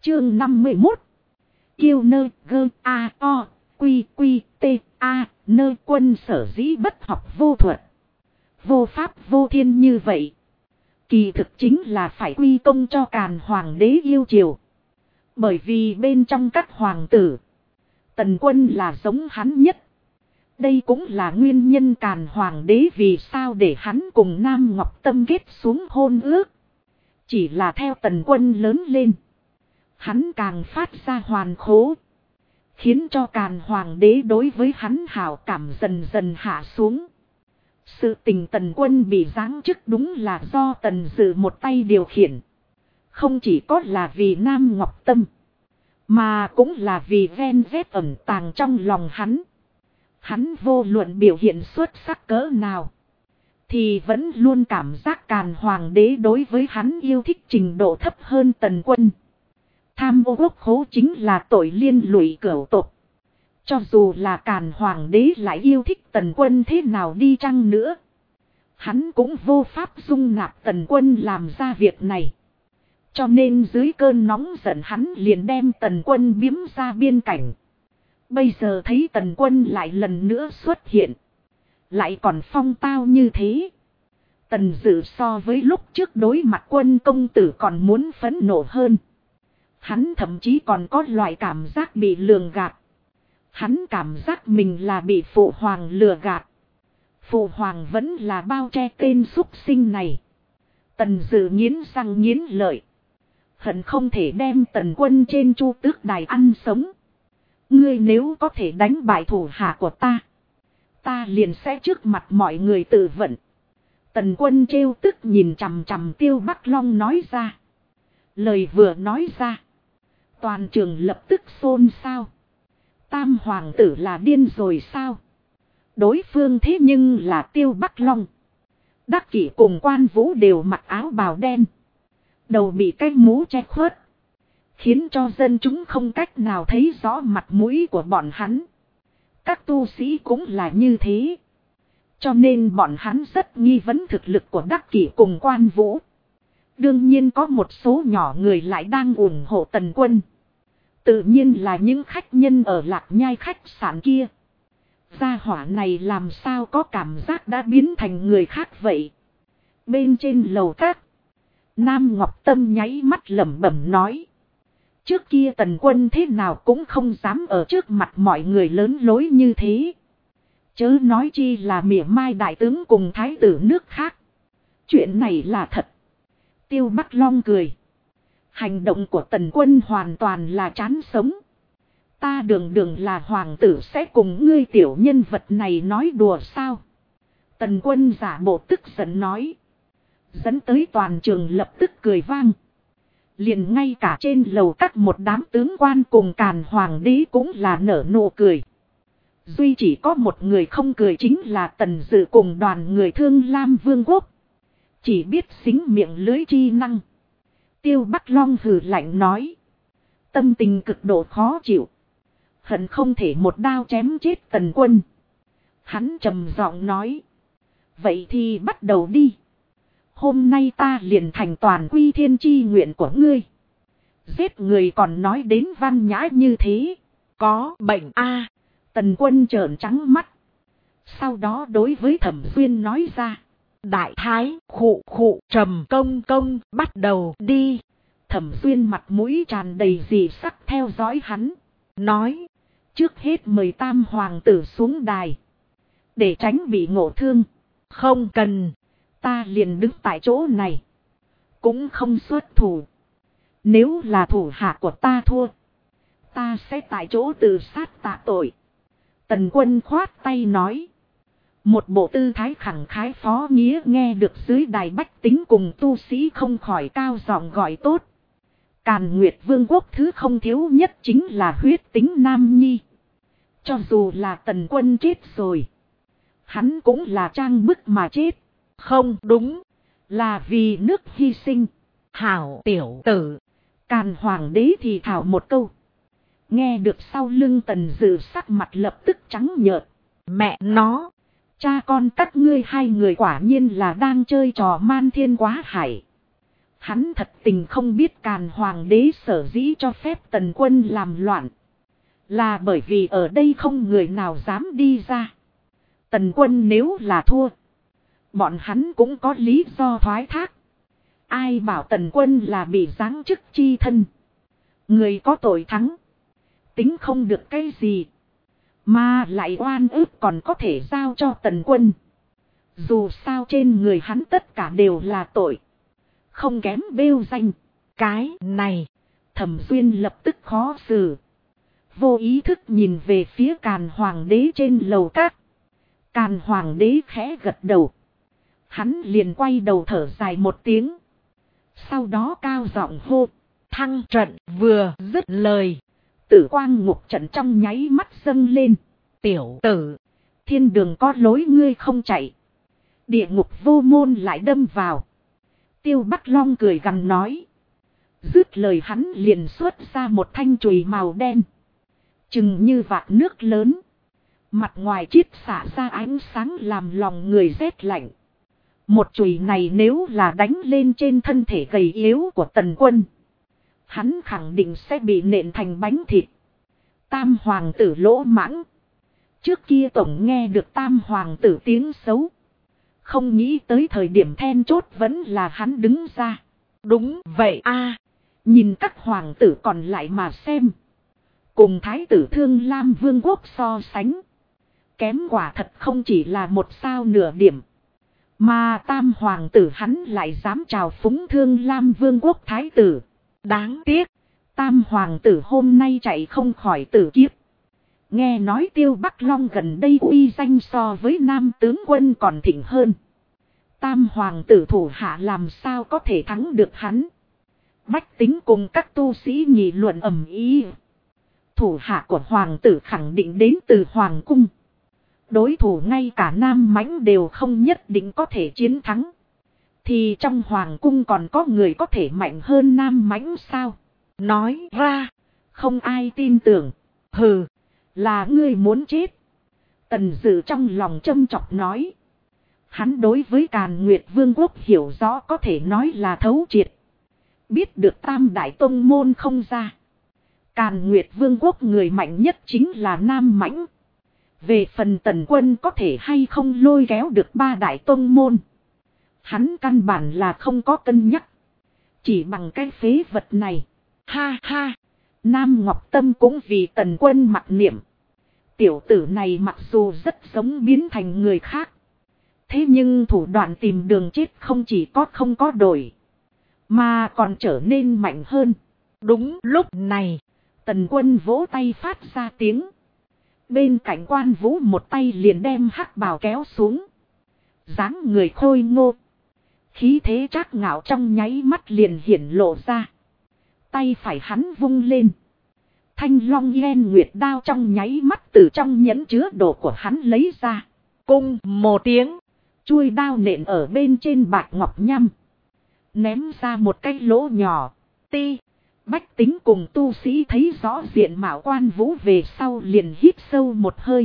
Chương 51. Kiêu nơ gơ a o quy quy t a nơ quân sở dĩ bất học vô thuật, vô pháp vô thiên như vậy. Kỳ thực chính là phải quy công cho Càn Hoàng đế yêu triều. Bởi vì bên trong các hoàng tử, Tần Quân là giống hắn nhất. Đây cũng là nguyên nhân Càn Hoàng đế vì sao để hắn cùng Nam Ngọc Tâm kết xuống hôn ước. Chỉ là theo Tần Quân lớn lên, hắn càng phát ra hoàn khố, khiến cho Càn Hoàng đế đối với hắn hảo cảm dần dần hạ xuống. Sự tình Tần Quân bị giáng chức đúng là do Tần Dự một tay điều khiển. Không chỉ có là vì Nam Ngọc Tâm, mà cũng là vì ghen ghét ẩn tàng trong lòng hắn. Hắn vô luận biểu hiện xuất sắc cỡ nào, thì vẫn luôn cảm giác Càn Hoàng đế đối với hắn yêu thích trình độ thấp hơn Tần Quân. Tham ô quốc khố chính là tội liên lụy cửu tộc. Cho dù là Càn Hoàng đế lại yêu thích Tần Quân thế nào đi chăng nữa, hắn cũng vô pháp dung nạp Tần Quân làm ra việc này. Cho nên dưới cơn nóng giận hắn liền đem Tần Quân biếm ra biên cảnh. Bây giờ thấy Tần Quân lại lần nữa xuất hiện, lại còn phong tao như thế. Tần Dự so với lúc trước đối mặt Quân công tử còn muốn phẫn nộ hơn. Hắn thậm chí còn có loại cảm giác bị lường gạt. Hắn cảm giác mình là bị phụ hoàng lừa gạt. Phụ hoàng vẫn là bao che tên súc sinh này. Tần Dự nghiến răng nghiến lợi, hận không thể đem Tần Quân trên Chu Tước đài ăn sống. Ngươi nếu có thể đánh bại thủ hạ của ta liền sẽ trước mặt mọi người tự vận. Tần Quân trêu tức nhìn chằm chằm Tiêu Bắc Long nói ra. Lời vừa nói ra, toàn trường lập tức xôn xao. Tam hoàng tử là điên rồi sao? Đối phương thế nhưng là Tiêu Bắc Long. Đắc Kỷ cùng Quan Vũ đều mặc áo bào đen, đầu bị cái mũ che khuất, khiến cho dân chúng không cách nào thấy rõ mặt mũi của bọn hắn. Các tu sĩ cũng là như thế. Cho nên bọn hắn rất nghi vấn thực lực của Đắc Kỷ cùng Quan Vũ. Đương nhiên có một số nhỏ người lại đang ủng hộ Tần Quân. Tự nhiên là những khách nhân ở Lạc Nhai khách sạn kia. Gia hỏa này làm sao có cảm giác đã biến thành người khác vậy. Bên trên lầu các, Nam Ngọc Tâm nháy mắt lẩm bẩm nói. Trước kia Tần Quân thế nào cũng không dám ở trước mặt mọi người lớn lối như thế. Chớ nói chi là mỉa mai đại tướng cùng thái tử nước khác. Chuyện này là thật. Tiêu Bắc Long cười. Hành động của Tần Quân hoàn toàn là chán sống. Ta đường là hoàng tử sẽ cùng ngươi tiểu nhân vật này nói đùa sao? Tần Quân giả bộ tức giận nói. Dẫn tới toàn trường lập tức cười vang. Liền ngay cả trên lầu các một đám tướng quan cùng Càn Hoàng đế cũng là nở nụ cười. Duy chỉ có một người không cười chính là Tần Dự cùng đoàn người Thương Lam Vương quốc. Chỉ biết xính miệng lưới chi năng. Tiêu Bắc Long hừ lạnh nói. Tâm tình cực độ khó chịu. Hận không thể một đao chém chết Tần Quân. Hắn trầm giọng nói. Vậy thì bắt đầu đi. Hôm nay ta liền thành toàn quy thiên chi nguyện của ngươi. Giết người còn nói đến văn nhã như thế. Có bệnh a. Tần Quân trợn trắng mắt. Sau đó đối với Thẩm Duyên nói ra. Đại thái khụ trầm công bắt đầu đi. Thẩm Duyên mặt mũi tràn đầy dị sắc theo dõi hắn. Nói. Trước hết mời Tam hoàng tử xuống đài. Để tránh bị ngộ thương. Không cần. Ta liền đứng tại chỗ này. Cũng không xuất thủ. Nếu là thủ hạ của ta thua, ta sẽ tại chỗ tự sát tạ tội. Tần Quân khoát tay nói. Một bộ tư thái khẳng khái phó nghĩa nghe được dưới đài bách tính cùng tu sĩ không khỏi cao giọng gọi tốt. Càn Nguyệt Vương quốc thứ không thiếu nhất chính là huyết tính nam nhi. Cho dù là Tần Quân chết rồi, hắn cũng là trang bức mà chết. Không đúng, là vì nước hy sinh. Hảo tiểu tử. Càn Hoàng đế thì thảo một câu. Nghe được sau lưng Tần Dự sắc mặt lập tức trắng nhợt. Mẹ nó, cha con các ngươi hai người quả nhiên là đang chơi trò man thiên quá hải. Hắn thật tình không biết Càn Hoàng đế sở dĩ cho phép Tần Quân làm loạn. Là bởi vì ở đây không người nào dám đi ra. Tần Quân nếu là thua, bọn hắn cũng có lý do thoái thác. Ai bảo Tần Quân là bị giáng chức chi thân. Người có tội thắng, tính không được cái gì. Mà lại oan ức còn có thể giao cho Tần Quân. Dù sao trên người hắn tất cả đều là tội, không kém bêu danh. Cái này, Thẩm Duyên lập tức khó xử. Vô ý thức nhìn về phía Càn Hoàng đế trên lầu các. Càn Hoàng đế khẽ gật đầu. Hắn liền quay đầu thở dài một tiếng. Sau đó cao giọng hô, thăng trận. Vừa dứt lời, Tử Quang Ngục trận trong nháy mắt dâng lên. Tiểu tử, thiên đường có lối ngươi không chạy, địa ngục vô môn lại đâm vào. Tiêu Bắc Long cười gằn nói. Dứt lời hắn liền xuất ra một thanh chùy màu đen, chừng như vạc nước lớn. Mặt ngoài chiết xạ ra ánh sáng làm lòng người rét lạnh. Một chùy này nếu là đánh lên trên thân thể gầy yếu của Tần Quân, hắn khẳng định sẽ bị nện thành bánh thịt. Tam hoàng tử lỗ mãng. Trước kia tổng nghe được tam hoàng tử tiếng xấu, không nghĩ tới thời điểm then chốt vẫn là hắn đứng ra. Đúng vậy a, nhìn các hoàng tử còn lại mà xem. Cùng thái tử Thương Lam Vương quốc so sánh, kém quả thật không chỉ là một sao nửa điểm. Mà tam hoàng tử hắn lại dám trào phúng Thương Lam Vương quốc thái tử. Đáng tiếc, tam hoàng tử hôm nay chạy không khỏi tử kiếp. Nghe nói Tiêu Bắc Long gần đây uy danh so với nam tướng quân còn thịnh hơn. Tam hoàng tử thủ hạ làm sao có thể thắng được hắn. Bách tính cùng các tu sĩ nghị luận ầm ĩ. Thủ hạ của hoàng tử khẳng định đến từ hoàng cung. Đối thủ ngay cả nam mãnh đều không nhất định có thể chiến thắng. Thì trong hoàng cung còn có người có thể mạnh hơn nam mãnh sao? Nói ra, không ai tin tưởng. Hừ, là ngươi muốn chết. Tần Dự trong lòng châm chọc nói. Hắn đối với Càn Nguyệt Vương quốc hiểu rõ có thể nói là thấu triệt. Biết được tam đại tông môn không ra, Càn Nguyệt Vương quốc người mạnh nhất chính là nam mãnh. Về phần Tần Quân có thể hay không lôi kéo được ba đại tông môn, hắn căn bản là không có cân nhắc. Chỉ bằng cái phế vật này. Ha ha. Nam Ngọc Tâm cũng vì Tần Quân mặc niệm. Tiểu tử này mặc dù rất giống biến thành người khác, thế nhưng thủ đoạn tìm đường chết không chỉ có không có đổi, mà còn trở nên mạnh hơn. Đúng lúc này, Tần Quân vỗ tay phát ra tiếng. Bên cạnh Quan Vũ một tay liền đem hắc bào kéo xuống. Dáng người khôi ngô, khí thế trác ngạo trong nháy mắt liền hiển lộ ra. Tay phải hắn vung lên, Thanh Long Yên Nguyệt đao trong nháy mắt từ trong nhẫn chứa đồ của hắn lấy ra. Cung một tiếng, chuôi đao nện ở bên trên bạch ngọc nhâm, ném ra một cái lỗ nhỏ. Ti, bách tính cùng tu sĩ thấy rõ diện mạo Quan Vũ về sau liền hít sâu một hơi.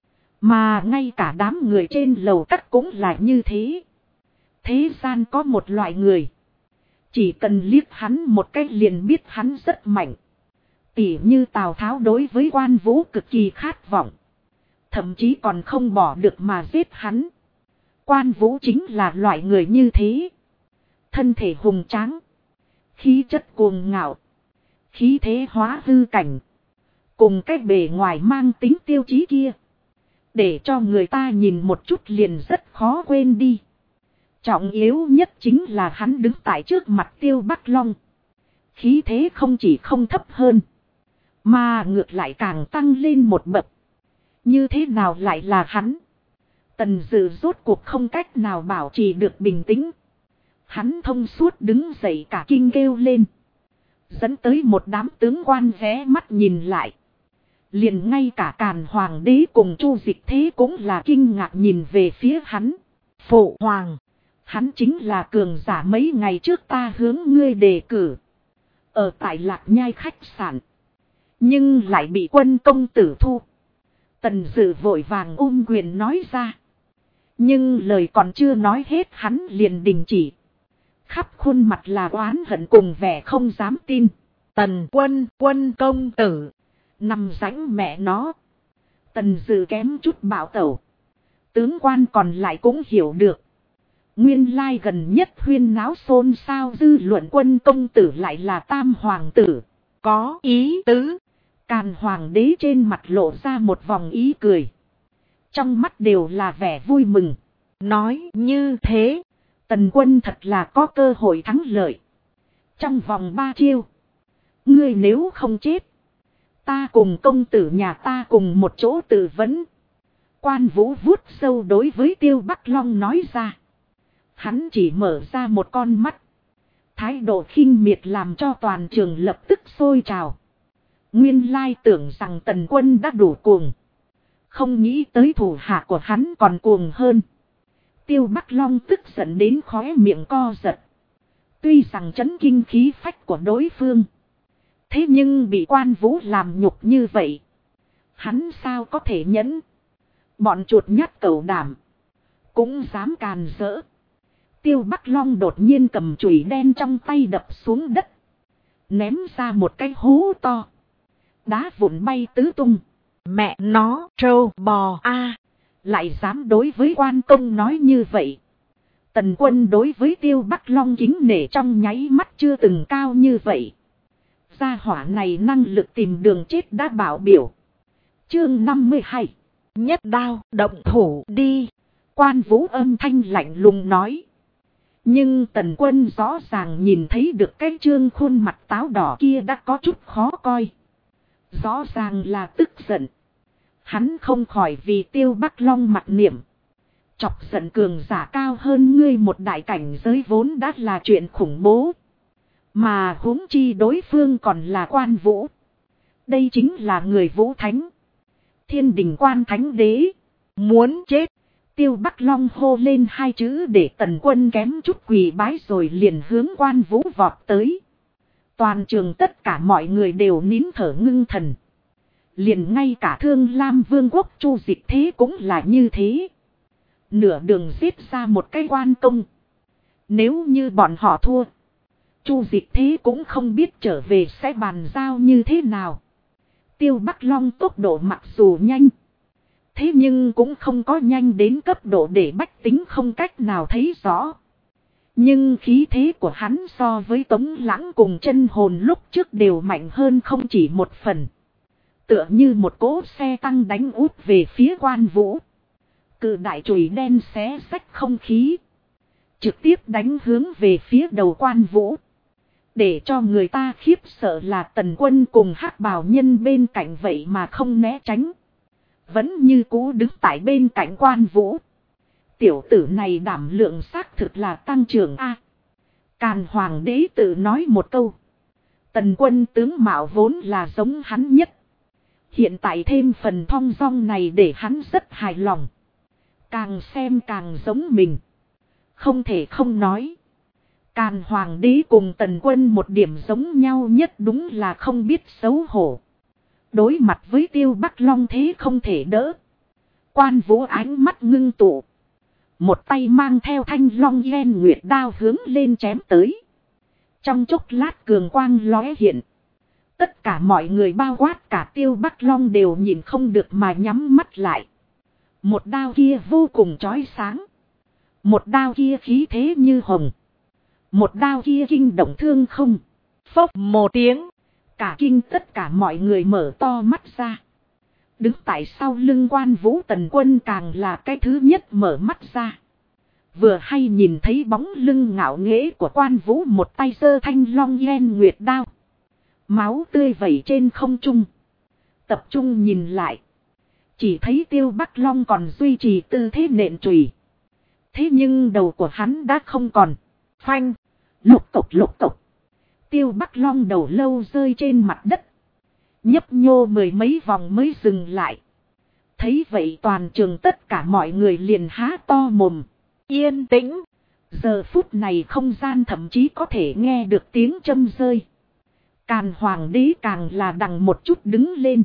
Mà ngay cả đám người trên lầu các cũng là như thế. Thế gian có một loại người, chỉ cần liếc hắn một cái liền biết hắn rất mạnh. Tỉ như Tào Tháo đối với Quan Vũ cực kỳ khát vọng, thậm chí còn không bỏ được mà giết hắn. Quan Vũ chính là loại người như thế. Thân thể hùng tráng, khí chất cuồng ngạo, khí thế hóa hư cảnh, cùng cái bề ngoài mang tính tiêu chí kia, để cho người ta nhìn một chút liền rất khó quên đi. Trọng yếu nhất chính là hắn đứng tại trước mặt Tiêu Bắc Long, khí thế không chỉ không thấp hơn, mà ngược lại càng tăng lên một bậc. Như thế nào lại là hắn? Tần Dự rốt cuộc không cách nào bảo trì được bình tĩnh. Hắn thông suốt đứng dậy cả kinh kêu lên, dẫn tới một đám tướng quan ghé mắt nhìn lại. Liền ngay cả Càn Hoàng đế cùng Chu Dịch Thế cũng là kinh ngạc nhìn về phía hắn. Phụ hoàng, hắn chính là cường giả mấy ngày trước ta hướng ngươi đề cử, ở tại Lạc Nhai khách sạn, nhưng lại bị Quân công tử thu. Tần Dự vội vàng ôm quyền nói ra. Nhưng lời còn chưa nói hết hắn liền đình chỉ. Khắp khuôn mặt là oán hận cùng vẻ không dám tin. Tần Quân, Quân công tử. Nằm rãnh mẹ nó. Tần Dự kém chút bạo tẩu. Tướng quan còn lại cũng hiểu được. Nguyên lai gần nhất huyên náo xôn xao dư luận Quân công tử lại là tam hoàng tử. Có ý tứ. Càn hoàng đế trên mặt lộ ra một vòng ý cười. Trong mắt đều là vẻ vui mừng. Nói như thế, Tần Quân thật là có cơ hội thắng lợi. Trong vòng 3 chiêu, ngươi nếu không chết, ta cùng công tử nhà ta cùng một chỗ tự vấn. Quan Vũ vuốt sâu đối với Tiêu Bắc Long nói ra. Hắn chỉ mở ra một con mắt. Thái độ khinh miệt làm cho toàn trường lập tức sôi trào. Nguyên lai tưởng rằng Tần Quân đã đủ cuồng. Không nghĩ tới thủ hạ của hắn còn cuồng hơn. Tiêu Bắc Long tức giận đến khóe miệng co giật. Tuy rằng chấn kinh khí phách của đối phương. Thế nhưng bị Quan Vũ làm nhục như vậy. Hắn sao có thể nhẫn. Bọn chuột nhắt cẩu đảm. Cũng dám càn rỡ. Tiêu Bắc Long đột nhiên cầm chùy đen trong tay đập xuống đất. Ném ra một cái hố to. Đá vụn bay tứ tung. Mẹ nó trâu bò a, lại dám đối với quan công nói như vậy. Tần Quân đối với Tiêu Bắc Long kính nể trong nháy mắt chưa từng cao như vậy. Gia hỏa này năng lực tìm đường chết đã bảo biểu. Chương 52. Nhất đao động thủ đi. Quan Vũ âm thanh lạnh lùng nói. Nhưng Tần Quân rõ ràng nhìn thấy được cái trương khuôn mặt táo đỏ kia đã có chút khó coi. Rõ ràng là tức giận. Hắn không khỏi vì Tiêu Bắc Long mặt niệm. Chọc giận cường giả cao hơn ngươi một đại cảnh giới vốn đã là chuyện khủng bố. Mà huống chi đối phương còn là Quan Vũ. Đây chính là người Vũ Thánh. Thiên đình Quan Thánh Đế. Muốn chết. Tiêu Bắc Long hô lên 2 chữ để Tần Quân kém chút quỳ bái rồi liền hướng Quan Vũ vọt tới. Toàn trường tất cả mọi người đều nín thở ngưng thần. Liền ngay cả Thương Lam Vương quốc Chu Dịch Thế cũng là như thế. Nửa đường giết ra một cái quan công. Nếu như bọn họ thua, Chu Dịch Thế cũng không biết trở về sẽ bàn giao như thế nào. Tiêu Bắc Long tốc độ mặc dù nhanh, thế nhưng cũng không có nhanh đến cấp độ để bách tính không cách nào thấy rõ. Nhưng khí thế của hắn so với Tống Lãng cùng Chân Hồn lúc trước đều mạnh hơn không chỉ một phần. Tựa như một cỗ xe tăng đánh úp về phía Quan Vũ. Cự đại chùy đen xé xách không khí. Trực tiếp đánh hướng về phía đầu Quan Vũ. Để cho người ta khiếp sợ là Tần Quân cùng Hắc Bào Nhân bên cạnh vậy mà không né tránh. Vẫn như cũ đứng tại bên cạnh Quan Vũ. Tiểu tử này đảm lượng xác thực là tăng trưởng A. Càn Hoàng đế tự nói một câu. Tần Quân tướng mạo vốn là giống hắn nhất. Hiện tại thêm phần thong dong này để hắn rất hài lòng. Càng xem càng giống mình. Không thể không nói. Càn Hoàng đế cùng Tần Quân một điểm giống nhau nhất đúng là không biết xấu hổ. Đối mặt với Tiêu Bắc Long thế không thể đỡ. Quan Vũ ánh mắt ngưng tụ. Một tay mang theo thanh long yen nguyệt đao hướng lên chém tới. Trong chốc lát cường quang lóe hiện. Tất cả mọi người bao quát cả Tiêu Bắc Long đều nhìn không được mà nhắm mắt lại. Một đao kia vô cùng chói sáng. Một đao kia khí thế như hồng. Một đao kia kinh động thương không. Phốc một tiếng. Cả kinh tất cả mọi người mở to mắt ra. Đứng tại sau lưng Quan Vũ Tần Quân càng là cái thứ nhất mở mắt ra. Vừa hay nhìn thấy bóng lưng ngạo nghễ của Quan Vũ một tay giơ thanh long yen nguyệt đao. Máu tươi vẩy trên không trung. Tập trung nhìn lại. Chỉ thấy Tiêu Bắc Long còn duy trì tư thế nện chùy. Thế nhưng đầu của hắn đã không còn. Phanh. Lục cộc lục cộc. Tiêu Bắc Long đầu lâu rơi trên mặt đất. Nhấp nhô mười mấy vòng mới dừng lại. Thấy vậy toàn trường tất cả mọi người liền há to mồm. Yên tĩnh. Giờ phút này không gian thậm chí có thể nghe được tiếng châm rơi. Càn Hoàng đế càng là đằng một chút đứng lên.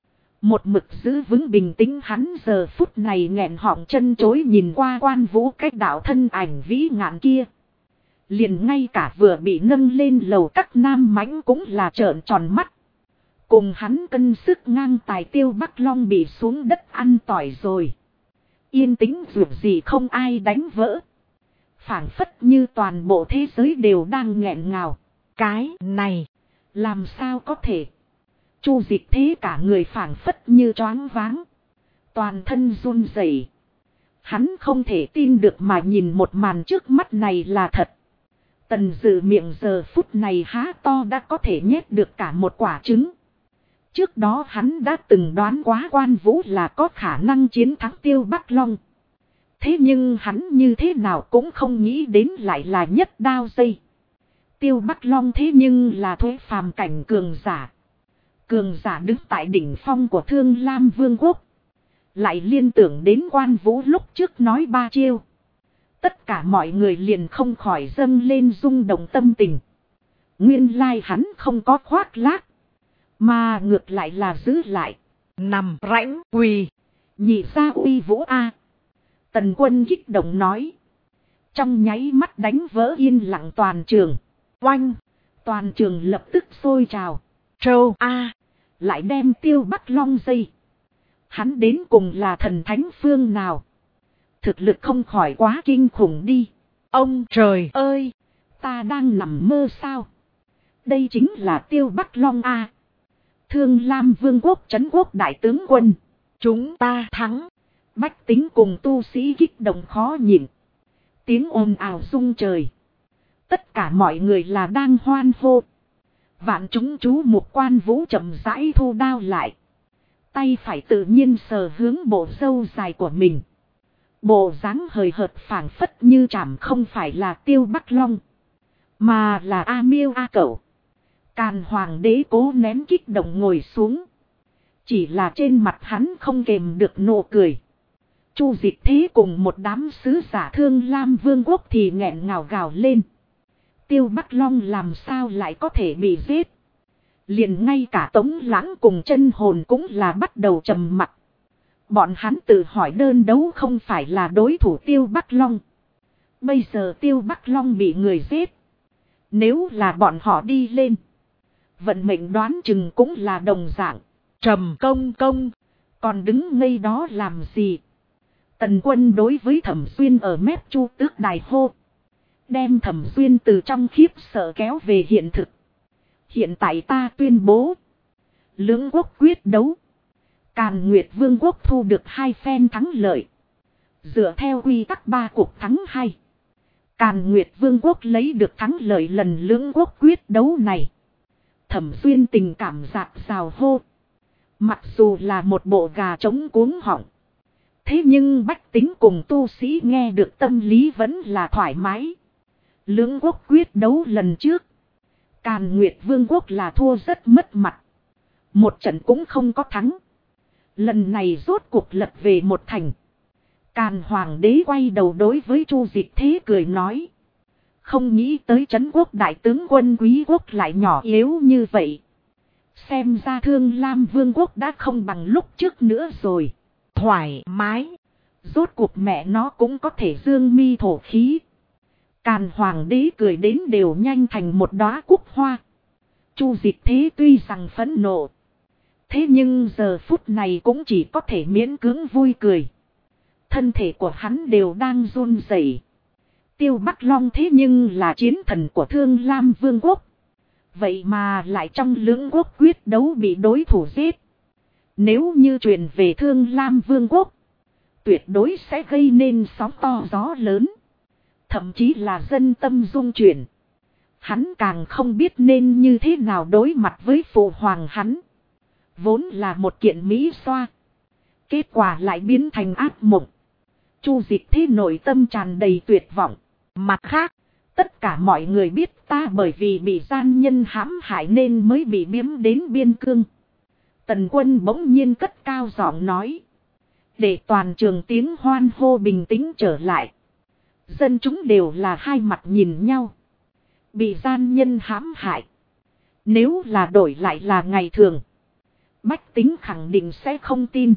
Một mực giữ vững bình tĩnh hắn giờ phút này nghẹn họng chân chối nhìn qua Quan Vũ cách đạo thân ảnh vĩ ngạn kia. Liền ngay cả vừa bị nâng lên lầu các nam mãnh cũng là trợn tròn mắt. Cùng hắn cân sức ngang tài Tiêu Bắc Long bị xuống đất ăn tỏi rồi. Yên tĩnh dù gì không ai đánh vỡ. Phảng phất như toàn bộ thế giới đều đang nghẹn ngào. Cái này, làm sao có thể? Chu Dịch Thế cả người phảng phất như choáng váng. Toàn thân run rẩy. Hắn không thể tin được mà nhìn một màn trước mắt này là thật. Tần Dự miệng giờ phút này há to đã có thể nhét được cả một quả trứng. Trước đó hắn đã từng đoán quá Quan Vũ là có khả năng chiến thắng Tiêu Bắc Long. Thế nhưng hắn như thế nào cũng không nghĩ đến lại là nhất đao dây. Tiêu Bắc Long thế nhưng là thuế phàm cảnh cường giả. Cường giả đứng tại đỉnh phong của Thương Lam Vương quốc. Lại liên tưởng đến Quan Vũ lúc trước nói 3 chiêu. Tất cả mọi người liền không khỏi dâng lên rung động tâm tình. Nguyên lai hắn không có khoác lác. Mà ngược lại là giữ lại. Nằm rãnh quỳ. Nhị ra uy vũ a. Tần Quân kích động nói. Trong nháy mắt đánh vỡ yên lặng toàn trường. Oanh. Toàn trường lập tức sôi trào. Trâu a. Lại đem Tiêu Bắc Long dây. Hắn đến cùng là thần thánh phương nào? Thực lực không khỏi quá kinh khủng đi. Ông trời ơi! Ta đang nằm mơ sao? Đây chính là Tiêu Bắc Long a. Thương Lam Vương quốc trấn quốc đại tướng quân. Chúng ta thắng. Bách tính cùng tu sĩ kích động khó nhịn. Tiếng ồn ào rung trời. Tất cả mọi người là đang hoan hô. Vạn chúng chú mục Quan Vũ chậm rãi thu đao lại. Tay phải tự nhiên sờ hướng bộ râu dài của mình. Bộ dáng hời hợt phảng phất như chảm không phải là Tiêu Bắc Long. Mà là A Miêu A Cẩu. Càn Hoàng đế cố nén kích động ngồi xuống. Chỉ là trên mặt hắn không kềm được nụ cười. Chu Dịch Thế cùng một đám sứ giả Thương Lam Vương quốc thì nghẹn ngào gào lên. Tiêu Bắc Long làm sao lại có thể bị giết. Liền ngay cả Tống Lãng cùng Chân Hồn cũng là bắt đầu trầm mặc. Bọn hắn tự hỏi đơn đấu không phải là đối thủ Tiêu Bắc Long. Bây giờ Tiêu Bắc Long bị người giết. Nếu là bọn họ đi lên. Vận mệnh đoán chừng cũng là đồng dạng. Trầm công công. Còn đứng ngây đó làm gì? Tần Quân đối với Thẩm Xuyên ở mép Chu Tước đài hô. Đem Thẩm Xuyên từ trong khiếp sợ kéo về hiện thực. Hiện tại ta tuyên bố. Lưỡng quốc quyết đấu. Càn Nguyệt Vương quốc thu được 2 phen thắng lợi. Dựa theo quy tắc 3 cuộc thắng 2. Càn Nguyệt Vương quốc lấy được thắng lợi lần lưỡng quốc quyết đấu này. Thẩm Xuyên tình cảm dạt rào hô. Mặc dù là một bộ gà trống cuống họng. Thế nhưng bách tính cùng tu sĩ nghe được tâm lý vẫn là thoải mái. Lưỡng quốc quyết đấu lần trước. Càn Nguyệt Vương quốc là thua rất mất mặt. Một trận cũng không có thắng. Lần này rốt cuộc lật về một thành. Càn Hoàng đế quay đầu đối với Chu Dịch Thế cười nói. Không nghĩ tới trấn quốc đại tướng quân quý quốc lại nhỏ yếu như vậy. Xem ra Thương Lam Vương quốc đã không bằng lúc trước nữa rồi. Thoải mái. Rốt cuộc mẹ nó cũng có thể dương mi thổ khí. Càn Hoàng đế cười đến đều nhanh thành một đóa cúc hoa. Chu Dịch Thế tuy rằng phẫn nộ. Thế nhưng giờ phút này cũng chỉ có thể miễn cưỡng vui cười. Thân thể của hắn đều đang run rẩy. Tiêu Bắc Long thế nhưng là chiến thần của Thương Lam Vương quốc. Vậy mà lại trong lưỡng quốc quyết đấu bị đối thủ giết. Nếu như truyền về Thương Lam Vương quốc. Tuyệt đối sẽ gây nên sóng to gió lớn. Thậm chí là dân tâm rung chuyển. Hắn càng không biết nên như thế nào đối mặt với phụ hoàng hắn. Vốn là một kiện mỹ xoa. Kết quả lại biến thành ác mộng. Chu Dịch Thế nội tâm tràn đầy tuyệt vọng. Mặt khác, tất cả mọi người biết ta bởi vì bị gian nhân hãm hại nên mới bị biếm đến biên cương. Tần Quân bỗng nhiên cất cao giọng nói. Để toàn trường tiếng hoan hô bình tĩnh trở lại. Dân chúng đều là hai mặt nhìn nhau. Bị gian nhân hãm hại. Nếu là đổi lại là ngày thường. Bách tính khẳng định sẽ không tin.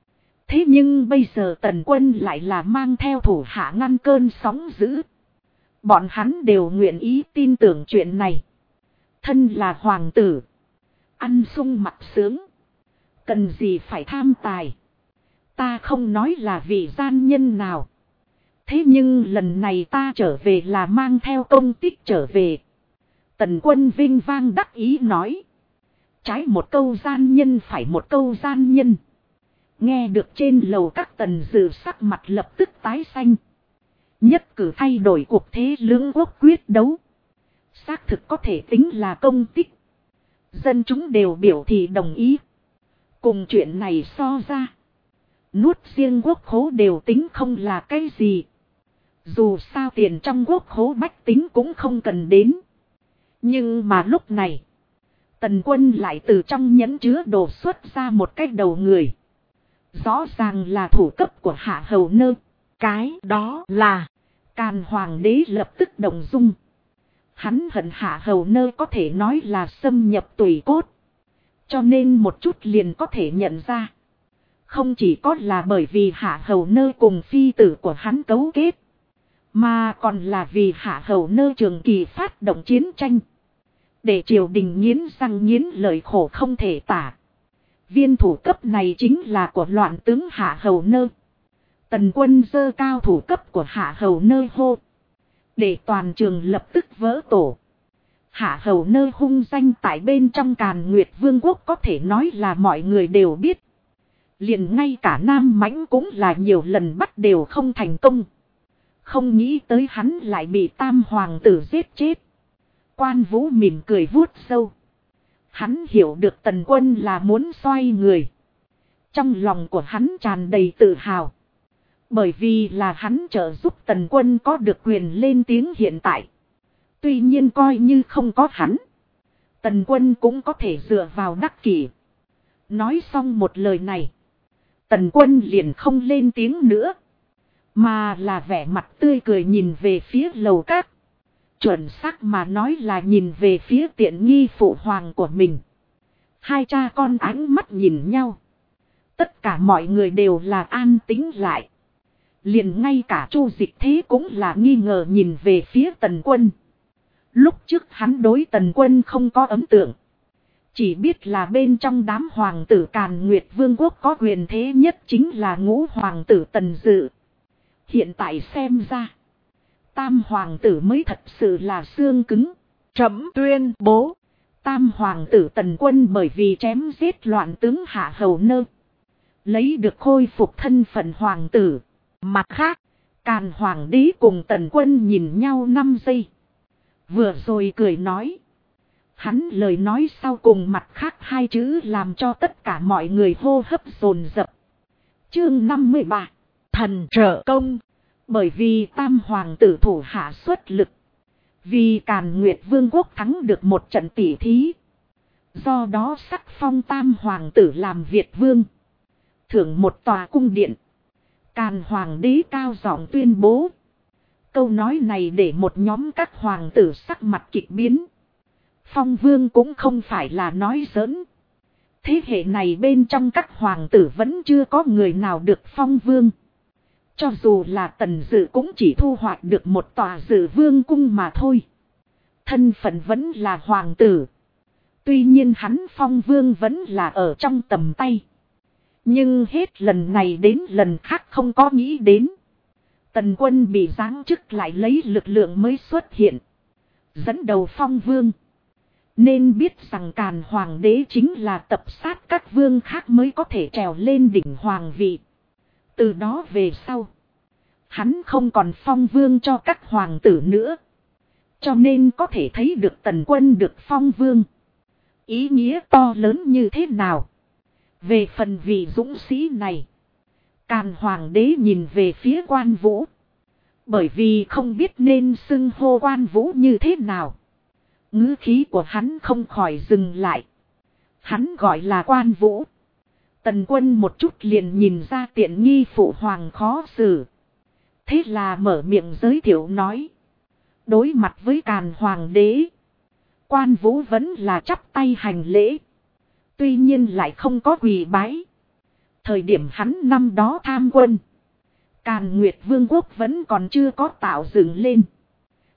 Thế nhưng bây giờ Tần Quân lại là mang theo thủ hạ ngăn cơn sóng dữ. Bọn hắn đều nguyện ý tin tưởng chuyện này. Thân là hoàng tử. Ăn sung mặc sướng. Cần gì phải tham tài. Ta không nói là vị gian nhân nào. Thế nhưng lần này ta trở về là mang theo công tích trở về. Tần Quân vinh vang đắc ý nói. Trái một câu gian nhân phải một câu gian nhân. Nghe được trên lầu các tần dự sắc mặt lập tức tái xanh. Nhất cử thay đổi cuộc thế lưỡng quốc quyết đấu. Xác thực có thể tính là công tích. Dân chúng đều biểu thị đồng ý. Cùng chuyện này so ra. Nuốt riêng quốc khố đều tính không là cái gì. Dù sao tiền trong quốc khố bách tính cũng không cần đến. Nhưng mà lúc này. Tần Quân lại từ trong nhẫn chứa đồ xuất ra một cái đầu người. Rõ ràng là thủ cấp của Hạ Hầu Nơ. Cái đó là. Càn Hoàng đế lập tức động dung. Hắn hận Hạ Hầu Nơ có thể nói là xâm nhập tủy cốt. Cho nên một chút liền có thể nhận ra. Không chỉ có là bởi vì Hạ Hầu Nơ cùng phi tử của hắn cấu kết. Mà còn là vì Hạ Hầu Nơ trường kỳ phát động chiến tranh. Để triều đình nghiến răng nghiến lợi khổ không thể tả. Viên thủ cấp này chính là của loạn tướng Hạ Hầu Nơ. Tần Quân giơ cao thủ cấp của Hạ Hầu Nơ hô. Để toàn trường lập tức vỡ tổ. Hạ Hầu Nơ hung danh tại bên trong Càn Nguyệt Vương quốc có thể nói là mọi người đều biết. Liền ngay cả Nam Mãnh cũng là nhiều lần bắt đều không thành công. Không nghĩ tới hắn lại bị Tam Hoàng tử giết chết. Quan Vũ mỉm cười vuốt râu. Hắn hiểu được Tần Quân là muốn xoay người. Trong lòng của hắn tràn đầy tự hào. Bởi vì là hắn trợ giúp Tần Quân có được quyền lên tiếng hiện tại. Tuy nhiên coi như không có hắn. Tần Quân cũng có thể dựa vào đắc kỷ. Nói xong một lời này. Tần Quân liền không lên tiếng nữa. Mà là vẻ mặt tươi cười nhìn về phía lầu các. Chuẩn xác mà nói là nhìn về phía tiện nghi phụ hoàng của mình. Hai cha con ánh mắt nhìn nhau. Tất cả mọi người đều là an tĩnh lại. Liền ngay cả Chu Dịch Thế cũng là nghi ngờ nhìn về phía Tần Quân. Lúc trước hắn đối Tần Quân không có ấn tượng. Chỉ biết là bên trong đám hoàng tử Càn Nguyệt Vương quốc có quyền thế nhất chính là ngũ hoàng tử Tần Dự. Hiện tại xem ra. Tam hoàng tử mới thật sự là xương cứng. Trẫm tuyên bố. Tam hoàng tử Tần Quân bởi vì chém giết loạn tướng Hạ Hầu Nơ. Lấy được khôi phục thân phận hoàng tử. Mặt khác, Càn Hoàng đế cùng Tần Quân nhìn nhau 5 giây. Vừa rồi cười nói. Hắn lời nói sau cùng mặt khác hai chữ làm cho tất cả mọi người hô hấp dồn dập. Chương 53. Thần trợ công. Bởi vì Tam Hoàng tử thủ hạ xuất lực. Vì Càn Nguyệt Vương quốc thắng được một trận tỷ thí. Do đó sắc phong Tam Hoàng tử làm Việt Vương. Thưởng một tòa cung điện. Càn Hoàng đế cao giọng tuyên bố. Câu nói này để một nhóm các hoàng tử sắc mặt kịch biến. Phong vương cũng không phải là nói giỡn. Thế hệ này bên trong các hoàng tử vẫn chưa có người nào được phong vương. Cho dù là Tần Dự cũng chỉ thu hoạch được một tòa Dự vương cung mà thôi. Thân phận vẫn là hoàng tử. Tuy nhiên hắn phong vương vẫn là ở trong tầm tay. Nhưng hết lần này đến lần khác không có nghĩ đến. Tần Quân bị giáng chức lại lấy lực lượng mới xuất hiện. Dẫn đầu phong vương. Nên biết rằng Càn Hoàng đế chính là tập sát các vương khác mới có thể trèo lên đỉnh hoàng vị. Từ đó về sau. Hắn không còn phong vương cho các hoàng tử nữa. Cho nên có thể thấy được Tần Quân được phong vương. Ý nghĩa to lớn như thế nào. Về phần vị dũng sĩ này. Càn Hoàng đế nhìn về phía Quan Vũ. Bởi vì không biết nên xưng hô Quan Vũ như thế nào. Ngữ khí của hắn không khỏi dừng lại. Hắn gọi là Quan Vũ. Tần Quân một chút liền nhìn ra tiện nghi phụ hoàng khó xử. Thế là mở miệng giới thiệu nói. Đối mặt với Càn Hoàng đế. Quan Vũ vẫn là chắp tay hành lễ. Tuy nhiên lại không có quỳ bái. Thời điểm hắn năm đó tham quân. Càn Nguyệt Vương quốc vẫn còn chưa có tạo dựng lên.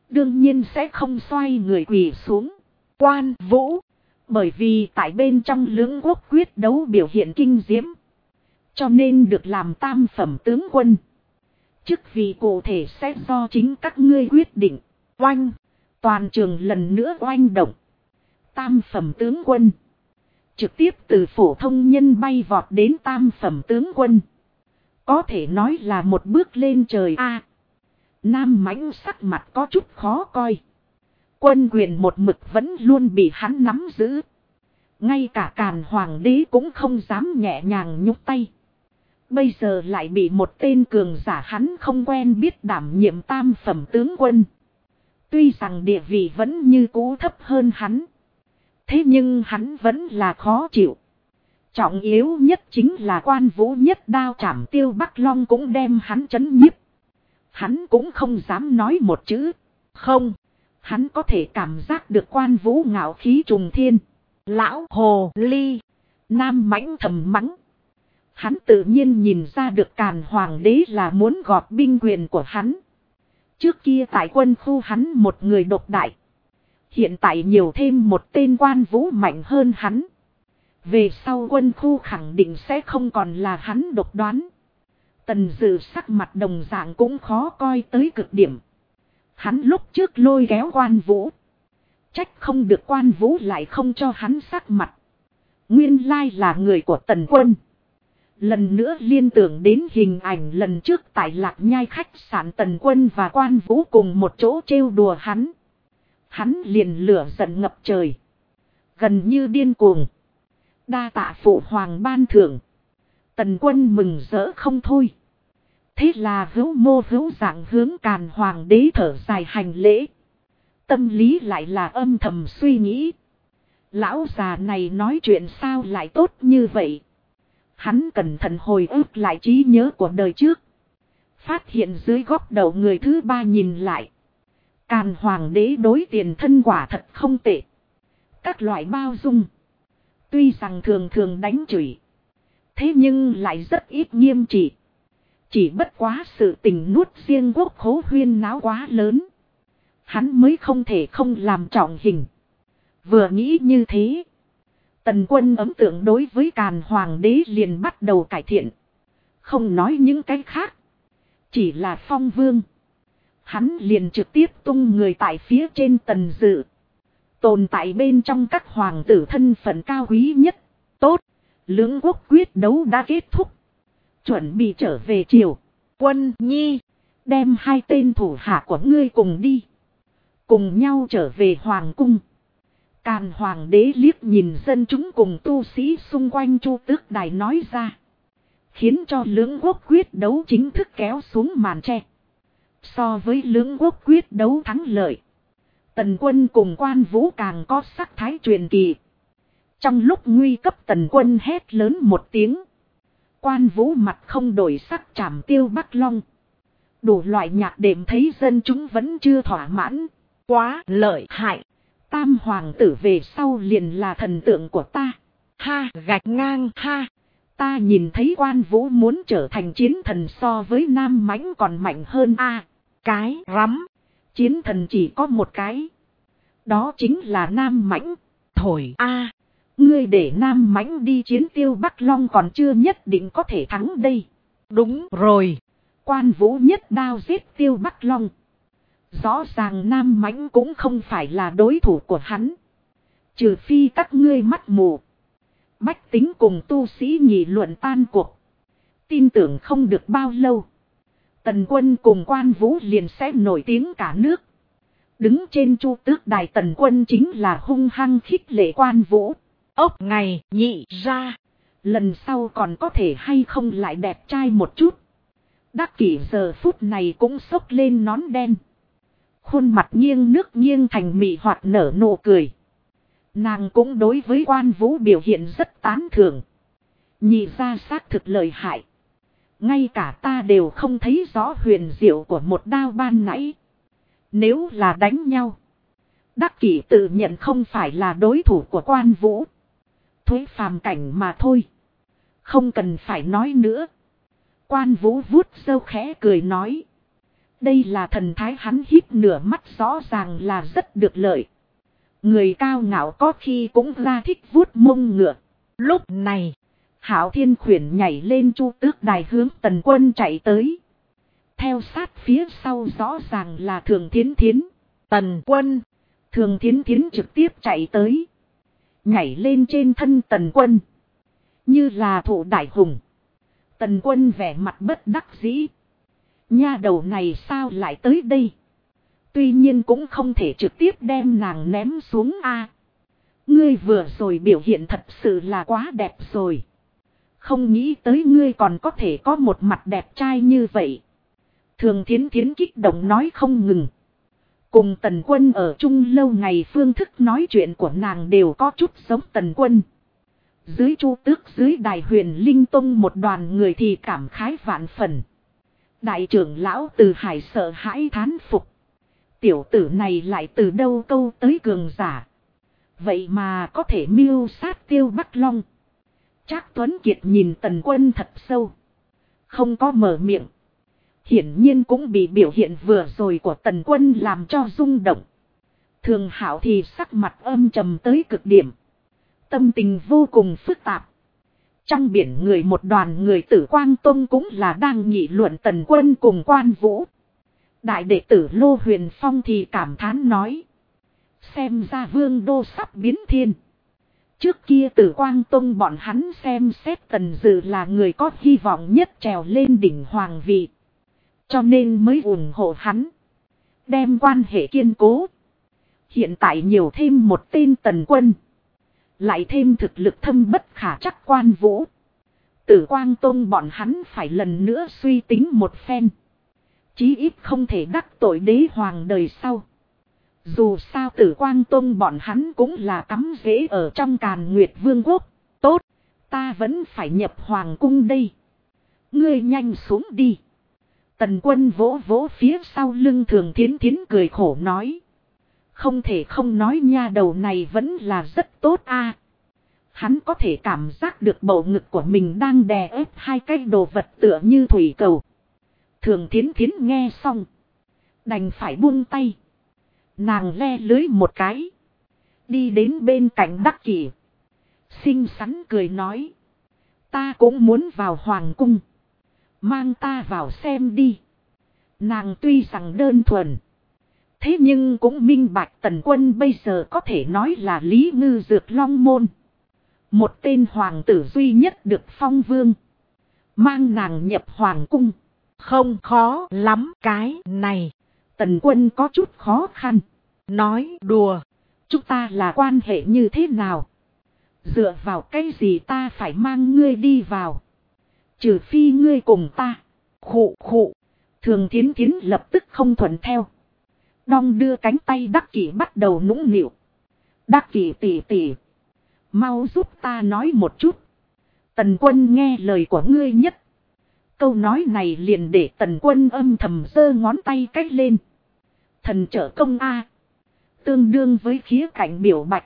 đương nhiên sẽ không xoay người quỳ xuống. Quan Vũ, bởi vì tại bên trong lưỡng quốc quyết đấu biểu hiện kinh diễm, cho nên được làm tam phẩm tướng quân. Chức vị cụ thể sẽ do chính các ngươi quyết định. Oanh, toàn trường lần nữa oanh động. Tam phẩm tướng quân, trực tiếp từ phổ thông nhân bay vọt đến tam phẩm tướng quân. Có thể nói là một bước lên trời a. Nam Mãnh sắc mặt có chút khó coi. Quân quyền một mực vẫn luôn bị hắn nắm giữ. Ngay cả Càn Hoàng đế cũng không dám nhẹ nhàng nhúc tay. Bây giờ lại bị một tên cường giả hắn không quen biết đảm nhiệm tam phẩm tướng quân. Tuy rằng địa vị vẫn như cũ thấp hơn hắn. Thế nhưng hắn vẫn là khó chịu. Trọng yếu nhất chính là Quan Vũ nhất đao chảm Tiêu Bắc Long cũng đem hắn chấn nhiếp. Hắn cũng không dám nói một chữ. Không, hắn có thể cảm giác được Quan Vũ ngạo khí trùng thiên. Lão hồ ly, Nam Mãnh thầm mắng. Hắn tự nhiên nhìn ra được Càn Hoàng đế là muốn gọt binh quyền của hắn. Trước kia tại quân khu hắn một người độc đại. Hiện tại nhiều thêm một tên Quan Vũ mạnh hơn hắn. Về sau quân khu khẳng định sẽ không còn là hắn độc đoán. Tần Dự sắc mặt đồng dạng cũng khó coi tới cực điểm. Hắn lúc trước lôi kéo Quan Vũ. Trách không được Quan Vũ lại không cho hắn sắc mặt. Nguyên lai là người của Tần Quân. Lần nữa liên tưởng đến hình ảnh lần trước tại Lạc Nhai khách sạn Tần Quân và Quan Vũ cùng một chỗ trêu đùa hắn. Hắn liền lửa giận ngập trời. Gần như điên cuồng. Đa tạ phụ hoàng ban thưởng. Tần Quân mừng rỡ không thôi. Thế là hữu mô hữu dạng hướng Càn Hoàng đế thở dài hành lễ. Tâm lý lại là âm thầm suy nghĩ. Lão già này nói chuyện sao lại tốt như vậy. Hắn cẩn thận hồi ức lại trí nhớ của đời trước. Phát hiện dưới góc đầu người thứ ba nhìn lại. Càn Hoàng đế đối tiền thân quả thật không tệ. Các loại bao dung. Tuy rằng thường thường đánh chửi. Thế nhưng lại rất ít nghiêm trị. Chỉ bất quá sự tình nuốt riêng quốc khố huyên náo quá lớn. Hắn mới không thể không làm trọng hình. Vừa nghĩ như thế. Tần Quân ấn tượng đối với Càn Hoàng đế liền bắt đầu cải thiện. Không nói những cái khác. Chỉ là Phong Vương. Hắn liền trực tiếp tung người tại phía trên Tần Dự. Tồn tại bên trong các hoàng tử thân phận cao quý nhất. Tốt, lưỡng quốc quyết đấu đã kết thúc. Chuẩn bị trở về triều. Quân Nhi, đem hai tên thủ hạ của ngươi cùng đi. Cùng nhau trở về hoàng cung. Càn Hoàng đế liếc nhìn dân chúng cùng tu sĩ xung quanh Chu Tước Đài nói ra. Khiến cho lưỡng quốc quyết đấu chính thức kéo xuống màn tre. So với lưỡng quốc quyết đấu thắng lợi. Tần Quân cùng Quan Vũ càng có sắc thái truyền kỳ. Trong lúc nguy cấp Tần Quân hét lớn một tiếng. Quan Vũ mặt không đổi sắc chảm Tiêu Bắc Long. Đủ loại nhạc đệm thấy dân chúng vẫn chưa thỏa mãn. Quá lợi hại. Tam hoàng tử về sau liền là thần tượng của ta. Ha, gạch ngang ha. Ta nhìn thấy Quan Vũ muốn trở thành chiến thần so với Nam Mãnh còn mạnh hơn a. Cái rắm. Chiến thần chỉ có một cái. Đó chính là Nam Mãnh. Thổi a. Ngươi để Nam Mãnh đi chiến Tiêu Bắc Long còn chưa nhất định có thể thắng đây. Đúng rồi. Quan Vũ nhất đao giết Tiêu Bắc Long. Rõ ràng Nam Mãnh cũng không phải là đối thủ của hắn. Trừ phi các ngươi mắt mù. Bách tính cùng tu sĩ nghị luận tan cuộc. Tin tưởng không được bao lâu. Tần Quân cùng Quan Vũ liền sẽ nổi tiếng cả nước. Đứng trên Chu Tước Đài Tần Quân chính là hung hăng khích lệ Quan Vũ. Ốc ngày nhị ra. Lần sau còn có thể hay không lại đẹp trai một chút. Đắc Kỷ giờ phút này cũng xốc lên nón đen. Khuôn mặt nghiêng nước nghiêng thành mị hoạt nở nụ cười. Nàng cũng đối với Quan Vũ biểu hiện rất tán thưởng. Nhị ra xác thực lợi hại. Ngay cả ta đều không thấy rõ huyền diệu của một đao ban nãy. Nếu là đánh nhau. Đắc Kỷ tự nhận không phải là đối thủ của Quan Vũ. Thuế phàm cảnh mà thôi. Không cần phải nói nữa. Quan Vũ vuốt râu khẽ cười nói. Đây là thần thái hắn híp nửa mắt rõ ràng là rất được lợi. Người cao ngạo có khi cũng ra thích vuốt mông ngựa. Lúc này, Hạo Thiên khuyển nhảy lên Chu Tước đài hướng Tần Quân chạy tới. Theo sát phía sau rõ ràng là Thường Thiến Thiến. Tần Quân, Thường Thiến Thiến trực tiếp chạy tới. Nhảy lên trên thân Tần Quân. Như là thụ đại hùng. Tần Quân vẻ mặt bất đắc dĩ. Nha đầu này sao lại tới đây? Tuy nhiên cũng không thể trực tiếp đem nàng ném xuống a. Ngươi vừa rồi biểu hiện thật sự là quá đẹp rồi. Không nghĩ tới ngươi còn có thể có một mặt đẹp trai như vậy. Thường Thiến Thiến kích động nói không ngừng. Cùng Tần Quân ở chung lâu ngày phương thức nói chuyện của nàng đều có chút giống Tần Quân. Dưới Chu Tước dưới đài Huyền Linh Tông một đoàn người thì cảm khái vạn phần. Đại trưởng lão Từ Hải sợ hãi thán phục. Tiểu tử này lại từ đâu câu tới cường giả. Vậy mà có thể mưu sát Tiêu Bắc Long. Trác Tuấn Kiệt nhìn Tần Quân thật sâu. Không có mở miệng. Hiển nhiên cũng bị biểu hiện vừa rồi của Tần Quân làm cho rung động. Thường Hạo thì sắc mặt âm trầm tới cực điểm. Tâm tình vô cùng phức tạp. Trong biển người một đoàn người Tử Quang Tông cũng là đang nghị luận Tần Quân cùng Quan Vũ. Đại đệ tử Lô Huyền Phong thì cảm thán nói. Xem ra Vương Đô sắp biến thiên. Trước kia Tử Quang Tông bọn hắn xem xét Tần Dự là người có hy vọng nhất trèo lên đỉnh hoàng vị. Cho nên mới ủng hộ hắn. Đem quan hệ kiên cố. Hiện tại nhiều thêm một tên Tần Quân. Lại thêm thực lực thâm bất khả trắc Quan Vũ. Tử Quang Tông bọn hắn phải lần nữa suy tính một phen. Chí ít không thể đắc tội đế hoàng đời sau. Dù sao Tử Quang Tông bọn hắn cũng là cắm rễ ở trong Càn Nguyệt Vương quốc. Tốt, ta vẫn phải nhập hoàng cung đây. Ngươi nhanh xuống đi. Tần Quân vỗ vỗ phía sau lưng Thường Thiến Thiến cười khổ nói. Không thể không nói nha đầu này vẫn là rất tốt a. Hắn có thể cảm giác được bầu ngực của mình đang đè ép hai cái đồ vật tựa như thủy cầu. Thường Thiến Thiến nghe xong. Đành phải buông tay. Nàng le lưới một cái. Đi đến bên cạnh Đắc Kỷ. Xinh xắn cười nói. Ta cũng muốn vào hoàng cung. Mang ta vào xem đi. Nàng tuy rằng đơn thuần. Thế nhưng cũng minh bạch Tần Quân bây giờ có thể nói là Lý Ngư Dược Long Môn. Một tên hoàng tử duy nhất được phong vương. Mang nàng nhập hoàng cung. Không khó lắm cái này. Tần Quân có chút khó khăn. Nói đùa. Chúng ta là quan hệ như thế nào? Dựa vào cái gì ta phải mang ngươi đi vào? Trừ phi ngươi cùng ta. Khụ khụ. Thường Thiến Thiến lập tức không thuận theo. Đong đưa cánh tay Đắc Kỷ bắt đầu nũng nịu. Đắc Kỷ tỉ tỉ. Mau giúp ta nói một chút. Tần Quân nghe lời của ngươi nhất. Câu nói này liền để Tần Quân âm thầm giơ ngón tay cách lên. Thần trợ công a. Tương đương với khía cạnh biểu bạch.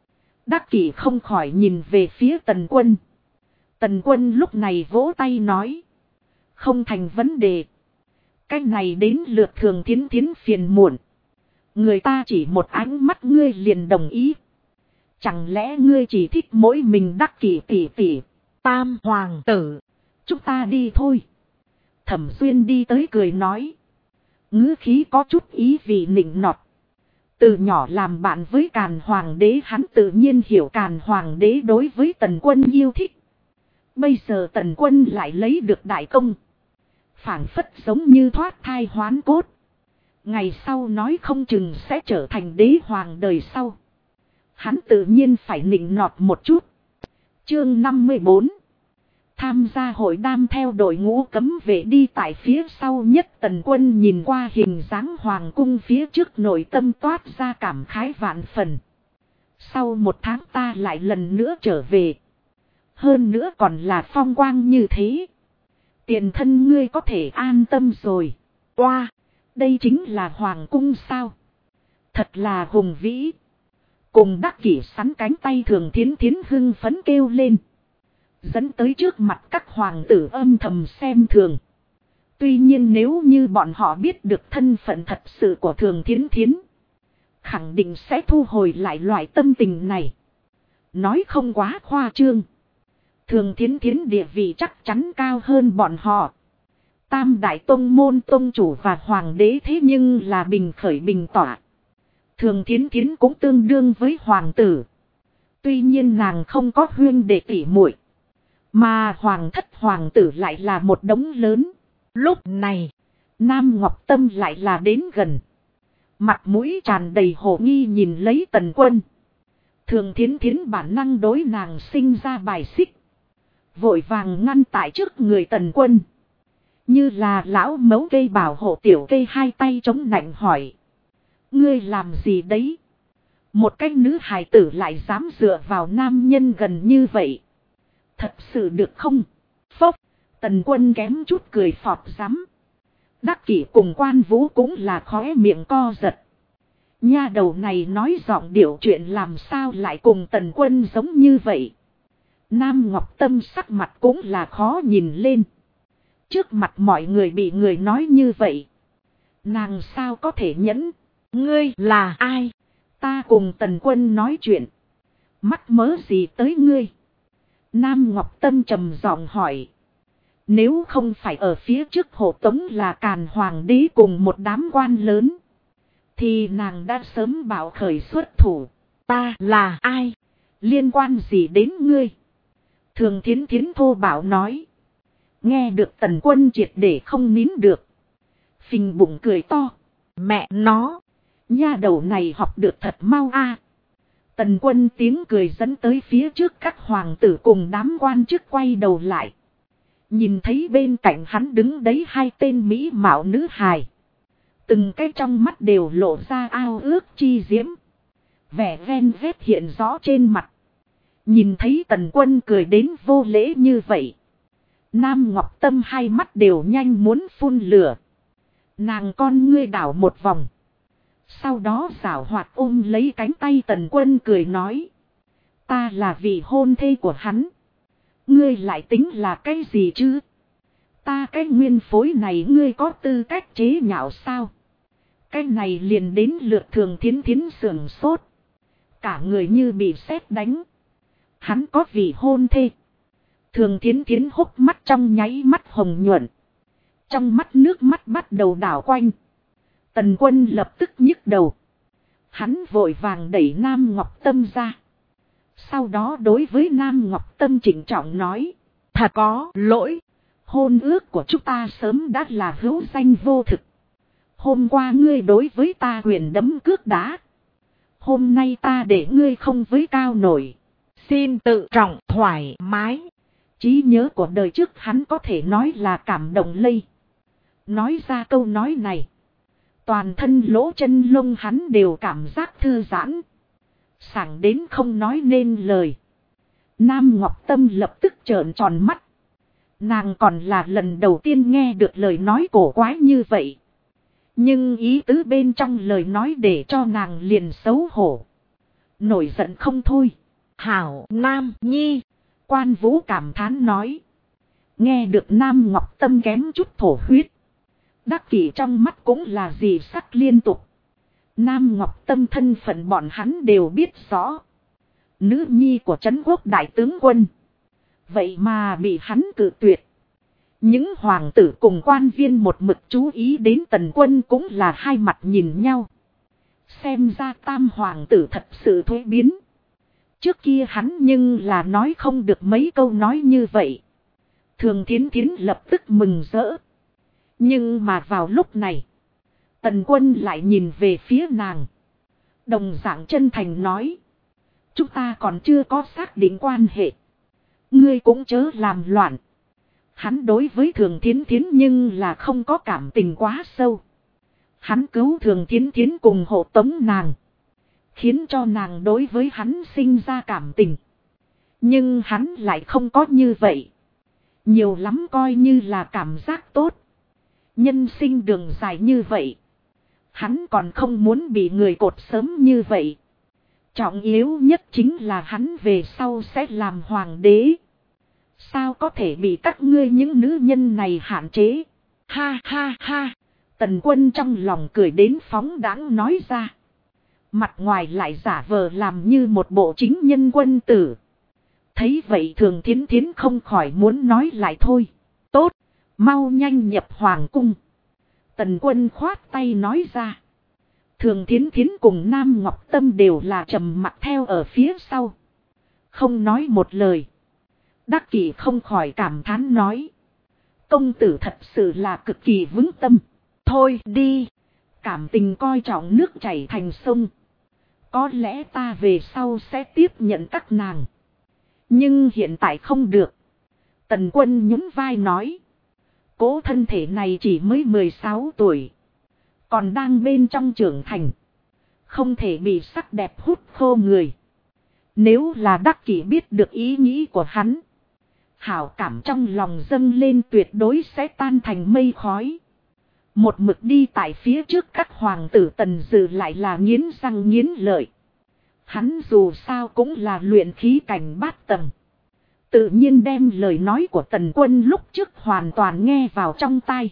Đắc Kỷ không khỏi nhìn về phía Tần Quân. Tần Quân lúc này vỗ tay nói. Không thành vấn đề. Cái này đến lượt Thường Thiến Thiến phiền muộn. Người ta chỉ một ánh mắt ngươi liền đồng ý. Chẳng lẽ ngươi chỉ thích mỗi mình Đắc Kỷ tỉ tỉ. Tam hoàng tử. Chúng ta đi thôi. Thẩm Xuyên đi tới cười nói. Ngữ khí có chút ý vì nịnh nọt. Từ nhỏ làm bạn với Càn Hoàng đế hắn tự nhiên hiểu Càn Hoàng đế đối với Tần Quân yêu thích. Bây giờ Tần Quân lại lấy được đại công. Phảng phất giống như thoát thai hoán cốt. Ngày sau nói không chừng sẽ trở thành đế hoàng đời sau. Hắn tự nhiên phải nịnh nọt một chút. Chương 54. Tham gia hội đam theo đội ngũ cấm vệ đi tại phía sau nhất. Tần Quân nhìn qua hình dáng hoàng cung phía trước, nội tâm toát ra cảm khái vạn phần. Sau một tháng ta lại lần nữa trở về. Hơn nữa còn là phong quang như thế. Tiền thân ngươi có thể an tâm rồi. Oa, đây chính là hoàng cung sao? Thật là hùng vĩ. Cùng Đắc Kỷ sắn cánh tay Thường Thiến Thiến hưng phấn kêu lên. Dẫn tới trước mặt các hoàng tử âm thầm xem thường. Tuy nhiên nếu như bọn họ biết được thân phận thật sự của Thường Thiến Thiến, khẳng định sẽ thu hồi lại loại tâm tình này. Nói không quá khoa trương, Thường Thiến Thiến địa vị chắc chắn cao hơn bọn họ. Tam đại tông môn tông chủ và hoàng đế thế nhưng là bình khởi bình tỏa. Thường Thiến Thiến cũng tương đương với hoàng tử. Tuy nhiên nàng không có huynh đệ tỷ muội, mà hoàng thất hoàng tử lại là một đống lớn. Lúc này, Nam Ngọc Tâm lại là đến gần. Mặt mũi tràn đầy hồ nghi nhìn lấy Tần Quân. Thường Thiến Thiến bản năng đối nàng sinh ra bài xích. Vội vàng ngăn tại trước người Tần Quân. Như là lão mấu cây bảo hộ tiểu cây, hai tay chống nạnh hỏi. Ngươi làm gì đấy? Một cái nữ hài tử lại dám dựa vào nam nhân gần như vậy. Thật sự được không? Phốc, Tần Quân kém chút cười phọt rắm. Đắc Kỷ cùng Quan Vũ cũng là khóe miệng co giật. Nha đầu này nói giọng điệu chuyện làm sao lại cùng Tần Quân giống như vậy. Nam Ngọc Tâm sắc mặt cũng là khó nhìn lên. Trước mặt mọi người bị người nói như vậy, nàng sao có thể nhẫn? Ngươi là ai? Ta cùng Tần Quân nói chuyện, mắc mớ gì tới ngươi? Nam Ngọc Tâm trầm giọng hỏi. Nếu không phải ở phía trước hộ tống là Càn Hoàng đế cùng một đám quan lớn, thì nàng đã sớm bảo khởi xuất thủ. Ta là ai? Liên quan gì đến ngươi? Thường Thiến Thiến thô bạo nói. Nghe được Tần Quân triệt để không nín được, phình bụng cười to. Mẹ nó, nha đầu này học được thật mau a. Tần Quân tiếng cười dẫn tới phía trước các hoàng tử cùng đám quan chức quay đầu lại. Nhìn thấy bên cạnh hắn đứng đấy hai tên mỹ mạo nữ hài. Từng cái trong mắt đều lộ ra ao ước chi diễm. Vẻ ghen ghét hiện rõ trên mặt. Nhìn thấy Tần Quân cười đến vô lễ như vậy, Nam Ngọc Tâm hai mắt đều nhanh muốn phun lửa. Nàng con ngươi đảo một vòng. Sau đó giảo hoạt ôm lấy cánh tay Tần Quân cười nói. Ta là vị hôn thê của hắn. Ngươi lại tính là cái gì chứ? Ta cái nguyên phối này ngươi có tư cách chế nhạo sao? Cái này liền đến lượt Thường Thiến Thiến sườn sốt. Cả người như bị sét đánh. Hắn có vị hôn thê. Thường Thiến Thiến hốc mắt trong nháy mắt hồng nhuận. Trong mắt nước mắt bắt đầu đảo quanh. Tần Quân lập tức nhức đầu. Hắn vội vàng đẩy Nam Ngọc Tâm ra. Sau đó đối với Nam Ngọc Tâm trịnh trọng nói. Thật có lỗi. Hôn ước của chúng ta sớm đã là hữu danh vô thực. Hôm qua ngươi đối với ta quyền đấm cước đá. Hôm nay ta để ngươi không với cao nổi. Xin tự trọng thoải mái. Trí nhớ của đời trước hắn có thể nói là cảm động lây. Nói ra câu nói này, toàn thân lỗ chân lông hắn đều cảm giác thư giãn. Sảng đến không nói nên lời. Nam Ngọc Tâm lập tức trợn tròn mắt. Nàng còn là lần đầu tiên nghe được lời nói cổ quái như vậy. Nhưng ý tứ bên trong lời nói để cho nàng liền xấu hổ. Nổi giận không thôi. Hảo Nam Nhi. Quan Vũ cảm thán nói. Nghe được Nam Ngọc Tâm kém chút thổ huyết. Đắc Kỷ trong mắt cũng là gì sắc liên tục. Nam Ngọc Tâm thân phận bọn hắn đều biết rõ. Nữ nhi của Trấn Quốc đại tướng quân. Vậy mà bị hắn cự tuyệt. Những hoàng tử cùng quan viên một mực chú ý đến Tần Quân cũng là hai mặt nhìn nhau. Xem ra tam hoàng tử thật sự thuế biến. Trước kia hắn nhưng là nói không được mấy câu nói như vậy. Thường Thiến Thiến lập tức mừng rỡ. Nhưng mà vào lúc này, Tần Quân lại nhìn về phía nàng. Đồng dạng chân thành nói. Chúng ta còn chưa có xác định quan hệ. Ngươi cũng chớ làm loạn. Hắn đối với Thường Thiến Thiến nhưng là không có cảm tình quá sâu. Hắn cứu Thường Thiến Thiến cùng hộ tống nàng. Khiến cho nàng đối với hắn sinh ra cảm tình. Nhưng hắn lại không có như vậy. Nhiều lắm coi như là cảm giác tốt. Nhân sinh đường dài như vậy. Hắn còn không muốn bị người cột sớm như vậy. Trọng yếu nhất chính là hắn về sau sẽ làm hoàng đế. Sao có thể bị các ngươi những nữ nhân này hạn chế. Ha ha ha. Tần Quân trong lòng cười đến phóng đãng nói ra. Mặt ngoài lại giả vờ làm như một bộ chính nhân quân tử. Thấy vậy Thường Thiến Thiến không khỏi muốn nói lại thôi. Tốt, mau nhanh nhập hoàng cung. Tần Quân khoát tay nói ra. Thường Thiến Thiến cùng Nam Ngọc Tâm đều là trầm mặc theo ở phía sau. Không nói một lời. Đắc Kỷ không khỏi cảm thán nói. Công tử thật sự là cực kỳ vững tâm. Thôi đi. Cảm tình coi trọng nước chảy thành sông. Có lẽ ta về sau sẽ tiếp nhận các nàng. Nhưng hiện tại không được. Tần Quân nhún vai nói. Cố thân thể này chỉ mới 16 tuổi. Còn đang bên trong trưởng thành. Không thể bị sắc đẹp hút khô người. Nếu là Đắc Kỷ biết được ý nghĩ của hắn. Hảo cảm trong lòng dâng lên tuyệt đối sẽ tan thành mây khói. Một mực đi tại phía trước các hoàng tử Tần Dự lại là nghiến răng nghiến lợi. Hắn dù sao cũng là luyện khí cảnh bát tầng. Tự nhiên đem lời nói của Tần Quân lúc trước hoàn toàn nghe vào trong tai.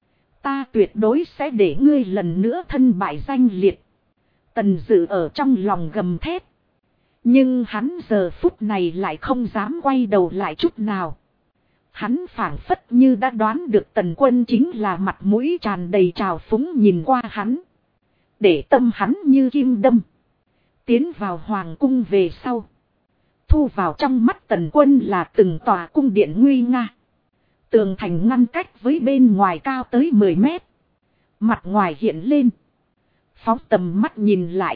Ta tuyệt đối sẽ để ngươi lần nữa thân bại danh liệt. Tần Dự ở trong lòng gầm thét. Nhưng hắn giờ phút này lại không dám quay đầu lại chút nào. Hắn phảng phất như đã đoán được Tần Quân chính là mặt mũi tràn đầy trào phúng nhìn qua hắn. Để tâm hắn như kim đâm. Tiến vào hoàng cung về sau. Thu vào trong mắt Tần Quân là từng tòa cung điện nguy nga. Tường thành ngăn cách với bên ngoài cao tới 10 mét. Mặt ngoài hiện lên. Phóng tầm mắt nhìn lại.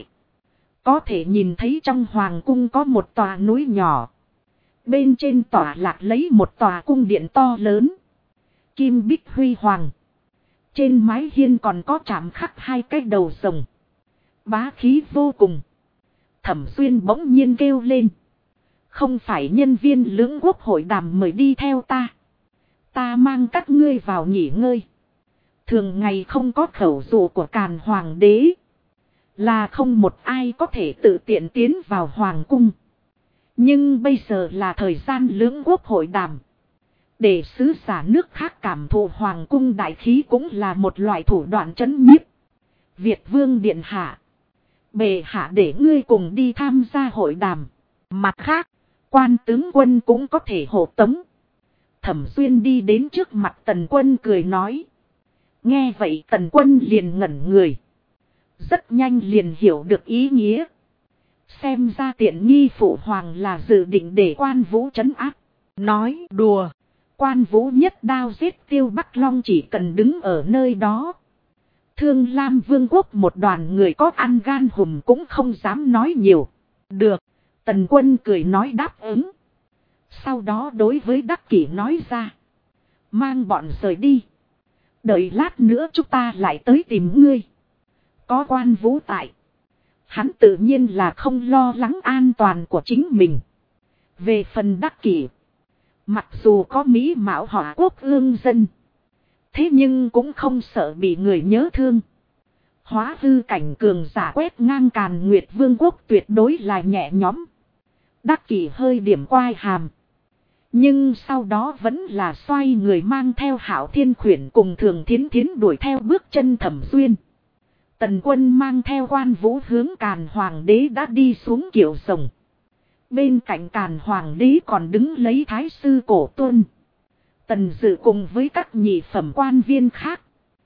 Có thể nhìn thấy trong hoàng cung có một tòa núi nhỏ. Bên trên tỏa lạc lấy một tòa cung điện to lớn. Kim bích huy hoàng. Trên mái hiên còn có chạm khắc hai cái đầu rồng. Bá khí vô cùng. Thẩm Xuyên bỗng nhiên kêu lên. Không phải nhân viên lưỡng quốc hội đàm mời đi theo ta. Ta mang các ngươi vào nghỉ ngơi. Thường ngày không có khẩu dụ của Càn Hoàng đế. Là không một ai có thể tự tiện tiến vào hoàng cung. Nhưng bây giờ là thời gian lưỡng quốc hội đàm. Để sứ giả nước khác cảm thụ hoàng cung đại khí cũng là một loại thủ đoạn trấn nhiếp. Việt Vương Điện Hạ. Bệ hạ để ngươi cùng đi tham gia hội đàm. Mặt khác, quan tướng quân cũng có thể hộ tống. Thẩm Xuyên đi đến trước mặt Tần Quân cười nói. Nghe vậy Tần Quân liền ngẩn người. Rất nhanh liền hiểu được ý nghĩa. Xem ra tiện nghi phụ hoàng là dự định để Quan Vũ trấn áp. Nói đùa. Quan Vũ nhất đao giết Tiêu Bắc Long chỉ cần đứng ở nơi đó. Thương Lam Vương quốc một đoàn người có ăn gan hùm cũng không dám nói nhiều. Được. Tần Quân cười nói đáp ứng. Sau đó đối với Đắc Kỷ nói ra. Mang bọn rời đi. Đợi lát nữa chúng ta lại tới tìm ngươi. Có Quan Vũ tại. Hắn tự nhiên là không lo lắng an toàn của chính mình. Về phần Đắc Kỷ. Mặc dù có mỹ mạo hỏa quốc ương dân. Thế nhưng cũng không sợ bị người nhớ thương. Hóa hư cảnh cường giả quét ngang Càn Nguyệt Vương quốc tuyệt đối là nhẹ nhõm. Đắc Kỷ hơi điểm quai hàm. Nhưng sau đó vẫn là xoay người mang theo Hạo Thiên Khuyển cùng Thường Thiến Thiến đuổi theo bước chân Thẩm Xuyên. Tần Quân mang theo Quan Vũ hướng Càn Hoàng đế đã đi xuống kiệu rồng. Bên cạnh Càn Hoàng đế còn đứng lấy Thái sư Cổ Tuân. Tần Dự cùng với các nhị phẩm quan viên khác.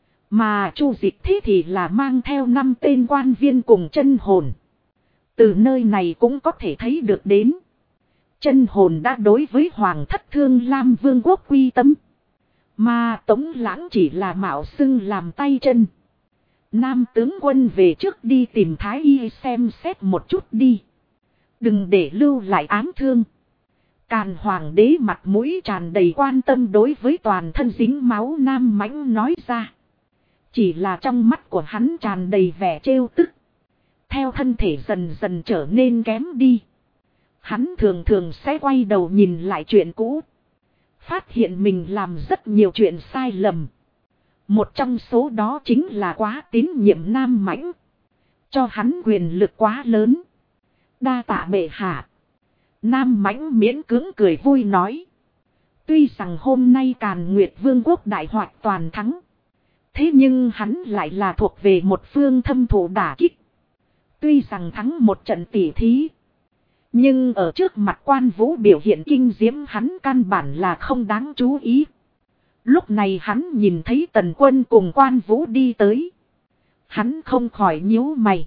Mà Chu Dịch Thế thì là mang theo 5 tên quan viên cùng chân hồn. Từ nơi này cũng có thể thấy được đến. Chân hồn đã đối với Hoàng thất Thương Lam Vương quốc quy tâm. Mà Tống Lãng chỉ là mạo xưng làm tay chân. Nam tướng quân về trước đi tìm Thái y xem xét một chút đi. Đừng để lưu lại ám thương. Càn Hoàng đế mặt mũi tràn đầy quan tâm đối với toàn thân dính máu Nam Mãnh nói ra. Chỉ là trong mắt của hắn tràn đầy vẻ trêu tức. Theo thân thể dần dần trở nên kém đi. Hắn thường thường sẽ quay đầu nhìn lại chuyện cũ. Phát hiện mình làm rất nhiều chuyện sai lầm. Một trong số đó chính là quá tín nhiệm Nam Mãnh. Cho hắn quyền lực quá lớn. Đa tạ bệ hạ. Nam Mãnh miễn cưỡng cười vui nói. Tuy rằng hôm nay Càn Nguyệt Vương quốc đại hoạt toàn thắng. Thế nhưng hắn lại là thuộc về một phương thâm thụ đả kích. Tuy rằng thắng một trận tỉ thí. Nhưng ở trước mặt Quan Vũ biểu hiện kinh diễm hắn căn bản là không đáng chú ý. Lúc này hắn nhìn thấy Tần Quân cùng Quan Vũ đi tới. Hắn không khỏi nhíu mày.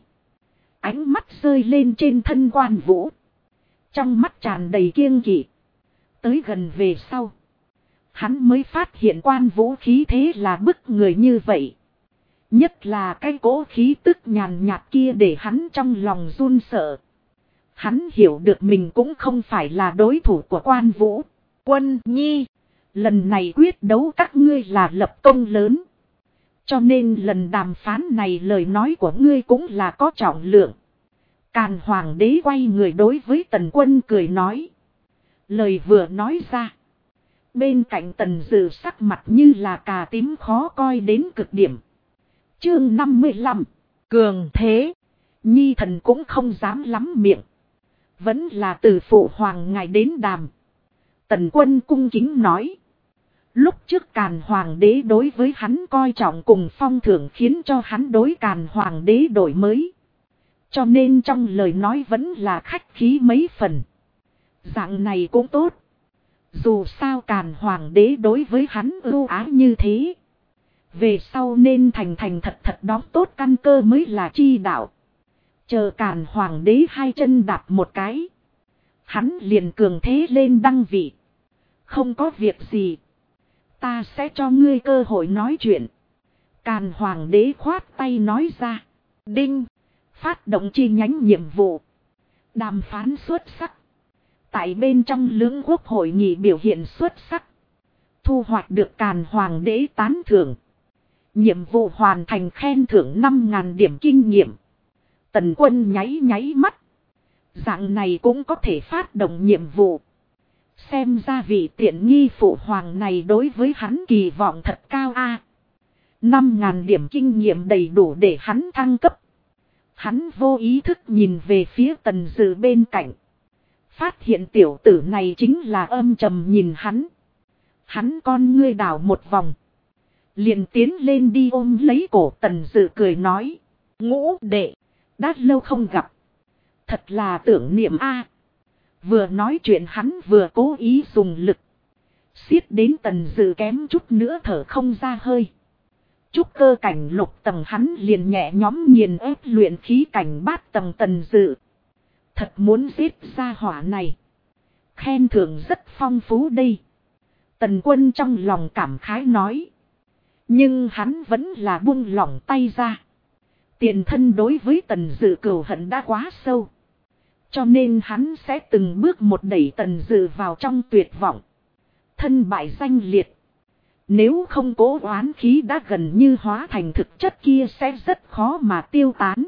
Ánh mắt rơi lên trên thân Quan Vũ. Trong mắt tràn đầy kiêng kỵ. Tới gần về sau. Hắn mới phát hiện Quan Vũ khí thế là bức người như vậy. Nhất là cái cỗ khí tức nhàn nhạt kia để hắn trong lòng run sợ. Hắn hiểu được mình cũng không phải là đối thủ của Quan Vũ. Quân Nhi, lần này quyết đấu các ngươi là lập công lớn. Cho nên lần đàm phán này lời nói của ngươi cũng là có trọng lượng. Càn Hoàng đế quay người đối với Tần Quân cười nói. Lời vừa nói ra. Bên cạnh Tần Dự sắc mặt như là cà tím khó coi đến cực điểm. Chương 55. Cường thế. Nhi thần cũng không dám lắm miệng. Vẫn là từ phụ hoàng ngài đến đàm. Tần Quân cung kính nói. Lúc trước Càn Hoàng đế đối với hắn coi trọng cùng phong thưởng khiến cho hắn đối Càn Hoàng đế đổi mới. Cho nên trong lời nói vẫn là khách khí mấy phần. Dạng này cũng tốt. Dù sao Càn Hoàng đế đối với hắn ưu ái như thế. Về sau nên thành thành thật thật đóng tốt căn cơ mới là chi đạo. Chờ Càn Hoàng đế hai chân đạp một cái. Hắn liền cường thế lên đăng vị. Không có việc gì. Ta sẽ cho ngươi cơ hội nói chuyện. Càn Hoàng đế khoát tay nói ra. Đinh. Phát động chi nhánh nhiệm vụ. Đàm phán xuất sắc. Tại bên trong lưỡng quốc hội nghị biểu hiện xuất sắc. Thu hoạch được Càn Hoàng đế tán thưởng. Nhiệm vụ hoàn thành khen thưởng 5.000 điểm kinh nghiệm. Tần Quân nháy mắt. Dạng này cũng có thể phát động nhiệm vụ. Xem ra vị tiện nghi phụ hoàng này đối với hắn kỳ vọng thật cao a. 5.000 điểm kinh nghiệm đầy đủ để hắn thăng cấp. Hắn vô ý thức nhìn về phía Tần Dự bên cạnh. Phát hiện tiểu tử này chính là âm trầm nhìn hắn. Hắn con ngươi đảo một vòng. Liền tiến lên đi ôm lấy cổ Tần Dự cười nói. Ngũ đệ, đã lâu không gặp. Thật là tưởng niệm a. Vừa nói chuyện hắn vừa cố ý dùng lực. Xiết đến Tần Dự kém chút nữa thở không ra hơi. Trúc cơ cảnh lục tầng hắn liền nhẹ nhóm nghiền ép luyện khí cảnh bát tầng Tần Dự. Thật muốn giết ra hỏa này. Khen thưởng rất phong phú đây. Tần Quân trong lòng cảm khái nói. Nhưng hắn vẫn là buông lỏng tay ra. Tiền thân đối với Tần Dự cừu hận đã quá sâu. Cho nên hắn sẽ từng bước một đẩy Tần Dự vào trong tuyệt vọng. Thân bại danh liệt. Nếu không cố oán khí đã gần như hóa thành thực chất kia sẽ rất khó mà tiêu tán.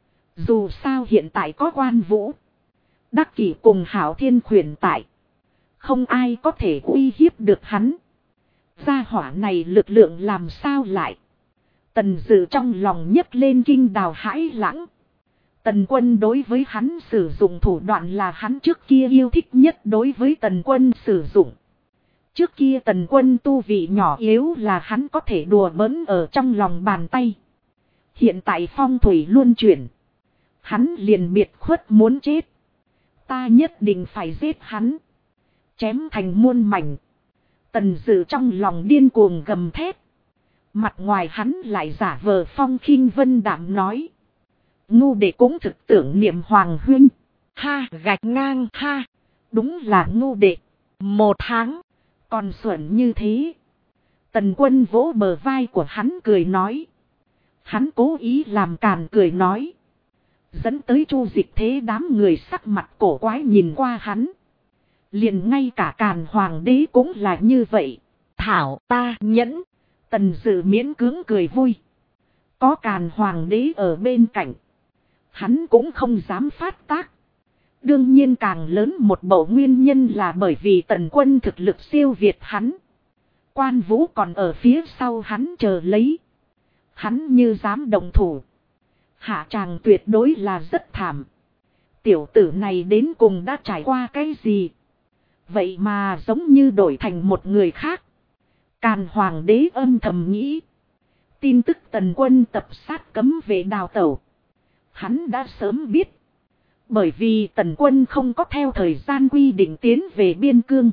Dù sao hiện tại có Quan Vũ. Đắc Kỷ cùng Hảo Thiên khuyển tại. Không ai có thể uy hiếp được hắn. Gia hỏa này lực lượng làm sao lại. Tần Dự trong lòng nhấc lên kinh đào hãi lãng. Tần Quân đối với hắn sử dụng thủ đoạn là hắn trước kia yêu thích nhất đối với Tần Quân sử dụng. Trước kia Tần Quân tu vị nhỏ yếu là hắn có thể đùa bỡn ở trong lòng bàn tay. Hiện tại phong thủy luân chuyển. Hắn liền biệt khuất muốn chết. Ta nhất định phải giết hắn. Chém thành muôn mảnh. Tần Dự trong lòng điên cuồng gầm thét. Mặt ngoài hắn lại giả vờ phong khinh vân đạm nói. Ngu đệ cũng thực tưởng niệm Hoàng huynh. Ha gạch ngang ha. Đúng là ngu đệ. 1 tháng. Còn xuẩn như thế. Tần Quân vỗ bờ vai của hắn cười nói. Hắn cố ý làm càn cười nói. Dẫn tới Chu Dịch thế đám người sắc mặt cổ quái nhìn qua hắn. Liền ngay cả Càn Hoàng đế cũng là như vậy. Thảo ta nhẫn. Tần Dự miễn cưỡng cười vui. Có Càn Hoàng đế ở bên cạnh. Hắn cũng không dám phát tác. Đương nhiên càng lớn một bộ nguyên nhân là bởi vì Tần Quân thực lực siêu việt hắn. Quan Vũ còn ở phía sau hắn chờ lấy. Hắn như dám động thủ. Hạ tràng tuyệt đối là rất thảm. Tiểu tử này đến cùng đã trải qua cái gì? Vậy mà giống như đổi thành một người khác. Càn hoàng đế âm thầm nghĩ. Tin tức Tần Quân tập sát cấm vệ đào tẩu. Hắn đã sớm biết. Bởi vì Tần Quân không có theo thời gian quy định tiến về biên cương.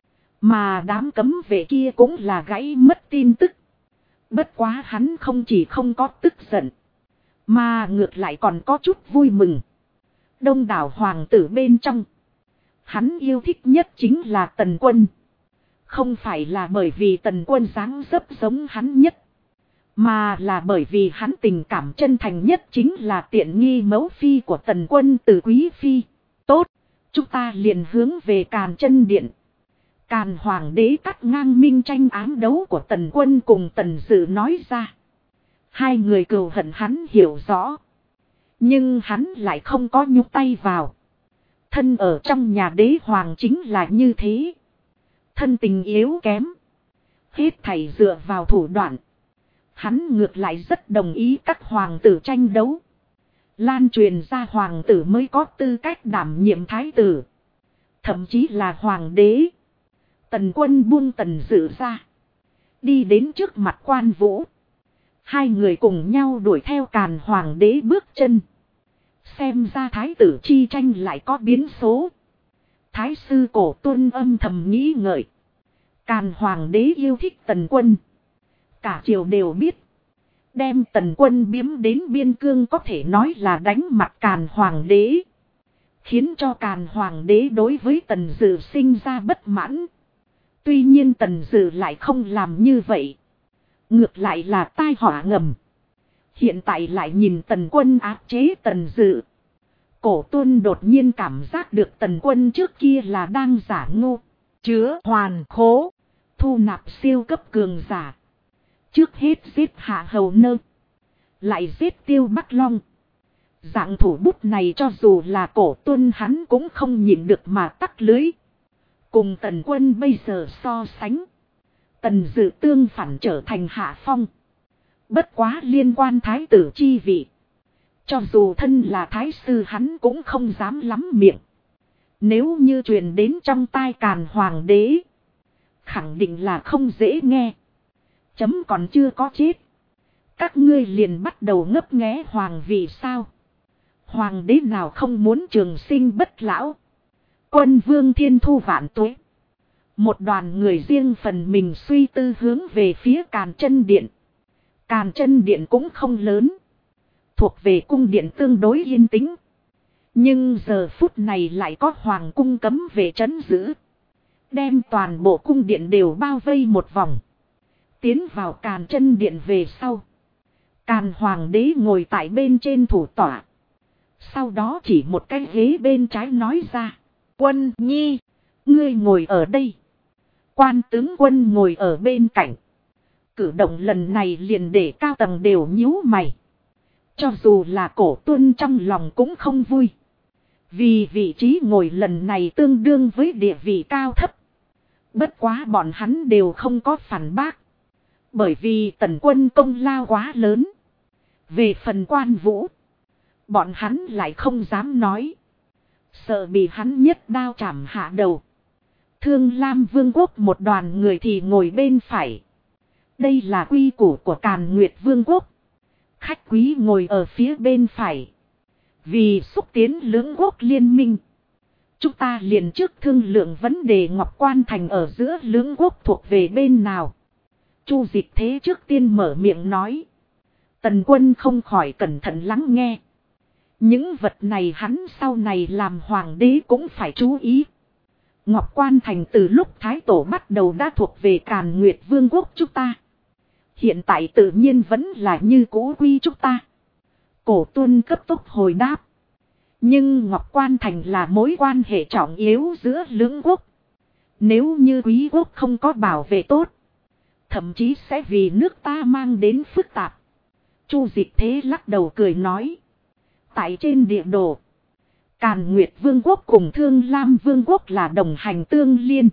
Mà đám cấm vệ kia cũng là gãy mất tin tức. Bất quá hắn không chỉ không có tức giận. Mà ngược lại còn có chút vui mừng. Đông đảo hoàng tử bên trong. Hắn yêu thích nhất chính là Tần Quân. Không phải là bởi vì Tần Quân dáng dấp giống hắn nhất. Mà là bởi vì hắn tình cảm chân thành nhất chính là tiện nghi mẫu phi của Tần Quân từ quý phi. Tốt, chúng ta liền hướng về Càn Chân Điện. Càn hoàng đế cắt ngang minh tranh ám đấu của Tần Quân cùng Tần Dự nói ra. Hai người cừu hận hắn hiểu rõ. Nhưng hắn lại không có nhúc tay vào. Thân ở trong nhà đế hoàng chính là như thế. Thân tình yếu kém. Hết thảy dựa vào thủ đoạn. Hắn ngược lại rất đồng ý các hoàng tử tranh đấu. Lan truyền ra hoàng tử mới có tư cách đảm nhiệm thái tử. Thậm chí là hoàng đế. Tần Quân buông Tần Dự ra. Đi đến trước mặt Quan Vũ. Hai người cùng nhau đuổi theo Càn hoàng đế bước chân. Xem ra thái tử chi tranh lại có biến số. Thái sư Cổ Tuân âm thầm nghĩ ngợi. Càn hoàng đế yêu thích Tần Quân. Cả triều đều biết. Đem Tần Quân biếm đến biên cương có thể nói là đánh mặt Càn hoàng đế. Khiến cho Càn hoàng đế đối với Tần Dự sinh ra bất mãn. Tuy nhiên Tần Dự lại không làm như vậy. Ngược lại là tai họa ngầm. Hiện tại lại nhìn Tần Quân áp chế Tần Dự. Cổ Tuân đột nhiên cảm giác được Tần Quân trước kia là đang giả ngu. Chứa hoàn khố. Thu nạp siêu cấp cường giả. Trước hết giết Hạ Hầu Nơ. Lại giết Tiêu Bắc Long. Dạng thủ bút này cho dù là Cổ Tuân hắn cũng không nhịn được mà tắc lưới. Cùng Tần Quân bây giờ so sánh. Tần Dự tương phản trở thành hạ phong. Bất quá liên quan thái tử chi vị. Cho dù thân là thái sư hắn cũng không dám lắm miệng. Nếu như truyền đến trong tai Càn hoàng đế. Khẳng định là không dễ nghe. Chấm còn chưa có chết. Các ngươi liền bắt đầu ngấp nghé hoàng vị sao. Hoàng đế nào không muốn trường sinh bất lão. Quân vương thiên thu vạn tuế. Một đoàn người riêng phần mình suy tư hướng về phía Càn Chân Điện. Càn Chân Điện cũng không lớn. Thuộc về cung điện tương đối yên tĩnh. Nhưng giờ phút này lại có hoàng cung cấm vệ trấn giữ. Đem toàn bộ cung điện đều bao vây một vòng. Tiến vào Càn Chân Điện về sau. Càn hoàng đế ngồi tại bên trên thủ tọa. Sau đó chỉ một cái ghế bên trái nói ra. Quân nhi, ngươi ngồi ở đây. Quan tướng Quân ngồi ở bên cạnh. Cử động lần này liền để cao tầng đều nhíu mày. Cho dù là Cổ Tuân trong lòng cũng không vui. Vì vị trí ngồi lần này tương đương với địa vị cao thấp. Bất quá bọn hắn đều không có phản bác. Bởi vì Tần Quân công lao quá lớn. Về phần Quan Vũ. Bọn hắn lại không dám nói. Sợ bị hắn nhất đao chảm hạ đầu. Thương Lam Vương quốc một đoàn người thì ngồi bên phải. Đây là quy củ của Càn Nguyệt Vương quốc. Khách quý ngồi ở phía bên phải. Vì xúc tiến lưỡng quốc liên minh. Chúng ta liền trước thương lượng vấn đề Ngọc Quan Thành ở giữa lưỡng quốc thuộc về bên nào. Chu Dịch Thế trước tiên mở miệng nói. Tần Quân không khỏi cẩn thận lắng nghe. Những vật này hắn sau này làm hoàng đế cũng phải chú ý. Ngọc Quan Thành từ lúc Thái Tổ bắt đầu đã thuộc về Càn Nguyệt Vương quốc chúng ta. Hiện tại tự nhiên vẫn là như cũ quy chúng ta. Cổ Tuân cấp tốc hồi đáp. Nhưng Ngọc Quan Thành là mối quan hệ trọng yếu giữa lưỡng quốc. Nếu như quý quốc không có bảo vệ tốt. Thậm chí sẽ vì nước ta mang đến phức tạp. Chu Dịch Thế lắc đầu cười nói. Tại trên địa đồ. Càn Nguyệt Vương quốc cùng Thương Lam Vương quốc là đồng hành tương liên.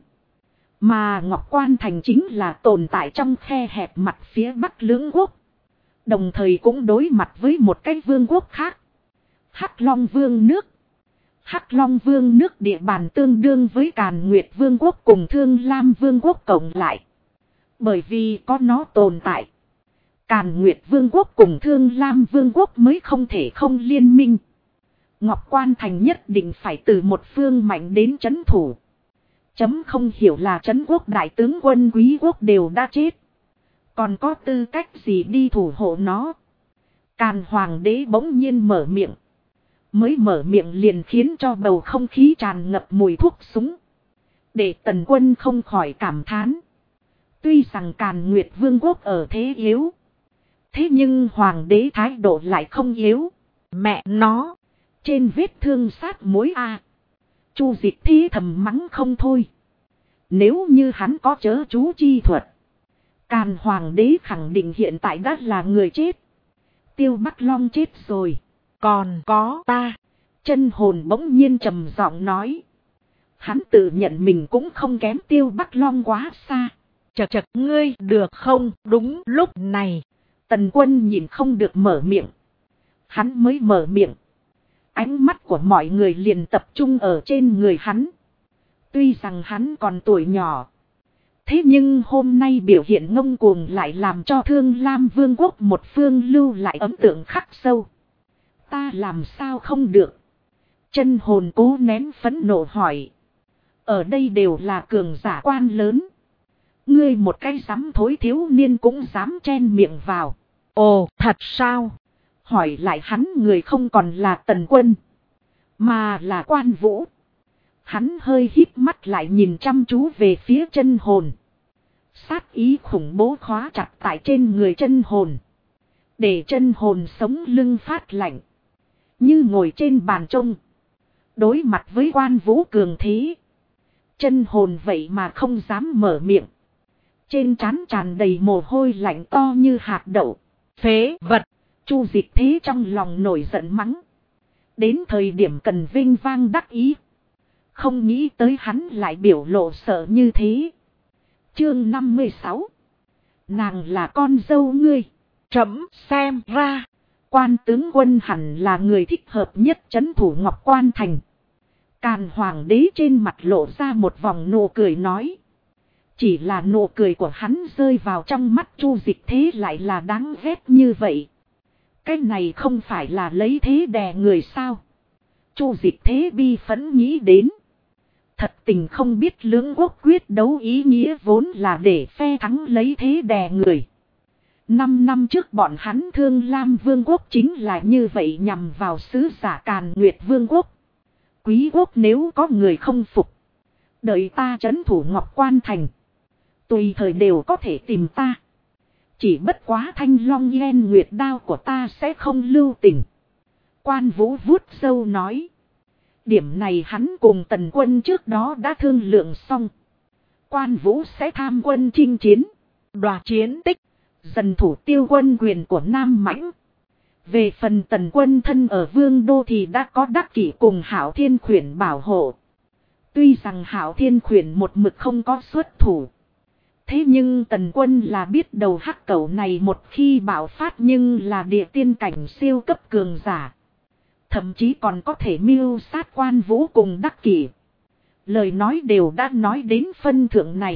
Mà Ngọc Quan Thành chính là tồn tại trong khe hẹp mặt phía bắc lưỡng quốc. Đồng thời cũng đối mặt với một cái vương quốc khác. Hắc Long Vương nước. Hắc Long Vương nước địa bàn tương đương với Càn Nguyệt Vương quốc cùng Thương Lam Vương quốc cộng lại. Bởi vì có nó tồn tại, Càn Nguyệt Vương quốc cùng Thương Lam Vương quốc mới không thể không liên minh. Ngọc Quan Thành nhất định phải từ một phương mạnh đến trấn thủ. Chấm không hiểu là trấn quốc đại tướng quân quý quốc đều đã chết, còn có tư cách gì đi thủ hộ nó. Càn Hoàng đế bỗng nhiên mở miệng. Mới mở miệng liền khiến cho bầu không khí tràn ngập mùi thuốc súng. Để Tần Quân không khỏi cảm thán. Tuy rằng Càn Nguyệt Vương quốc ở thế yếu, thế nhưng Hoàng đế thái độ lại không yếu. Mẹ nó, trên vết thương sát mối a. Chu Dịch Thi thầm mắng không thôi. Nếu như hắn có chớ chú chi thuật, Càn Hoàng đế khẳng định hiện tại đã là người chết. Tiêu Bắc Long chết rồi, còn có ta. Chân hồn bỗng nhiên trầm giọng nói. Hắn tự nhận mình cũng không kém Tiêu Bắc Long quá xa. Chật chật, ngươi được không? Đúng lúc này, Tần Quân nhìn không được mở miệng. Hắn mới mở miệng, ánh mắt của mọi người liền tập trung ở trên người hắn. Tuy rằng hắn còn tuổi nhỏ, thế nhưng hôm nay biểu hiện ngông cuồng lại làm cho Thương Lam Vương quốc một phương lưu lại ấn tượng khắc sâu. Ta làm sao không được? Chân hồn cố nén phẫn nộ hỏi. Ở đây đều là cường giả quan lớn, ngươi một cái dám thối thiếu niên cũng dám chen miệng vào. Ồ, thật sao? Hỏi lại hắn người không còn là Tần Quân, mà là Quan Vũ. Hắn hơi híp mắt lại nhìn chăm chú về phía chân hồn. Sát ý khủng bố khóa chặt tại trên người chân hồn, để chân hồn sống lưng phát lạnh, như ngồi trên bàn trông. Đối mặt với Quan Vũ cường thế, chân hồn vậy mà không dám mở miệng. Trên trán tràn đầy mồ hôi lạnh to như hạt đậu. Phế vật! Chu Dịch Thế trong lòng nổi giận mắng. Đến thời điểm cần vinh vang đắc ý, không nghĩ tới hắn lại biểu lộ sợ như thế. Chương 56. Nàng là con dâu ngươi. Trẫm xem ra, Quan tướng quân hẳn là người thích hợp nhất trấn thủ Ngọc Quan Thành. Càn Hoàng đế trên mặt lộ ra một vòng nụ cười nói. Chỉ là nụ cười của hắn rơi vào trong mắt Chu Dịch Thế lại là đáng ghét như vậy. Cái này không phải là lấy thế đè người sao? Chu Dịch Thế bi phẫn nghĩ đến. Thật tình không biết lưỡng quốc quyết đấu ý nghĩa vốn là để phe thắng lấy thế đè người. 5 năm trước bọn hắn Thương Lam Vương quốc chính là như vậy nhằm vào sứ giả Càn Nguyệt Vương quốc. Quý quốc nếu có người không phục, đợi ta trấn thủ Ngọc Quan Thành, tùy thời đều có thể tìm ta. Chỉ bất quá Thanh Long Yên Nguyệt đao của ta sẽ không lưu tình. Quan Vũ vuốt râu nói. Điểm này hắn cùng Tần Quân trước đó đã thương lượng xong. Quan Vũ sẽ tham quân chinh chiến, đoạt chiến tích, dần thủ tiêu quân quyền của Nam Mãnh. Về phần Tần Quân thân ở Vương Đô thì đã có Đắc Kỷ cùng Hạo Thiên Khuyển bảo hộ. Tuy rằng Hạo Thiên Khuyển một mực không có xuất thủ, thế nhưng Tần Quân là biết đầu hắc cẩu này một khi bạo phát nhưng là địa tiên cảnh siêu cấp cường giả. Thậm chí còn có thể mưu sát Quan Vũ cùng Đắc Kỷ. Lời nói đều đã nói đến phân thượng này.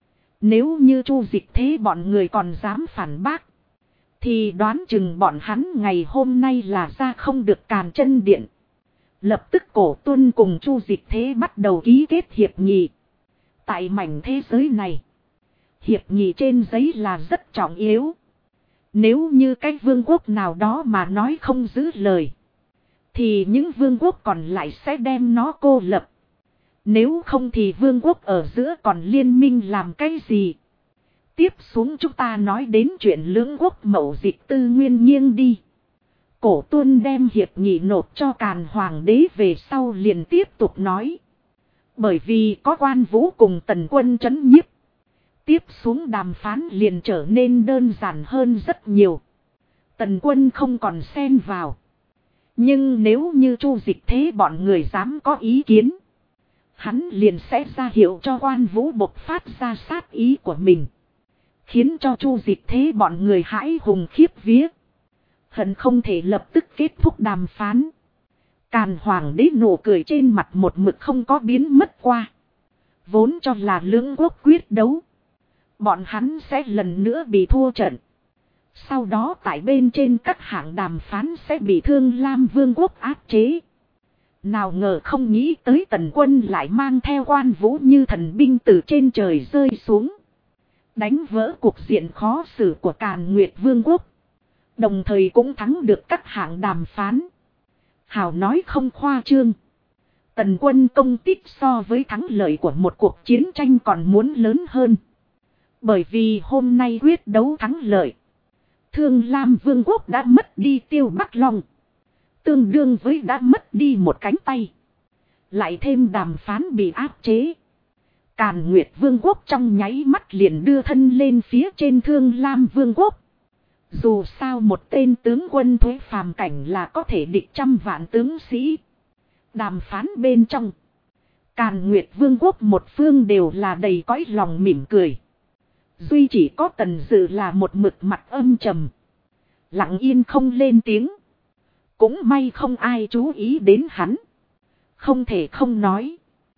Nếu như Chu Dịch Thế bọn người còn dám phản bác, thì đoán chừng bọn hắn ngày hôm nay là ra không được Càn Chân Điện. Lập tức Cổ Tuân cùng Chu Dịch Thế bắt đầu ký kết hiệp nghị. Tại mảnh thế giới này, hiệp nghị trên giấy là rất trọng yếu. Nếu như cái vương quốc nào đó mà nói không giữ lời, thì những vương quốc còn lại sẽ đem nó cô lập. Nếu không thì vương quốc ở giữa còn liên minh làm cái gì? Tiếp xuống chúng ta nói đến chuyện lưỡng quốc mậu dịch tư nguyên nghiêng đi. Cổ Tuân đem hiệp nghị nộp cho Càn Hoàng đế về sau liền tiếp tục nói. Bởi vì có Quan Vũ cùng Tần Quân trấn nhiếp, tiếp xuống đàm phán liền trở nên đơn giản hơn rất nhiều. Tần Quân không còn xen vào. Nhưng nếu như Chu Dịch Thế bọn người dám có ý kiến, hắn liền sẽ ra hiệu cho Quan Vũ bộc phát ra sát ý của mình, khiến cho Chu Dịch Thế bọn người hãi hùng khiếp vía, hận không thể lập tức kết thúc đàm phán. Càn hoàng đế nụ cười trên mặt một mực không có biến mất qua. Vốn cho là lưỡng quốc quyết đấu. Bọn hắn sẽ lần nữa bị thua trận. Sau đó tại bên trên các hạng đàm phán sẽ bị Thương Lam Vương quốc áp chế. Nào ngờ không nghĩ tới Tần Quân lại mang theo Quan Vũ như thần binh từ trên trời rơi xuống. Đánh vỡ cục diện khó xử của Càn Nguyệt Vương quốc. Đồng thời cũng thắng được các hạng đàm phán. Hào nói không khoa trương. Tần Quân công tích so với thắng lợi của một cuộc chiến tranh còn muốn lớn hơn. Bởi vì hôm nay quyết đấu thắng lợi. Thương Lam Vương quốc đã mất đi Tiêu Bắc Long. Tương đương với đã mất đi một cánh tay. Lại thêm đàm phán bị áp chế. Càn Nguyệt Vương quốc trong nháy mắt liền đưa thân lên phía trên Thương Lam Vương quốc. Dù sao một tên tướng quân thuế phàm cảnh là có thể địch trăm vạn tướng sĩ. Đàm phán bên trong. Càn Nguyệt Vương quốc một phương đều là đầy cõi lòng mỉm cười. Duy chỉ có Tần Dự là một mực mặt âm trầm. Lặng yên không lên tiếng. Cũng may không ai chú ý đến hắn. Không thể không nói.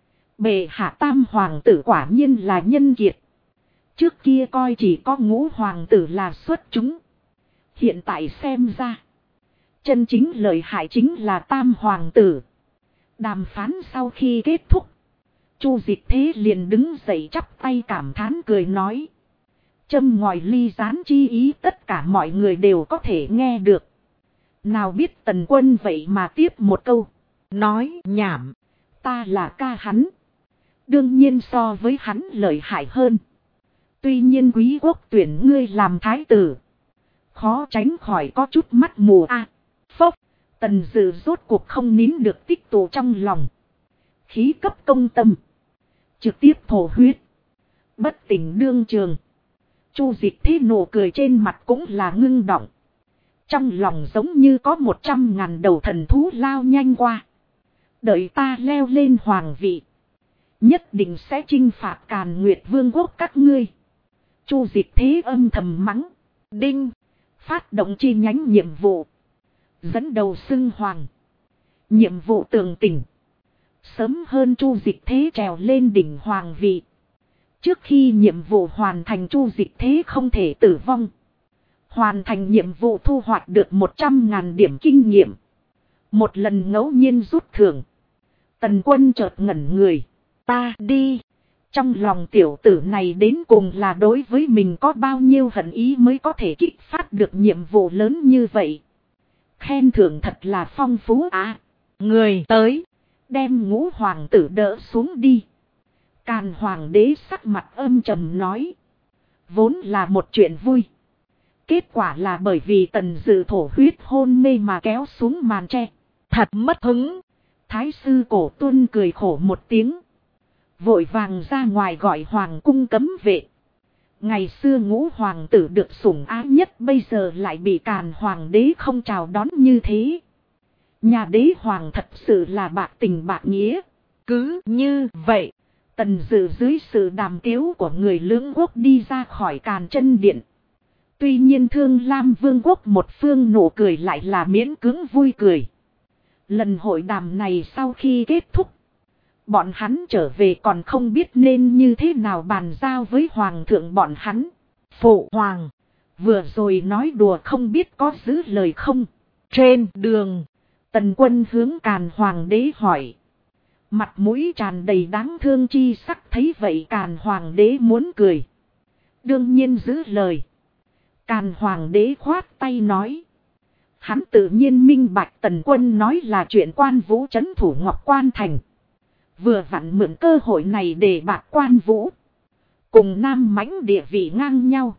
Bệ hạ tam hoàng tử quả nhiên là nhân kiệt. Trước kia coi chỉ có ngũ hoàng tử là xuất chúng. Hiện tại xem ra. Chân chính lợi hại chính là tam hoàng tử. Đàm phán sau khi kết thúc. Chu Dịch Thế liền đứng dậy chắp tay cảm thán cười nói. Châm ngòi ly gián chi ý tất cả mọi người đều có thể nghe được. Nào biết Tần Quân vậy mà tiếp một câu. Nói nhảm. Ta là ca hắn. Đương nhiên so với hắn lợi hại hơn. Tuy nhiên quý quốc tuyển ngươi làm thái tử. Khó tránh khỏi có chút mắt mù a. Phốc. Tần Dự rốt cuộc không nín được tích tụ trong lòng. Khí cấp công tâm. Trực tiếp thổ huyết. Bất tỉnh đương trường. Chu Dịch Thế nụ cười trên mặt cũng là ngưng động. Trong lòng giống như có 100.000 đầu thần thú lao nhanh qua. Đợi ta leo lên hoàng vị. Nhất định sẽ chinh phạt Càn Nguyệt Vương quốc các ngươi. Chu Dịch Thế âm thầm mắng. Đinh. Phát động chi nhánh nhiệm vụ. Dẫn đầu xưng hoàng. Nhiệm vụ tường tỉnh. Sớm hơn Chu Dịch Thế trèo lên đỉnh hoàng vị. Trước khi nhiệm vụ hoàn thành Chu Dịch Thế không thể tử vong. Hoàn thành nhiệm vụ thu hoạch được 100.000 điểm kinh nghiệm. Một lần ngẫu nhiên rút thưởng. Tần Quân chợt ngẩn người. Ta đi. Trong lòng tiểu tử này đến cùng là đối với mình có bao nhiêu hận ý mới có thể kích phát được nhiệm vụ lớn như vậy. Khen thưởng thật là phong phú á. Người tới. Đem ngũ hoàng tử đỡ xuống đi. Càn hoàng đế sắc mặt âm trầm nói. Vốn là một chuyện vui. Kết quả là bởi vì Tần Dự thổ huyết hôn mê mà kéo xuống màn tre. Thật mất hứng. Thái sư Cổ Tuân cười khổ một tiếng. Vội vàng ra ngoài gọi hoàng cung cấm vệ. Ngày xưa ngũ hoàng tử được sủng ái nhất bây giờ lại bị Càn hoàng đế không chào đón như thế. Nhà đế hoàng thật sự là bạc tình bạc nghĩa. Cứ như vậy. Tần Dự dưới sự đàm tiếu của người lưỡng quốc đi ra khỏi Càn Chân Điện. Tuy nhiên Thương Lam Vương quốc một phương nụ cười lại là miễn cưỡng vui cười. Lần hội đàm này sau khi kết thúc. Bọn hắn trở về còn không biết nên như thế nào bàn giao với hoàng thượng bọn hắn. Phụ hoàng. Vừa rồi nói đùa không biết có giữ lời không. Trên đường. Tần Quân hướng Càn hoàng đế hỏi. Mặt mũi tràn đầy đáng thương chi sắc thấy vậy Càn hoàng đế muốn cười. Đương nhiên giữ lời. Càn hoàng đế khoát tay nói. Hắn tự nhiên minh bạch Tần Quân nói là chuyện Quan Vũ trấn thủ Ngọc Quan Thành. Vừa vặn mượn cơ hội này để bạc Quan Vũ. Cùng Nam Mãnh địa vị ngang nhau.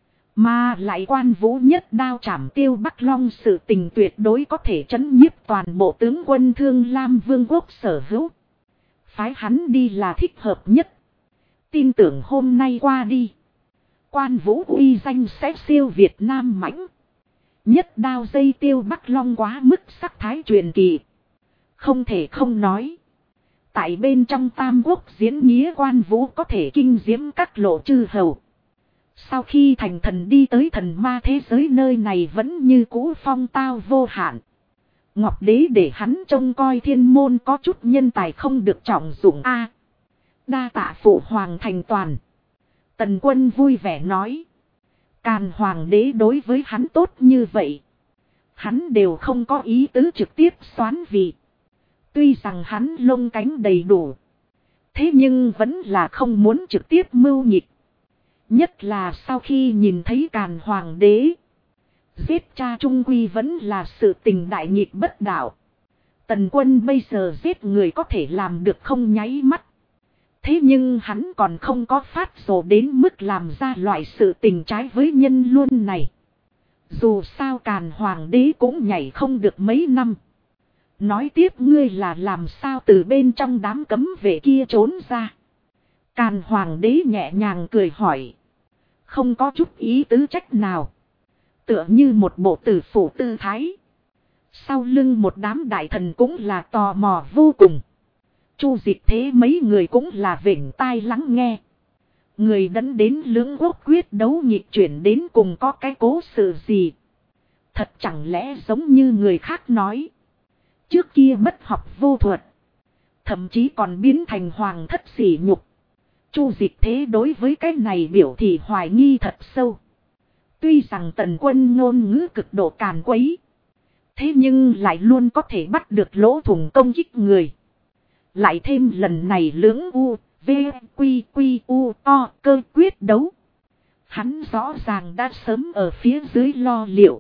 Mà lại Quan Vũ nhất đao trảm Tiêu Bắc Long sự tình tuyệt đối có thể trấn nhiếp toàn bộ tướng quân Thương Lam Vương quốc sở hữu. Phái hắn đi là thích hợp nhất. Tin tưởng hôm nay qua đi. Quan Vũ uy danh sẽ siêu Việt Nam Mãnh. Nhất đao dây Tiêu Bắc Long quá mức sắc thái truyền kỳ. Không thể không nói. Tại bên trong Tam Quốc diễn nghĩa Quan Vũ có thể kinh diễm các lộ chư hầu. Sau khi thành thần đi tới thần ma thế giới nơi này vẫn như cũ phong tao vô hạn. Ngọc đế để hắn trông coi thiên môn có chút nhân tài không được trọng dụng a. Đa tạ phụ hoàng thành toàn. Tần Quân vui vẻ nói. Càn hoàng đế đối với hắn tốt như vậy. Hắn đều không có ý tứ trực tiếp soán vị. Tuy rằng hắn lông cánh đầy đủ. Thế nhưng vẫn là không muốn trực tiếp mưu nhịp. Nhất là sau khi nhìn thấy Càn hoàng đế. Giết cha trung quy vẫn là sự tình đại nghịch bất đạo. Tần Quân bây giờ giết người có thể làm được không nháy mắt. Thế nhưng hắn còn không có phát rồ đến mức làm ra loại sự tình trái với nhân luôn này. Dù sao Càn hoàng đế cũng nhảy không được mấy năm. Nói tiếp ngươi là làm sao từ bên trong đám cấm vệ kia trốn ra. Càn hoàng đế nhẹ nhàng cười hỏi. Không có chút ý tứ trách nào. Tựa như một bộ tử phủ tư thái. Sau lưng một đám đại thần cũng là tò mò vô cùng. Chu Dịch Thế mấy người cũng là vểnh tai lắng nghe. Người đẫn đến lưỡng quốc quyết đấu nhịp chuyển đến cùng có cái cố sự gì. Thật chẳng lẽ giống như người khác nói. Trước kia bất học vô thuật. Thậm chí còn biến thành hoàng thất sỉ nhục. Chu Dịch Thế đối với cái này biểu thị hoài nghi thật sâu. Tuy rằng Tần Quân ngôn ngữ cực độ càn quấy. Thế nhưng lại luôn có thể bắt được lỗ thủng công kích người. Lại thêm lần này lưỡng U, V, Quy, Quy, U, O cơ quyết đấu. Hắn rõ ràng đã sớm ở phía dưới lo liệu.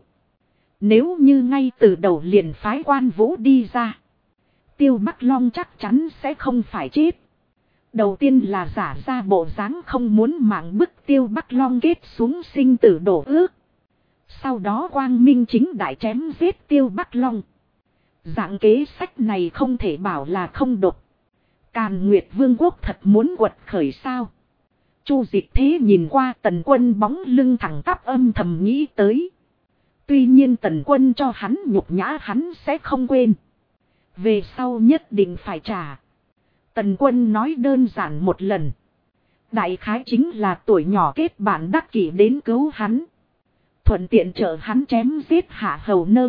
Nếu như ngay từ đầu liền phái Quan Vũ đi ra. Tiêu Bắc Long chắc chắn sẽ không phải chết. Đầu tiên là giả ra bộ dáng không muốn mạng bức Tiêu Bắc Long kết xuống sinh tử đổ ước. Sau đó quang minh chính đại chém giết Tiêu Bắc Long. Dạng kế sách này không thể bảo là không độc. Càn Nguyệt Vương quốc thật muốn quật khởi sao. Chu Dịch Thế nhìn qua Tần Quân bóng lưng thẳng tắp âm thầm nghĩ tới. Tuy nhiên Tần Quân cho hắn nhục nhã hắn sẽ không quên. Về sau nhất định phải trả. Tần Quân nói đơn giản một lần. Đại khái chính là tuổi nhỏ kết bạn đắc kỷ đến cứu hắn. Thuận tiện trợ hắn chém giết Hạ Hầu Nơ.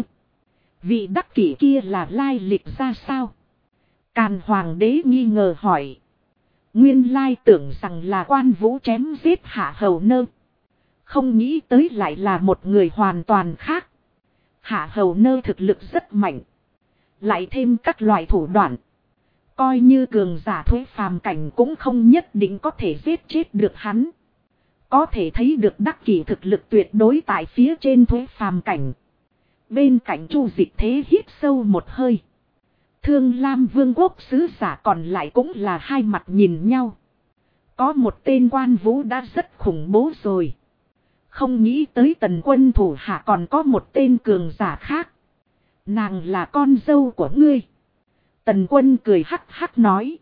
Vị đắc kỷ kia là lai lịch ra sao? Càn hoàng đế nghi ngờ hỏi. Nguyên lai tưởng rằng là Quan Vũ chém giết Hạ Hầu Nơ. Không nghĩ tới lại là một người hoàn toàn khác. Hạ Hầu Nơ thực lực rất mạnh. Lại thêm các loại thủ đoạn. Coi như cường giả thuế phàm cảnh cũng không nhất định có thể giết chết được hắn. Có thể thấy được đắc kỷ thực lực tuyệt đối tại phía trên thuế phàm cảnh. Bên cạnh Chu Dịch Thế hít sâu một hơi. Thương Lam Vương quốc sứ giả còn lại cũng là hai mặt nhìn nhau. Có một tên Quan Vũ đã rất khủng bố rồi. Không nghĩ tới Tần Quân thủ hạ còn có một tên cường giả khác. Nàng là con dâu của ngươi. Tần Quân cười hắc hắc nói.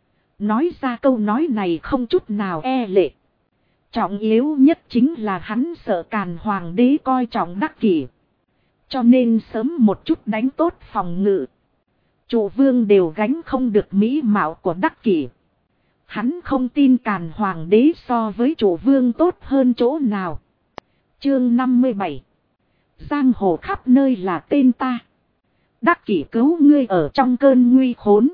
Nói ra câu nói này không chút nào e lệ. Trọng yếu nhất chính là hắn sợ Càn hoàng đế coi trọng đắc kỷ. Cho nên sớm một chút đánh tốt phòng ngự. Chủ vương đều gánh không được mỹ mạo của đắc kỷ. Hắn không tin Càn hoàng đế so với chủ vương tốt hơn chỗ nào. Chương 57. Giang hồ khắp nơi là tên ta. Đắc kỷ cứu ngươi ở trong cơn nguy khốn.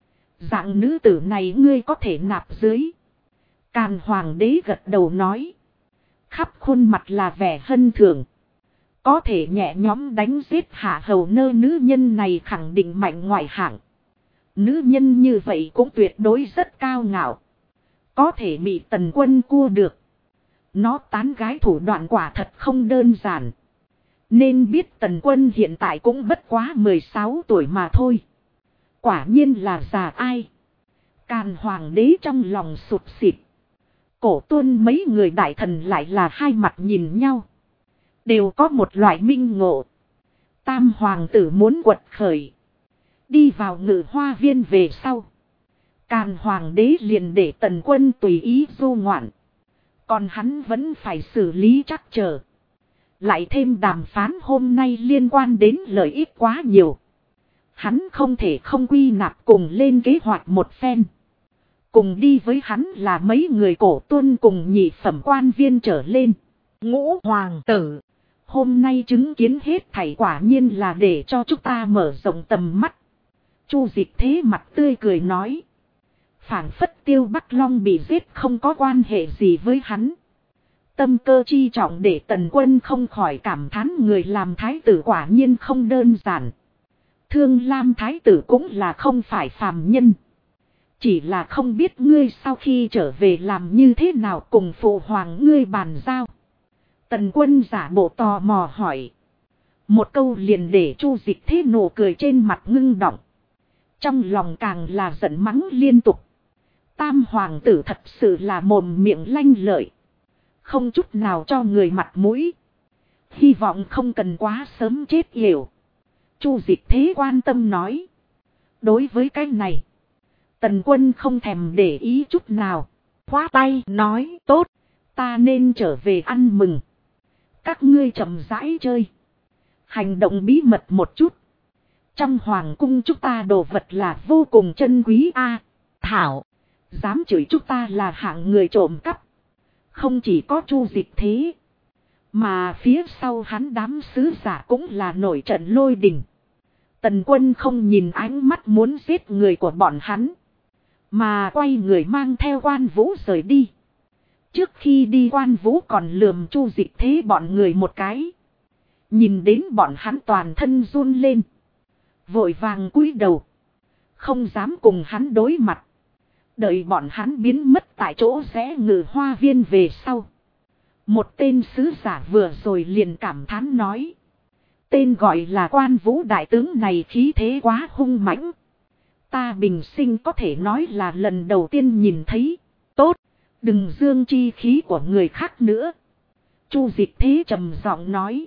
Dạng nữ tử này ngươi có thể nạp dưới. Càn hoàng đế gật đầu nói. Khắp khuôn mặt là vẻ hân thường. Có thể nhẹ nhõm đánh giết Hạ Hầu Nơ nữ nhân này khẳng định mạnh ngoại hạng. Nữ nhân như vậy cũng tuyệt đối rất cao ngạo. Có thể bị Tần Quân cua được. Nó tán gái thủ đoạn quả thật không đơn giản. Nên biết Tần Quân hiện tại cũng bất quá 16 tuổi mà thôi. Quả nhiên là già ai. Càn hoàng đế trong lòng sụp xịt. Cổ Tuân mấy người đại thần lại là hai mặt nhìn nhau. Đều có một loại minh ngộ. Tam hoàng tử muốn quật khởi. Đi vào Ngự Hoa Viên về sau. Càn hoàng đế liền để Tần Quân tùy ý du ngoạn. Còn hắn vẫn phải xử lý trắc trở. Lại thêm đàm phán hôm nay liên quan đến lợi ích quá nhiều. Hắn không thể không quy nạp cùng lên kế hoạch một phen. Cùng đi với hắn là mấy người Cổ Tuân cùng nhị phẩm quan viên trở lên. Ngũ hoàng tử. Hôm nay chứng kiến hết thảy quả nhiên là để cho chúng ta mở rộng tầm mắt. Chu Dịch Thế mặt tươi cười nói. Phảng phất Tiêu Bắc Long bị giết không có quan hệ gì với hắn. Tâm cơ chi trọng để Tần Quân không khỏi cảm thán người làm thái tử quả nhiên không đơn giản. Thương Lam thái tử cũng là không phải phàm nhân. Chỉ là không biết ngươi sau khi trở về làm như thế nào cùng phụ hoàng ngươi bàn giao. Tần Quân giả bộ tò mò hỏi. Một câu liền để Chu Dịch Thế nụ cười trên mặt ngưng động. Trong lòng càng là giận mắng liên tục. Tam hoàng tử thật sự là mồm miệng lanh lợi. Không chút nào cho người mặt mũi. Hy vọng không cần quá sớm chết yểu. Chu Dịch Thế quan tâm nói. Đối với cái này, Tần Quân không thèm để ý chút nào. Khoát tay nói tốt, ta nên trở về ăn mừng. Các ngươi chậm rãi chơi. Hành động bí mật một chút. Trong hoàng cung chúng ta đồ vật là vô cùng chân quý a. Thảo, dám chửi chúng ta là hạng người trộm cắp. Không chỉ có Chu Dịch Thế, mà phía sau hắn đám sứ giả cũng là nổi trận lôi đình. Tần Quân không nhìn ánh mắt muốn giết người của bọn hắn, mà quay người mang theo Quan Vũ rời đi. Trước khi đi Quan Vũ còn lườm Chu Dịch Thế bọn người một cái. Nhìn đến bọn hắn toàn thân run lên. Vội vàng cúi đầu. Không dám cùng hắn đối mặt. Đợi bọn hắn biến mất tại chỗ rẽ Ngự Hoa Viên về sau. Một tên sứ giả vừa rồi liền cảm thán nói. Tên gọi là Quan Vũ đại tướng này khí thế quá hung mãnh. Ta bình sinh có thể nói là lần đầu tiên nhìn thấy. Tốt, đừng dương chi khí của người khác nữa. Chu Dịch Thế trầm giọng nói.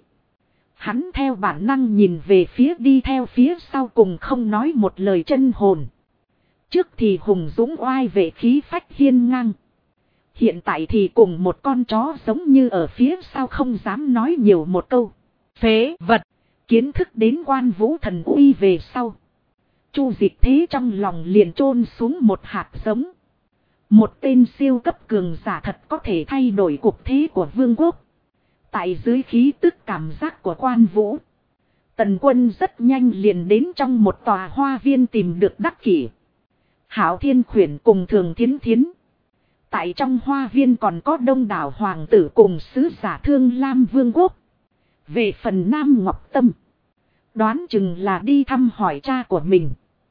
Hắn theo bản năng nhìn về phía đi theo phía sau cùng không nói một lời chân hồn. Trước thì hùng dũng oai vệ khí phách hiên ngang. Hiện tại thì cùng một con chó giống như ở phía sau không dám nói nhiều một câu. Phế vật, kiến thức đến Quan Vũ thần uy về sau. Chu Dịch Thế trong lòng liền chôn xuống một hạt giống. Một tên siêu cấp cường giả thật có thể thay đổi cuộc thế của vương quốc. Tại dưới khí tức cảm giác của Quan Vũ, Tần Quân rất nhanh liền đến trong một tòa hoa viên tìm được Đắc Kỷ, Hạo Thiên Khuyển cùng Thường Thiến Thiến. Tại trong hoa viên còn có đông đảo hoàng tử cùng sứ giả Thương Lam Vương quốc. Về phần Nam Ngọc Tâm, đoán chừng là đi thăm hỏi cha của mình.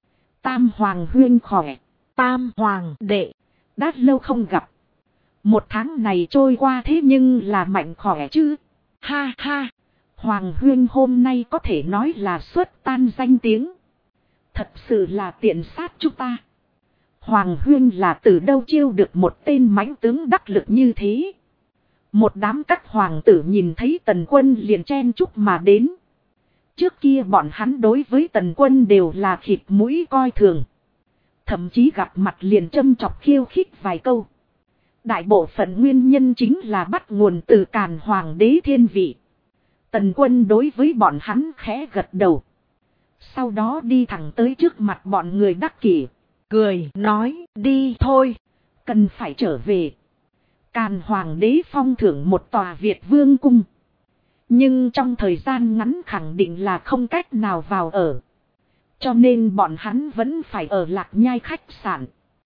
Tam Hoàng huyên khỏe, Tam Hoàng đệ, đã lâu không gặp. Một tháng này trôi qua thế nhưng là mạnh khỏe chứ. Ha ha, Hoàng huyên hôm nay có thể nói là xuất tan danh tiếng. Thật sự là tiện sát chúng ta. Hoàng huyên là từ đâu chiêu được một tên mãnh tướng đắc lực như thế. Một đám các hoàng tử nhìn thấy Tần Quân liền chen chúc mà đến. Trước kia bọn hắn đối với Tần Quân đều là khịt mũi coi thường. Thậm chí gặp mặt liền châm chọc khiêu khích vài câu. Đại bộ phận nguyên nhân chính là bắt nguồn từ Càn Hoàng đế thiên vị. Tần Quân đối với bọn hắn khẽ gật đầu. Sau đó đi thẳng tới trước mặt bọn người Đắc Kỷ, cười nói đi thôi, cần phải trở về. Càn Hoàng đế phong thưởng một tòa Việt Vương cung. Nhưng trong thời gian ngắn khẳng định là không cách nào vào ở. Cho nên bọn hắn vẫn phải ở Lạc Nhai khách sạn.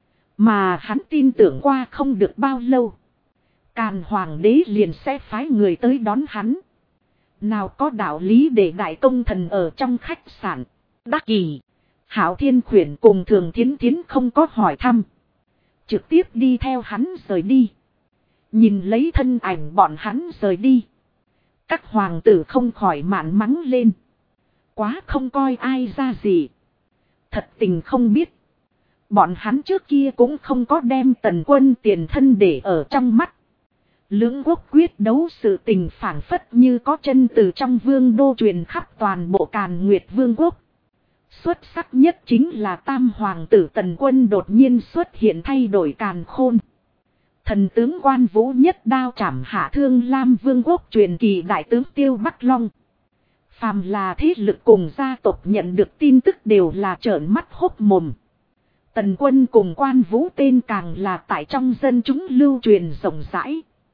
Mà hắn tin tưởng qua không được bao lâu, Càn Hoàng đế liền sẽ phái người tới đón hắn. Nào có đạo lý để đại công thần ở trong khách sạn. Đắc Kỷ, Hạo Thiên Khuyển cùng Thường Thiến Thiến không có hỏi thăm, trực tiếp đi theo hắn rời đi. Nhìn lấy thân ảnh bọn hắn rời đi, các hoàng tử không khỏi mạn mắng lên. Quá không coi ai ra gì. Thật tình không biết, bọn hắn trước kia cũng không có đem Tần Quân tiền thân để ở trong mắt. Lưỡng quốc quyết đấu sự tình phảng phất như có chân từ trong vương đô truyền khắp toàn bộ Càn Nguyệt Vương quốc. Xuất sắc nhất chính là tam hoàng tử Tần Quân đột nhiên xuất hiện thay đổi càn khôn. Thần tướng Quan Vũ nhất đao chảm hạ Thương Lam Vương quốc truyền kỳ đại tướng Tiêu Bắc Long. Phàm là thế lực cùng gia tộc nhận được tin tức đều là trợn mắt hốt mồm. Tần Quân cùng Quan Vũ tên càng là tại trong dân chúng lưu truyền rộng rãi.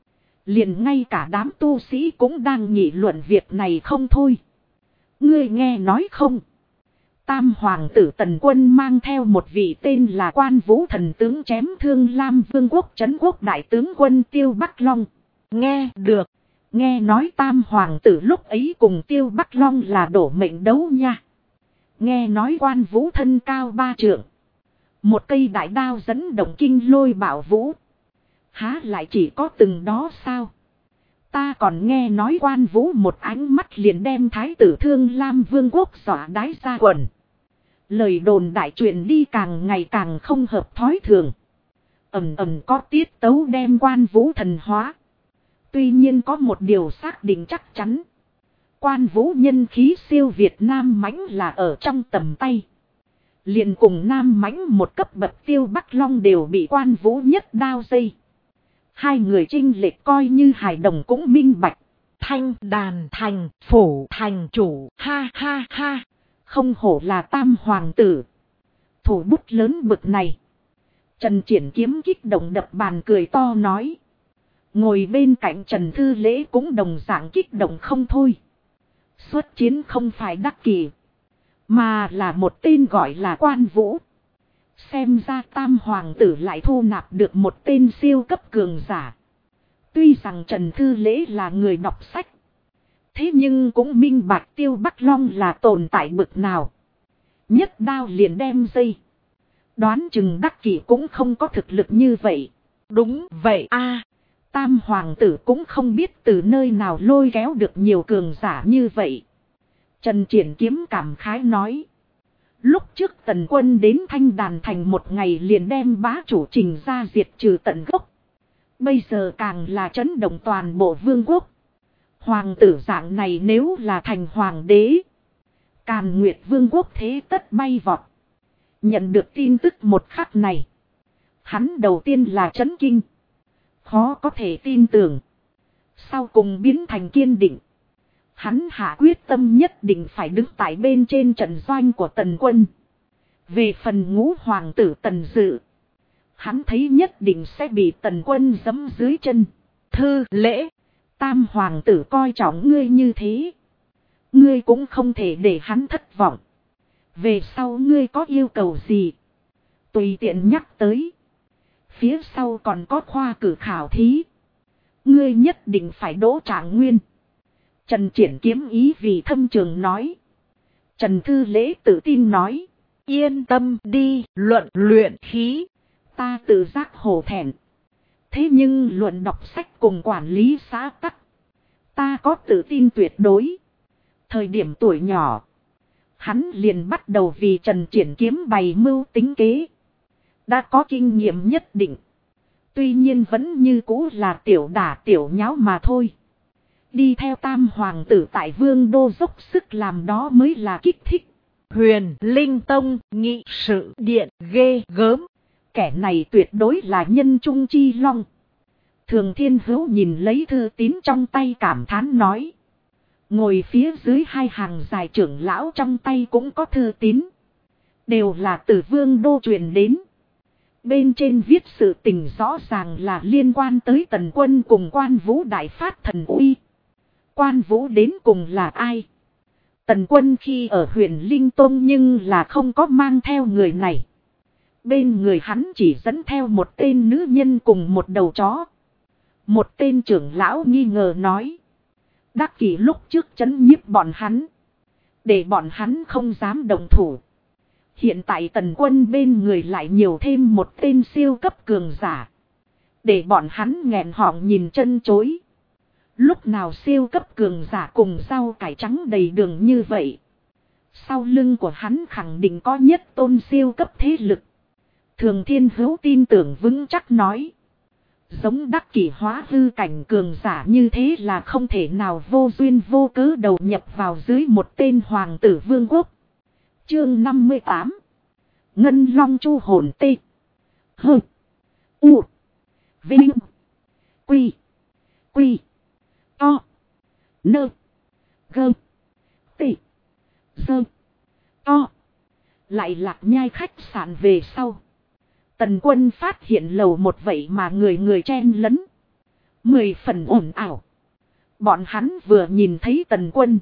Liền ngay cả đám tu sĩ cũng đang nghị luận việc này không thôi. Ngươi nghe nói không? Tam hoàng tử Tần Quân mang theo một vị tên là Quan Vũ thần tướng chém thương Lam Vương quốc trấn quốc đại tướng quân Tiêu Bắc Long. Nghe được. Nghe nói tam hoàng tử lúc ấy cùng Tiêu Bắc Long là đổ mệnh đấu nha. Nghe nói Quan Vũ thân cao 3 trượng. Một cây đại đao dẫn động kinh lôi bảo vũ. Há lại chỉ có từng đó sao? Ta còn nghe nói Quan Vũ một ánh mắt liền đem thái tử thương Lam Vương quốc dọa đái ra quần. Lời đồn đại truyền đi càng ngày càng không hợp thói thường. Ầm ầm có tiết tấu đem Quan Vũ thần hóa. Tuy nhiên có một điều xác định chắc chắn. Quan Vũ nhân khí siêu Việt Nam Mãnh là ở trong tầm tay. Liền cùng Nam Mãnh một cấp bậc Tiêu Bắc Long đều bị Quan Vũ nhất đao dây. Hai người chênh lệch coi như hài đồng cũng minh bạch. Thanh đàn thành phủ thành chủ, ha ha ha. Không hổ là tam hoàng tử. Thủ bút lớn bực này. Trần Triển Kiếm kích động đập bàn cười to nói. Ngồi bên cạnh Trần Thư Lễ cũng đồng dạng kích động không thôi. Xuất chiến không phải đắc kỳ, mà là một tên gọi là Quan Vũ. Xem ra tam hoàng tử lại thu nạp được một tên siêu cấp cường giả. Tuy rằng Trần Thư Lễ là người đọc sách, thế nhưng cũng minh bạch Tiêu Bắc Long là tồn tại bực nào. Nhất đao liền đem dây. Đoán chừng đắc kỷ cũng không có thực lực như vậy. Đúng vậy a. Tam hoàng tử cũng không biết từ nơi nào lôi kéo được nhiều cường giả như vậy. Trần Triển Kiếm cảm khái nói. Lúc trước Tần Quân đến Thanh Đàn Thành một ngày liền đem bá chủ Trình ra diệt trừ tận gốc. Bây giờ càng là chấn động toàn bộ vương quốc. Hoàng tử dạng này nếu là thành hoàng đế, Càn Nguyệt Vương quốc thế tất bay vọt. Nhận được tin tức một khắc này, hắn đầu tiên là chấn kinh. Khó có thể tin tưởng. Sau cùng biến thành kiên định. Hắn hạ quyết tâm nhất định phải đứng tại bên trên trận doanh của Tần Quân. Về phần ngũ hoàng tử Tần Dự, hắn thấy nhất định sẽ bị Tần Quân giẫm dưới chân. Thư Lễ, tam hoàng tử coi trọng ngươi như thế, ngươi cũng không thể để hắn thất vọng. Về sau ngươi có yêu cầu gì, tùy tiện nhắc tới. Phía sau còn có khoa cử khảo thí, ngươi nhất định phải đỗ trạng nguyên. Trần Triển Kiếm ý vì thâm trường nói. Trần Thư Lễ tự tin nói. Yên tâm đi, luận luyện khí, ta tự giác hổ thẹn. Thế nhưng luận đọc sách cùng quản lý xã tắc, ta có tự tin tuyệt đối. Thời điểm tuổi nhỏ, hắn liền bắt đầu vì Trần Triển Kiếm bày mưu tính kế. Đã có kinh nghiệm nhất định. Tuy nhiên vẫn như cũ là tiểu đả tiểu nháo mà thôi. Đi theo tam hoàng tử tại vương đô dốc sức làm đó mới là kích thích. Huyền Linh Tông nghị sự điện ghê gớm. Kẻ này tuyệt đối là nhân trung chi long. Thường Thiên Hữu nhìn lấy thư tín trong tay cảm thán nói. Ngồi phía dưới hai hàng dài trưởng lão trong tay cũng có thư tín. Đều là từ vương đô truyền đến. Bên trên viết sự tình rõ ràng là liên quan tới Tần Quân cùng Quan Vũ đại phát thần uy. Quan Vũ đến cùng là ai? Tần Quân khi ở Huyền Linh Tông nhưng là không có mang theo người này. Bên người hắn chỉ dẫn theo một tên nữ nhân cùng một đầu chó. Một tên trưởng lão nghi ngờ nói. Đắc Kỷ lúc trước trấn nhiếp bọn hắn, để bọn hắn không dám đồng thủ. Hiện tại Tần Quân bên người lại nhiều thêm một tên siêu cấp cường giả, để bọn hắn nghẹn họng nhìn chân chối. Lúc nào siêu cấp cường giả cùng rau cải trắng đầy đường như vậy, sau lưng của hắn khẳng định có nhất tôn siêu cấp thế lực. Thường Thiên Hữu tin tưởng vững chắc nói. Giống Đắc Kỷ hóa hư cảnh cường giả như thế là không thể nào vô duyên vô cớ đầu nhập vào dưới một tên hoàng tử vương quốc. Chương 58. Ngân Long Chu hồn tê. Hơ. U. Vinh. Quy. Quy. To. Nơ. Gơ. Tê. Dơ. To. Lại Lạc Nhai khách sạn về sau, Tần Quân phát hiện lầu một vậy mà người người chen lấn. 10 phần ồn ào. Bọn hắn vừa nhìn thấy Tần Quân,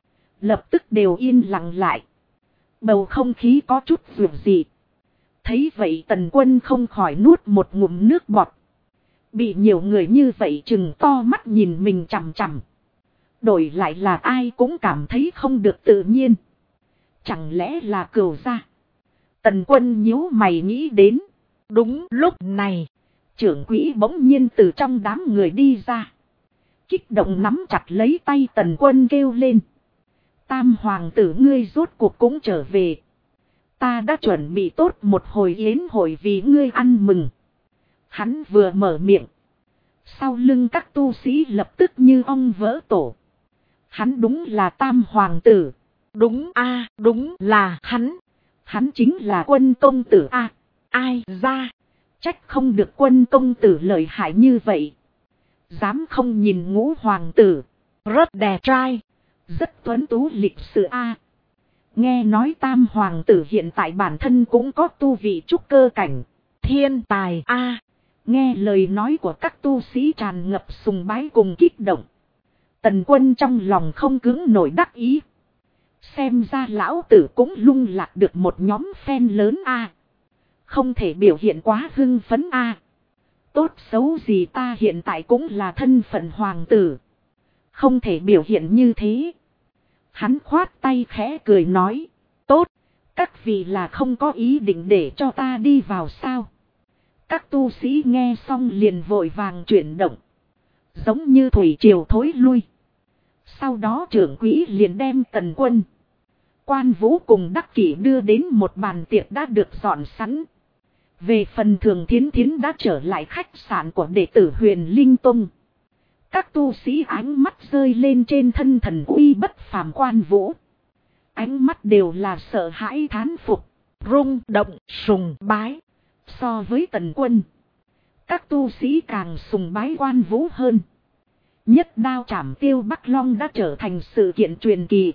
lập tức đều yên lặng lại. Bầu không khí có chút dường dị. Thấy vậy Tần Quân không khỏi nuốt một ngụm nước bọt. Bị nhiều người như vậy chừng to mắt nhìn mình chằm chằm. Đổi lại là ai cũng cảm thấy không được tự nhiên. Chẳng lẽ là Cửu gia? Tần Quân nhíu mày nghĩ đến. Đúng lúc này, trưởng quỹ bỗng nhiên từ trong đám người đi ra. Kích động nắm chặt lấy tay Tần Quân kêu lên. Tam hoàng tử ngươi rốt cuộc cũng trở về. Ta đã chuẩn bị tốt một hồi yến hội vì ngươi ăn mừng. Hắn vừa mở miệng. Sau lưng các tu sĩ lập tức như ong vỡ tổ. Hắn đúng là tam hoàng tử. Đúng a, đúng là hắn. Hắn chính là Quân công tử a. Ai ra? Trách không được Quân công tử lợi hại như vậy. Dám không nhìn ngũ hoàng tử. Rất đẹp trai. Rất tuấn tú lịch sự a. Nghe nói tam hoàng tử hiện tại bản thân cũng có tu vị trúc cơ cảnh. Thiên tài a. Nghe lời nói của các tu sĩ tràn ngập sùng bái cùng kích động. Tần Quân trong lòng không cứng nổi đắc ý. Xem ra lão tử cũng lung lạc được một nhóm fan lớn a. Không thể biểu hiện quá hưng phấn a. Tốt xấu gì ta hiện tại cũng là thân phận hoàng tử. Không thể biểu hiện như thế. Hắn khoát tay khẽ cười nói. Tốt, các vị là không có ý định để cho ta đi vào sao. Các tu sĩ nghe xong liền vội vàng chuyển động. Giống như thủy triều thối lui. Sau đó trưởng quỹ liền đem Tần Quân, Quan Vũ cùng Đắc Kỷ đưa đến một bàn tiệc đã được dọn sẵn. Về phần Thường Thiến Thiến đã trở lại khách sạn của đệ tử Huyền Linh Tông. Các tu sĩ ánh mắt rơi lên trên thân thần uy bất phàm Quan Vũ. Ánh mắt đều là sợ hãi thán phục, rung động, sùng bái. So với Tần Quân, các tu sĩ càng sùng bái Quan Vũ hơn. Nhất đao trảm Tiêu Bắc Long đã trở thành sự kiện truyền kỳ.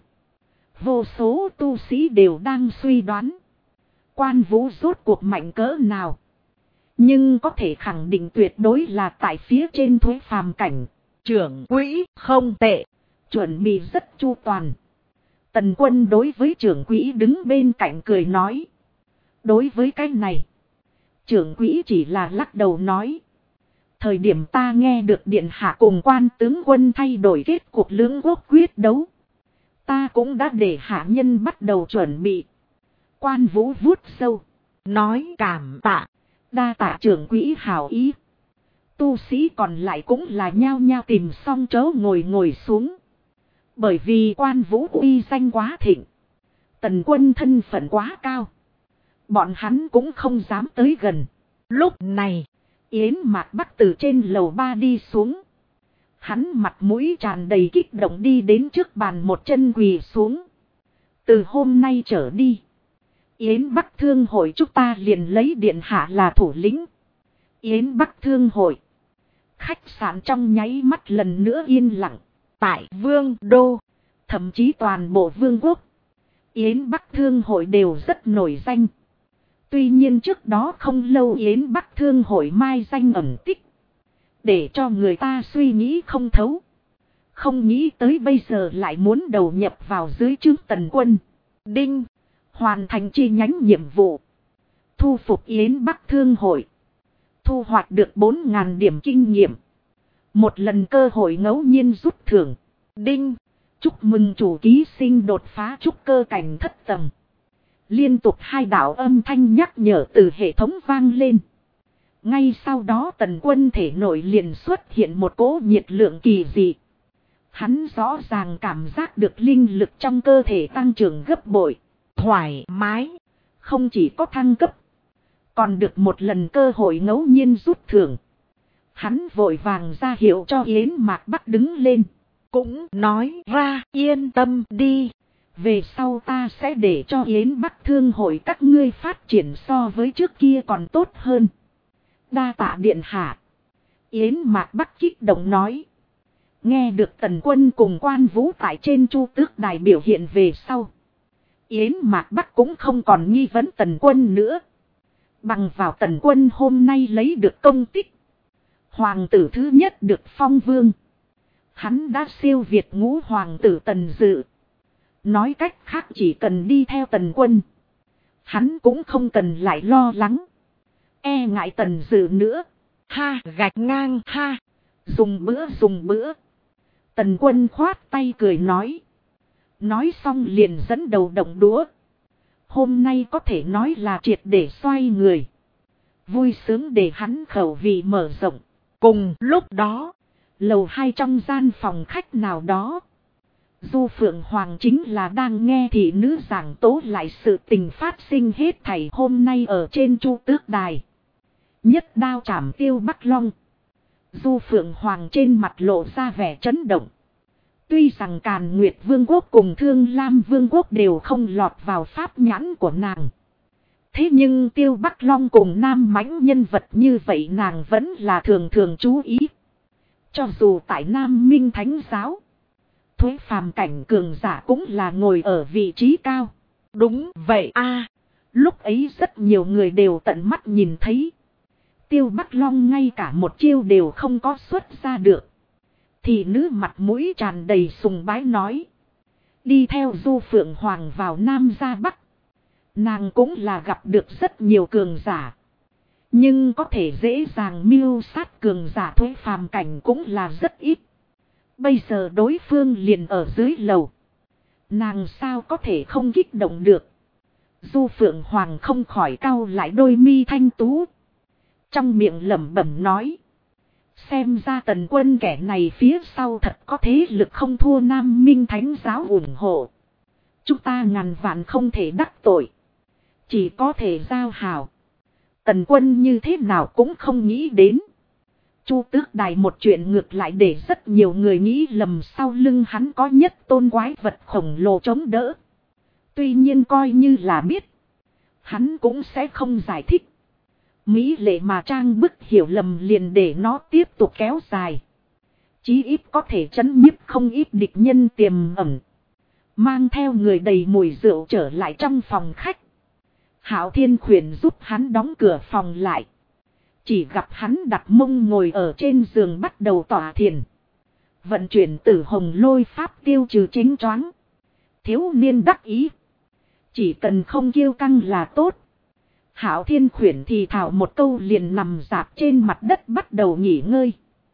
Vô số tu sĩ đều đang suy đoán Quan Vũ rốt cuộc mạnh cỡ nào. Nhưng có thể khẳng định tuyệt đối là tại phía trên thuế phàm cảnh. Trưởng quỹ không tệ, chuẩn bị rất chu toàn. Tần Quân đối với trưởng quỹ đứng bên cạnh cười nói. Đối với cái này, trưởng quỹ chỉ là lắc đầu nói. Thời điểm ta nghe được điện hạ cùng Quan tướng quân thay đổi kết cuộc lưỡng quốc quyết đấu, ta cũng đã để hạ nhân bắt đầu chuẩn bị. Quan Vũ vuốt sâu, nói cảm tạ, đa tạ trưởng quỹ hảo ý. Tu sĩ còn lại cũng là nhao nhao tìm xong chỗ ngồi xuống. Bởi vì Quan Vũ uy danh quá thịnh, Tần Quân thân phận quá cao, bọn hắn cũng không dám tới gần. Lúc này, Yến Mạc Bắc từ trên lầu 3 đi xuống. Hắn mặt mũi tràn đầy kích động đi đến trước bàn một chân quỳ xuống. Từ hôm nay trở đi, Yến Bắc Thương hội chúng ta liền lấy điện hạ là thủ lĩnh. Yến Bắc Thương hội. Khách sạn trong nháy mắt lần nữa yên lặng. Tại Vương Đô, thậm chí toàn bộ Vương quốc, Yến Bắc Thương hội đều rất nổi danh. Tuy nhiên trước đó không lâu Yến Bắc Thương hội mai danh ẩn tích, để cho người ta suy nghĩ không thấu. Không nghĩ tới bây giờ lại muốn đầu nhập vào dưới trướng Tần Quân. Đinh, hoàn thành chi nhánh nhiệm vụ. Thu phục Yến Bắc Thương hội. Thu hoạch được 4.000 điểm kinh nghiệm. Một lần cơ hội ngẫu nhiên rút thưởng. Đinh, chúc mừng chủ ký sinh đột phá trúc cơ cảnh thất tầng. Liên tục 2 đạo âm thanh nhắc nhở từ hệ thống vang lên. Ngay sau đó Tần Quân thể nội liền xuất hiện một cỗ nhiệt lượng kỳ dị. Hắn rõ ràng cảm giác được linh lực trong cơ thể tăng trưởng gấp bội. Thoải mái. Không chỉ có thăng cấp, còn được một lần cơ hội ngẫu nhiên rút thưởng. Hắn vội vàng ra hiệu cho Yến Mạc Bắc đứng lên. Cũng nói ra yên tâm đi. Về sau ta sẽ để cho Yến Bắc Thương hội các ngươi phát triển so với trước kia còn tốt hơn. Đa tạ điện hạ. Yến Mạc Bắc kích động nói. Nghe được Tần Quân cùng Quan Vũ tại trên Chu Tước Đài biểu hiện về sau, Yến Mạc Bắc cũng không còn nghi vấn Tần Quân nữa. Bằng vào Tần Quân hôm nay lấy được công tích, Hoàng tử thứ nhất được phong vương. Hắn đã siêu việt ngũ hoàng tử Tần Dự. Nói cách khác chỉ cần đi theo Tần Quân. Hắn cũng không cần lại lo lắng. E ngại Tần Dự nữa. Ha, gạch ngang, ha. Dùng bữa. Tần Quân khoát tay cười nói. Nói xong liền dẫn đầu động đũa. Hôm nay có thể nói là triệt để xoay người. Vui sướng để hắn khẩu vị mở rộng. Cùng lúc đó, lầu 2 trong gian phòng khách nào đó. Du Phượng Hoàng chính là đang nghe thị nữ giảng tố lại sự tình phát sinh hết thảy hôm nay ở trên Chu Tước Đài. Nhất đao chảm Tiêu Bắc Long. Du Phượng Hoàng trên mặt lộ ra vẻ chấn động. Tuy rằng Càn Nguyệt Vương quốc cùng Thương Lam Vương quốc đều không lọt vào pháp nhãn của nàng. Thế nhưng Tiêu Bắc Long cùng nam mãnh nhân vật như vậy nàng vẫn là thường thường chú ý. Cho dù tại Nam Minh Thánh Giáo, Thuế phàm cảnh cường giả cũng là ngồi ở vị trí cao. Đúng vậy a. Lúc ấy rất nhiều người đều tận mắt nhìn thấy. Tiêu Bắc Long ngay cả một chiêu đều không có xuất ra được. Thị nữ mặt mũi tràn đầy sùng bái nói. Đi theo Du Phượng Hoàng vào Nam ra Bắc. Nàng cũng là gặp được rất nhiều cường giả. Nhưng có thể dễ dàng mưu sát cường giả Thuế phàm cảnh cũng là rất ít. Bây giờ đối phương liền ở dưới lầu. Nàng sao có thể không kích động được. Du Phượng Hoàng không khỏi cau lại đôi mi thanh tú. Trong miệng lẩm bẩm nói. Xem ra Tần Quân kẻ này phía sau thật có thế lực không thua Nam Minh Thánh Giáo ủng hộ. Chúng ta ngàn vạn không thể đắc tội. Chỉ có thể giao hảo. Tần Quân như thế nào cũng không nghĩ đến. Chu Tước Đài một chuyện ngược lại để rất nhiều người nghĩ lầm sau lưng hắn có nhất tôn quái vật khổng lồ chống đỡ. Tuy nhiên coi như là biết. Hắn cũng sẽ không giải thích. Mỹ lệ mà trang bức hiểu lầm liền để nó tiếp tục kéo dài. Chí ít có thể chấn nhiếp không ít địch nhân tiềm ẩn. Mang theo người đầy mùi rượu trở lại trong phòng khách. Hạo Thiên Khuyển giúp hắn đóng cửa phòng lại. Chỉ gặp hắn đặt mông ngồi ở trên giường bắt đầu tỏa thiền. Vận chuyển Tử Hồng Lôi pháp tiêu trừ chính choáng. Thiếu niên đắc ý. Chỉ cần không kiêu căng là tốt. Hạo Thiên Khuyển thì thảo một câu liền nằm dạp trên mặt đất bắt đầu nghỉ ngơi.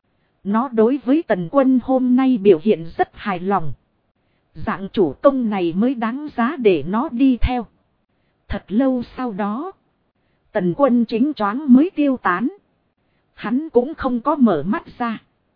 Nó đối với Tần Quân hôm nay biểu hiện rất hài lòng. Dạng chủ công này mới đáng giá để nó đi theo. Thật lâu sau đó, Tần Quân chính choáng mới tiêu tán. Hắn cũng không có mở mắt ra,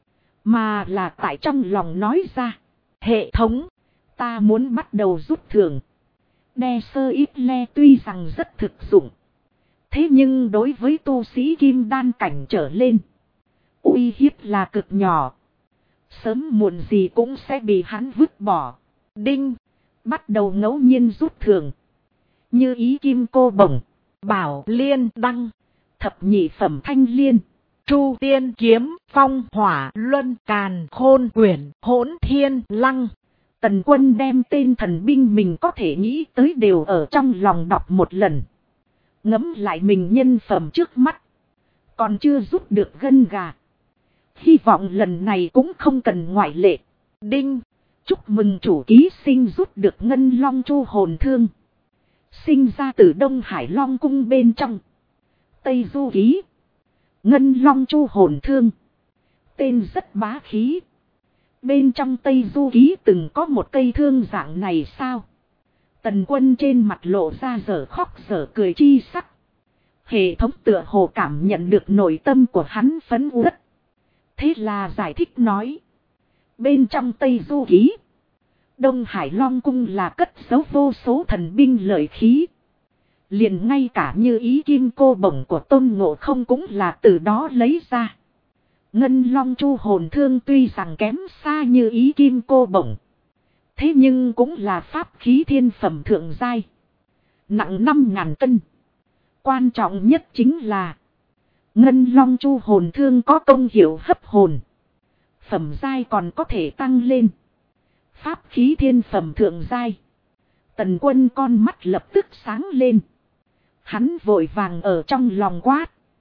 mà là tại trong lòng nói ra. Hệ thống, ta muốn bắt đầu rút thưởng. Đe sơ ít le tuy rằng rất thực dụng. Thế nhưng đối với tu sĩ kim đan cảnh trở lên, uy hiếp là cực nhỏ. Sớm muộn gì cũng sẽ bị hắn vứt bỏ. Đinh, bắt đầu ngẫu nhiên rút thưởng. Như ý kim cô bổng, bảo liên đăng, thập nhị phẩm thanh liên, chu tiên kiếm, phong hỏa luân càn khôn quyển, hỗn thiên lăng. Tần Quân đem tên thần binh mình có thể nghĩ tới đều ở trong lòng đọc một lần. Ngẫm lại mình nhân phẩm trước mắt. Còn chưa rút được gân gà. Hy vọng lần này cũng không cần ngoại lệ. Đinh, chúc mừng chủ ký sinh rút được ngân long chu hồn thương. Sinh ra từ Đông Hải Long cung bên trong. Tây Du ký. Ngân long chu hồn thương. Tên rất bá khí. Bên trong Tây Du ký từng có một cây thương dạng này sao? Tần Quân trên mặt lộ ra dở khóc dở cười chi sắc. Hệ thống tựa hồ cảm nhận được nội tâm của hắn phấn uất. Thế là giải thích nói. Bên trong Tây Du ký, Đông Hải Long cung là cất giấu vô số thần binh lợi khí. Liền ngay cả như ý kim cô bổng của Tôn Ngộ Không cũng là từ đó lấy ra. Ngân long chu hồn thương tuy rằng kém xa như ý kim cô bổng. Thế nhưng cũng là pháp khí thiên phẩm thượng giai. Nặng 5.000 cân. Quan trọng nhất chính là Ngân long chu hồn thương có công hiệu hấp hồn. Phẩm giai còn có thể tăng lên. Pháp khí thiên phẩm thượng giai. Tần Quân con mắt lập tức sáng lên. Hắn vội vàng ở trong lòng quát.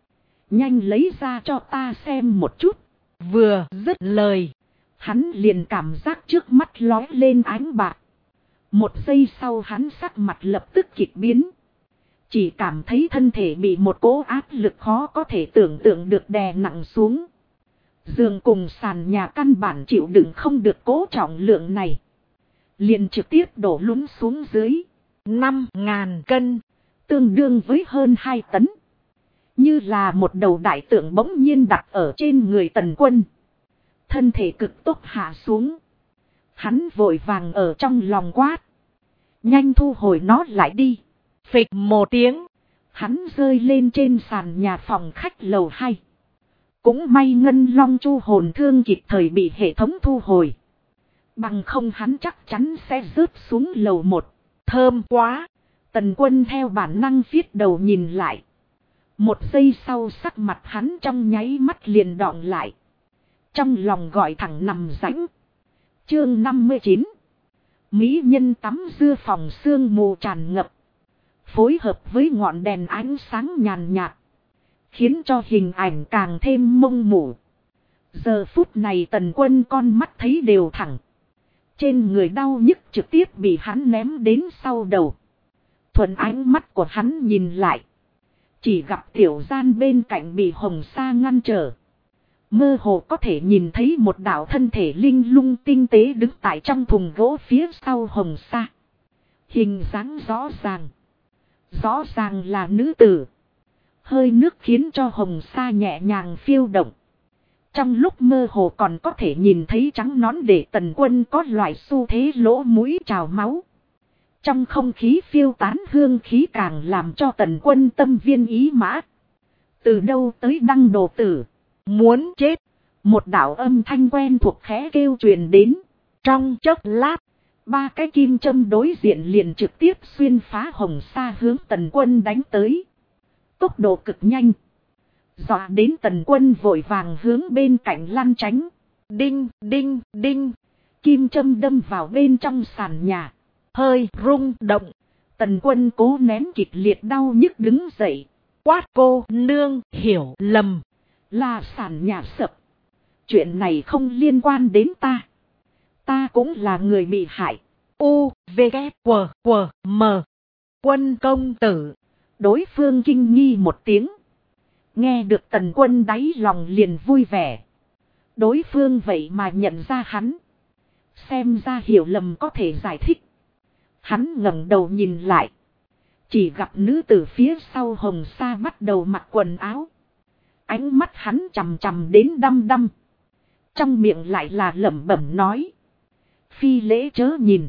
Nhanh lấy ra cho ta xem một chút. Vừa dứt lời, hắn liền cảm giác trước mắt lóe lên ánh bạc. Một giây sau hắn sắc mặt lập tức kịch biến. Chỉ cảm thấy thân thể bị một cỗ áp lực khó có thể tưởng tượng được đè nặng xuống. Giường cùng sàn nhà căn bản chịu đựng không được cố trọng lượng này. Liền trực tiếp đổ lún xuống dưới. 5.000 cân. Tương đương với hơn 2 tấn. Như là một đầu đại tượng bỗng nhiên đặt ở trên người Tần Quân. Thân thể cực tốc hạ xuống. Hắn vội vàng ở trong lòng quát. Nhanh thu hồi nó lại đi. Phịch một tiếng. Hắn rơi lên trên sàn nhà phòng khách lầu 2. Cũng may Ngân Long Chu hồn thương kịp thời bị hệ thống thu hồi. Bằng không hắn chắc chắn sẽ rớt xuống lầu 1. Thơm quá. Tần Quân theo bản năng phiết đầu nhìn lại. Một giây sau sắc mặt hắn trong nháy mắt liền đọng lại. Trong lòng gọi thẳng nằm rãnh. Chương 59. Mỹ nhân tắm dưa phòng sương mù tràn ngập. Phối hợp với ngọn đèn ánh sáng nhàn nhạt. Khiến cho hình ảnh càng thêm mông mù. Giờ phút này Tần Quân con mắt thấy đều thẳng. Trên người đau nhức trực tiếp bị hắn ném đến sau đầu. Thuận ánh mắt của hắn nhìn lại. Chỉ gặp tiểu gian bên cạnh bị hồng sa ngăn trở. Mơ hồ có thể nhìn thấy một đạo thân thể linh lung tinh tế đứng tại trong thùng gỗ phía sau hồng sa. Hình dáng rõ ràng. Rõ ràng là nữ tử. Hơi nước khiến cho hồng sa nhẹ nhàng phiêu động. Trong lúc mơ hồ còn có thể nhìn thấy trắng nón để Tần Quân có loại xu thế lỗ mũi trào máu. Trong không khí phiêu tán hương khí càng làm cho Tần Quân tâm viên ý mã. Từ đâu tới đăng đồ tử. Muốn chết. Một đạo âm thanh quen thuộc khẽ kêu truyền đến. Trong chốc lát. 3 cái kim châm đối diện liền trực tiếp xuyên phá hồng sa hướng Tần Quân đánh tới. Tốc độ cực nhanh. Dọa đến Tần Quân vội vàng hướng bên cạnh lăn tránh. Đinh, đinh, đinh. Kim châm đâm vào bên trong sàn nhà. Hơi rung động. Tần Quân cố nén kịch liệt đau nhức đứng dậy. Quát cô nương hiểu lầm. Là sàn nhà sập. Chuyện này không liên quan đến ta. Ta cũng là người bị hại. U, V, K, W, W, M. Quân công tử. Đối phương kinh nghi một tiếng. Nghe được Tần Quân đáy lòng liền vui vẻ. Đối phương vậy mà nhận ra hắn. Xem ra hiểu lầm có thể giải thích. Hắn ngẩng đầu nhìn lại. Chỉ gặp nữ tử phía sau hồng sa bắt đầu mặc quần áo. Ánh mắt hắn chằm chằm đến đăm đăm. Trong miệng lại là lẩm bẩm nói. Phi lễ chớ nhìn.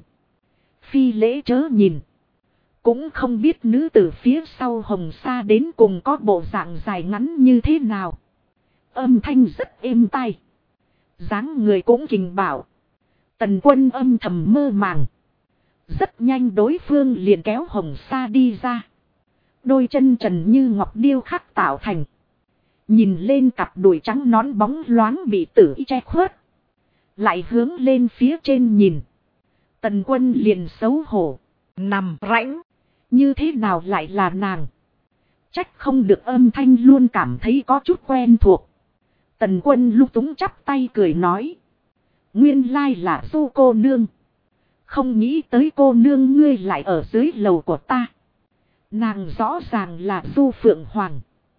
Phi lễ chớ nhìn. Cũng không biết nữ tử phía sau hồng sa đến cùng có bộ dạng dài ngắn như thế nào. Âm thanh rất êm tai. Dáng người cũng kình bảo. Tần Quân âm thầm mơ màng. Rất nhanh đối phương liền kéo hồng sa đi ra. Đôi chân trần như ngọc điêu khắc tạo thành. Nhìn lên cặp đùi trắng nón bóng loáng bị tử y che khuất. Lại hướng lên phía trên nhìn. Tần Quân liền xấu hổ. Nằm rãnh. Như thế nào lại là nàng? Trách không được âm thanh luôn cảm thấy có chút quen thuộc. Tần Quân lúc túng chắp tay cười nói. Nguyên lai là Du cô nương. Không nghĩ tới cô nương ngươi lại ở dưới lầu của ta. Nàng rõ ràng là Du Phượng Hoàng.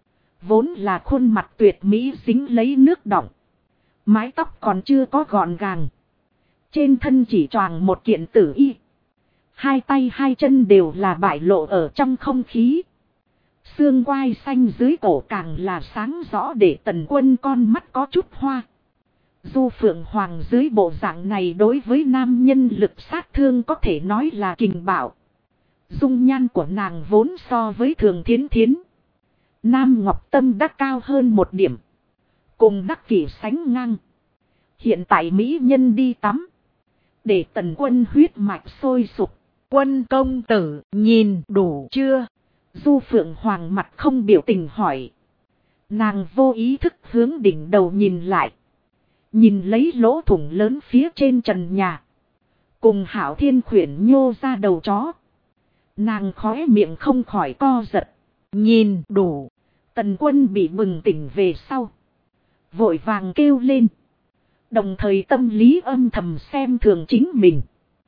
Vốn là khuôn mặt tuyệt mỹ dính lấy nước đọng. Mái tóc còn chưa có gọn gàng. Trên thân chỉ choàng một kiện tử y. Hai tay hai chân đều là bại lộ ở trong không khí. Xương quai xanh dưới cổ càng là sáng rõ để Tần Quân con mắt có chút hoa. Du Phượng Hoàng dưới bộ dạng này đối với nam nhân lực sát thương có thể nói là kình bạo. Dung nhan của nàng vốn so với Thường Thiến Thiến. Nam Ngọc Tâm đã cao hơn một điểm. Cùng Đắc Kỷ sánh ngang. Hiện tại mỹ nhân đi tắm. Để Tần Quân huyết mạch sôi sục. Quân công tử nhìn đủ chưa? Du Phượng Hoàng mặt không biểu tình hỏi. Nàng vô ý thức hướng đỉnh đầu nhìn lại. Nhìn lấy lỗ thủng lớn phía trên trần nhà. Cùng Hảo Thiên khuyển nhô ra đầu chó. Nàng khóe miệng không khỏi co giật. Nhìn đủ. Tần Quân bị bừng tỉnh về sau. Vội vàng kêu lên. Đồng thời tâm lý âm thầm xem thường chính mình.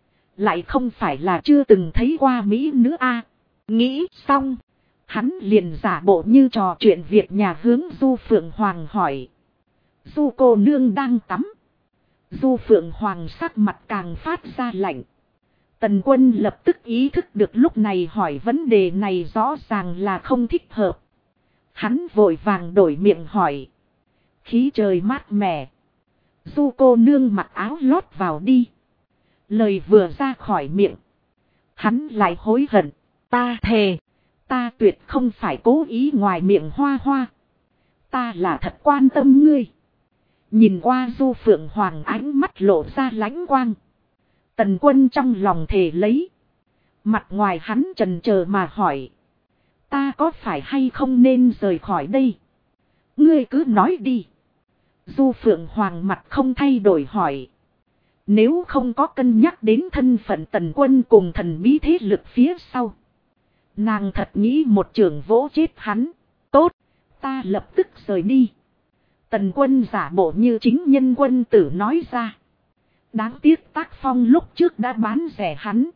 Lại không phải là chưa từng thấy qua Mỹ nữ a. Nghĩ xong. Hắn liền giả bộ như trò chuyện việc nhà hướng Du Phượng Hoàng hỏi. Du cô nương đang tắm. Du Phượng Hoàng sắc mặt càng phát ra lạnh. Tần Quân lập tức ý thức được lúc này hỏi vấn đề này rõ ràng là không thích hợp. Hắn vội vàng đổi miệng hỏi. Khí trời mát mẻ. Du cô nương mặc áo lót vào đi. Lời vừa ra khỏi miệng. Hắn lại hối hận. Ta thề. Ta tuyệt không phải cố ý ngoài miệng hoa hoa. Ta là thật quan tâm ngươi. Nhìn qua Du Phượng Hoàng ánh mắt lộ ra lãnh quang. Tần Quân trong lòng thề lấy. Mặt ngoài hắn chần chờ mà hỏi. Ta có phải hay không nên rời khỏi đây? Ngươi cứ nói đi. Du Phượng Hoàng mặt không thay đổi hỏi. Nếu không có cân nhắc đến thân phận Tần Quân cùng thần bí thế lực phía sau. Nàng thật nghĩ một trường vỗ chết hắn. Tốt, ta lập tức rời đi. Tần Quân giả bộ như chính nhân quân tử nói ra. Đáng tiếc tác phong lúc trước đã bán rẻ hắn.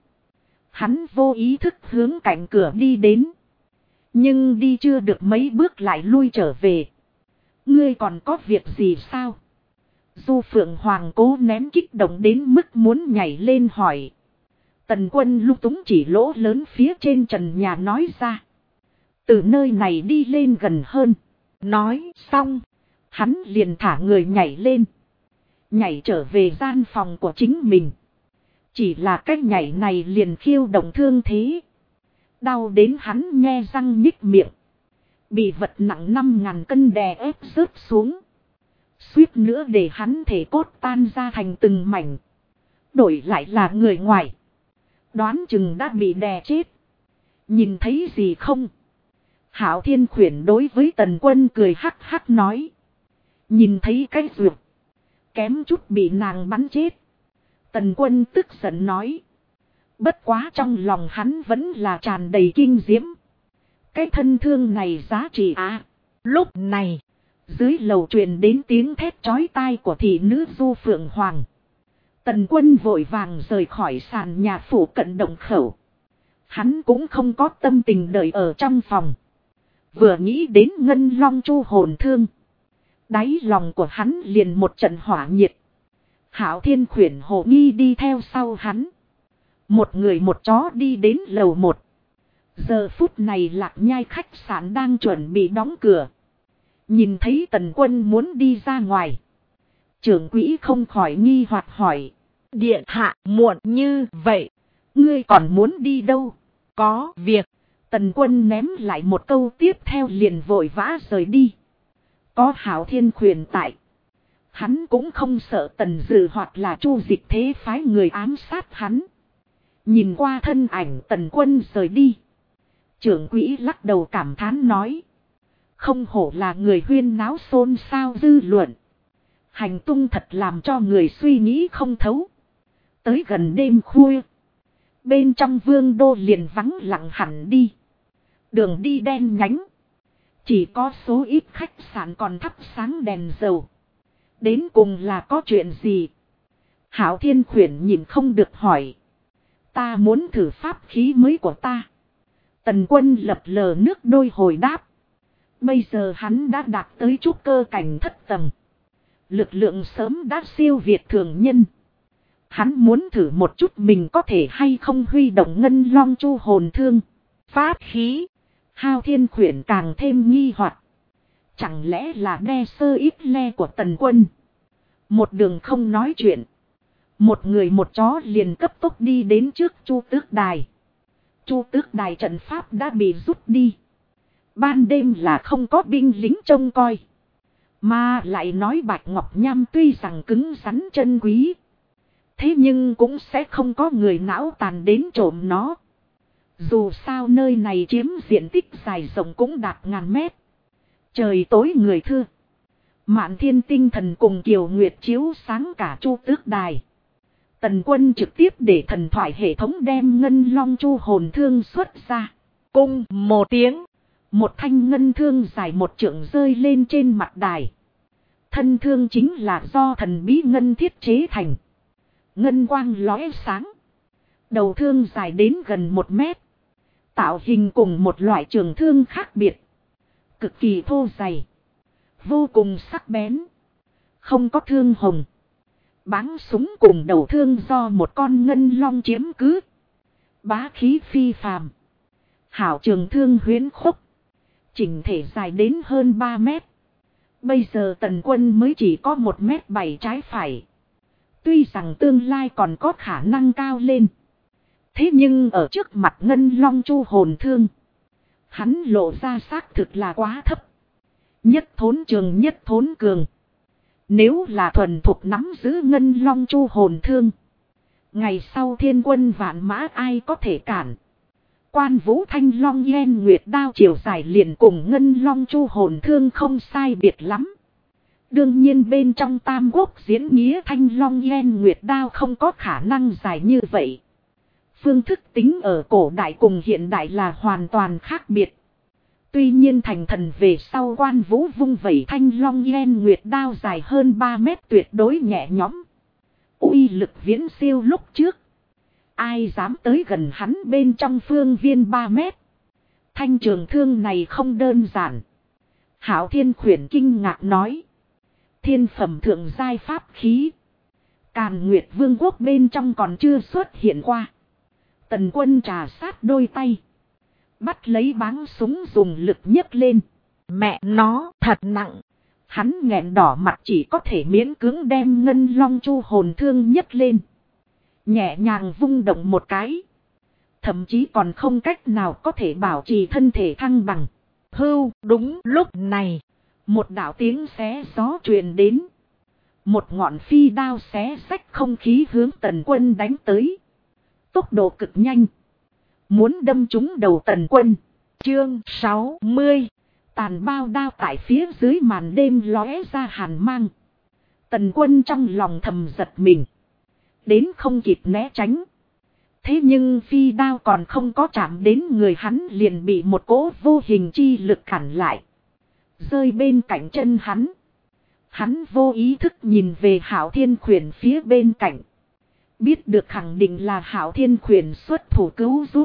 Hắn vô ý thức hướng cạnh cửa đi đến. Nhưng đi chưa được mấy bước lại lui trở về. Ngươi còn có việc gì sao? Du Phượng Hoàng cố nén kích động đến mức muốn nhảy lên hỏi. Tần Quân lung túng chỉ lỗ lớn phía trên trần nhà nói ra. Từ nơi này đi lên gần hơn. Nói xong. Hắn liền thả người nhảy lên. Nhảy trở về gian phòng của chính mình. Chỉ là cái nhảy này liền khiêu động thương thế. Đau đến hắn nhe răng nhích miệng. Bị vật nặng 5.000 cân đè ép rớt xuống. Suýt nữa để hắn thể cốt tan ra thành từng mảnh. Đổi lại là người ngoài. Đoán chừng đã bị đè chết. Nhìn thấy gì không? Hạo Thiên Khuyển đối với Tần Quân cười hắc hắc nói. Nhìn thấy cái ruột. Kém chút bị nàng bắn chết. Tần Quân tức giận nói. Bất quá trong lòng hắn vẫn là tràn đầy kinh diễm. Cái thân thương này giá trị à. Lúc này. Dưới lầu truyền đến tiếng thét chói tai của thị nữ Du Phượng Hoàng. Tần Quân vội vàng rời khỏi sàn nhà phủ cận động khẩu. Hắn cũng không có tâm tình đợi ở trong phòng. Vừa nghĩ đến Ngân Long Chu hồn thương. Đáy lòng của hắn liền một trận hỏa nhiệt. Hạo Thiên Khuyển hồ nghi đi theo sau hắn. Một người một chó đi đến lầu 1. Giờ phút này Lạc Nhai khách sạn đang chuẩn bị đóng cửa. Nhìn thấy Tần Quân muốn đi ra ngoài. Trưởng quỹ không khỏi nghi hoặc hỏi. Điện hạ muộn như vậy. Ngươi còn muốn đi đâu? Có việc. Tần Quân ném lại một câu tiếp theo liền vội vã rời đi. Có Hạo Thiên Khuyển tại. Hắn cũng không sợ Tần Dự hoặc là Chu Dịch Thế phái người ám sát hắn. Nhìn qua thân ảnh Tần Quân rời đi. Trưởng quỹ lắc đầu cảm thán nói. Không hổ là người huyên náo xôn xao dư luận. Hành tung thật làm cho người suy nghĩ không thấu. Tới gần đêm khuya. Bên trong vương đô liền vắng lặng hẳn đi. Đường đi đen nhánh. Chỉ có số ít khách sạn còn thắp sáng đèn dầu. Đến cùng là có chuyện gì? Hạo Thiên Khuyển nhìn không được hỏi. Ta muốn thử pháp khí mới của ta. Tần Quân lập lờ nước đôi hồi đáp. Bây giờ hắn đã đạt tới trúc cơ cảnh thất tầng. Lực lượng sớm đã siêu việt thường nhân. Hắn muốn thử một chút mình có thể hay không huy động Ngân Long Chu hồn thương. Pháp khí. Hạo Thiên Khuyển càng thêm nghi hoặc. Chẳng lẽ là đe sơ ít le của Tần Quân. Một đường không nói chuyện. Một người một chó liền cấp tốc đi đến trước Chu Tước Đài. Chu Tước Đài trận pháp đã bị rút đi. Ban đêm là không có binh lính trông coi. Mà lại nói Bạch Ngọc Nham tuy rằng cứng rắn chân quý. Thế nhưng cũng sẽ không có người não tàn đến trộm nó. Dù sao nơi này chiếm diện tích dài rộng cũng đạt ngàn mét. Trời tối người thưa. Mạn Thiên tinh thần cùng Kiều Nguyệt chiếu sáng cả Chu Tước Đài. Tần Quân trực tiếp để thần thoại hệ thống đem Ngân Long Chu hồn thương xuất ra. Cung một tiếng. Một thanh ngân thương dài 1 trượng rơi lên trên mặt đài. Thân thương chính là do thần bí ngân thiết chế thành. Ngân quang lóe sáng. Đầu thương dài đến gần 1 mét. Tạo hình cùng một loại trường thương khác biệt. Cực kỳ thô dày. Vô cùng sắc bén. Không có thương hồng. Báng súng cùng đầu thương do một con ngân long chiếm cứ. Bá khí phi phàm. Hảo trường thương huyễn khúc. Chỉnh thể dài đến hơn 3 mét. Bây giờ Tần Quân mới chỉ có 1m7 trái phải. Tuy rằng tương lai còn có khả năng cao lên. Thế nhưng ở trước mặt ngân long chu hồn thương. Hắn lộ ra xác thực là quá thấp. Nhất thốn trường nhất thốn cường. Nếu là thuần thục nắm giữ ngân long chu hồn thương. Ngày sau thiên quân vạn mã ai có thể cản. Quan Vũ Thanh Long Yen Nguyệt đao chiều dài liền cùng ngân long chu hồn thương không sai biệt lắm. Đương nhiên bên trong Tam Quốc diễn nghĩa Thanh Long Yen Nguyệt đao không có khả năng dài như vậy. Phương thức tính ở cổ đại cùng hiện đại là hoàn toàn khác biệt. Tuy nhiên thành thần về sau Quan Vũ vung vẩy Thanh Long Yen Nguyệt đao dài hơn 3 mét tuyệt đối nhẹ nhõm. Uy lực viễn siêu lúc trước. Ai dám tới gần hắn bên trong phương viên 3 mét. Thanh trường thương này không đơn giản. Hạo Thiên Khuyển kinh ngạc nói. Thiên phẩm thượng giai pháp khí. Càn Nguyệt Vương quốc bên trong còn chưa xuất hiện qua. Tần Quân trà sát đôi tay. Bắt lấy báng súng dùng lực nhấc lên. Mẹ nó thật nặng. Hắn nghẹn đỏ mặt chỉ có thể miễn cưỡng đem ngân long chu hồn thương nhấc lên. Nhẹ nhàng vung động một cái. Thậm chí còn không cách nào có thể bảo trì thân thể thăng bằng. Hưu, đúng lúc này. Một đạo tiếng xé gió truyền đến. Một ngọn phi đao xé xách không khí hướng Tần Quân đánh tới. Tốc độ cực nhanh. Muốn đâm trúng đầu Tần Quân. Chương 60. Tàn bao đao tại phía dưới màn đêm lóe ra hàn mang. Tần Quân trong lòng thầm giật mình. Đến không kịp né tránh. Thế nhưng phi đao còn không có chạm đến người hắn liền bị một cỗ vô hình chi lực cản lại. Rơi bên cạnh chân hắn. Hắn vô ý thức nhìn về Hạo Thiên Khuyển phía bên cạnh. Biết được khẳng định là Hạo Thiên Khuyển xuất thủ cứu giúp.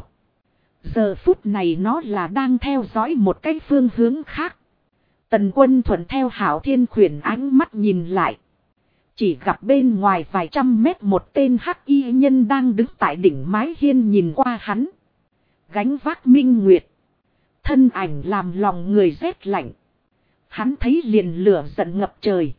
Giờ phút này nó là đang theo dõi một cái phương hướng khác. Tần Quân thuận theo Hạo Thiên Khuyển ánh mắt nhìn lại. Chỉ gặp bên ngoài vài trăm mét một tên hắc y nhân đang đứng tại đỉnh mái hiên nhìn qua hắn. Gánh vác minh nguyệt. Thân ảnh làm lòng người rét lạnh. Hắn thấy liền lửa giận ngập trời.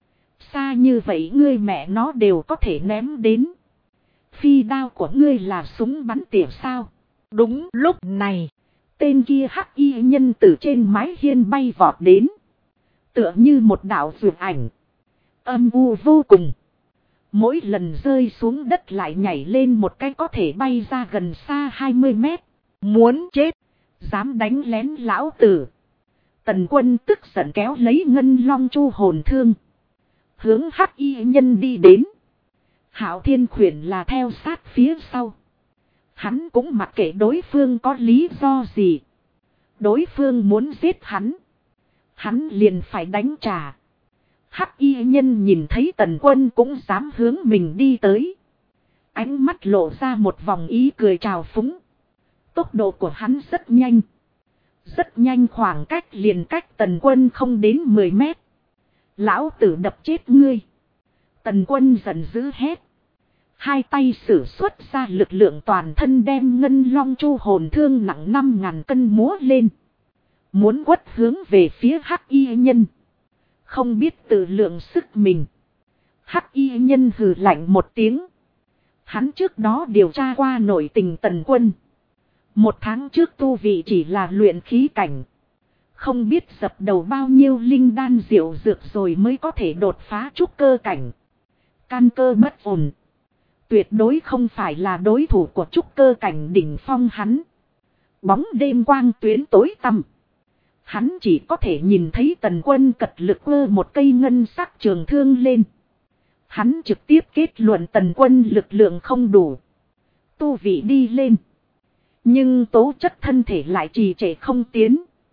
Xa như vậy ngươi mẹ nó đều có thể ném đến. Phi đao của ngươi là súng bắn tỉa sao? Đúng lúc này. Tên kia hắc y nhân từ trên mái hiên bay vọt đến. Tựa như một đạo dược ảnh. Âm u vô cùng. Mỗi lần rơi xuống đất lại nhảy lên một cái có thể bay ra gần xa 20 mét. Muốn chết. Dám đánh lén lão tử. Tần Quân tức giận kéo lấy ngân long chu hồn thương. Hướng hắc y nhân đi đến. Hạo Thiên Khuyển là theo sát phía sau. Hắn cũng mặc kệ đối phương có lý do gì. Đối phương muốn giết hắn. Hắn liền phải đánh trả. Hắc y nhân nhìn thấy Tần Quân cũng dám hướng mình đi tới. Ánh mắt lộ ra một vòng ý cười trào phúng. Tốc độ của hắn rất nhanh. Rất nhanh khoảng cách liền cách Tần Quân không đến 10 mét. Lão tử đập chết ngươi. Tần Quân giận dữ hét. Hai tay sử xuất ra lực lượng toàn thân đem ngân long chu hồn thương nặng 5.000 cân múa lên. Muốn quất hướng về phía hắc y nhân. Không biết tự lượng sức mình. Hắc y nhân hừ lạnh một tiếng. Hắn trước đó điều tra qua nội tình Tần Quân. 1 tháng trước tu vị chỉ là luyện khí cảnh. Không biết dập đầu bao nhiêu linh đan diệu dược rồi mới có thể đột phá trúc cơ cảnh. Căn cơ bất ổn. Tuyệt đối không phải là đối thủ của trúc cơ cảnh đỉnh phong hắn. Bóng đêm quang tuyến tối tăm. Hắn chỉ có thể nhìn thấy Tần Quân cật lực ơ một cây ngân sắc trường thương lên. Hắn trực tiếp kết luận Tần Quân lực lượng không đủ. Tu vị đi lên. Nhưng tố chất thân thể lại trì trệ không tiến.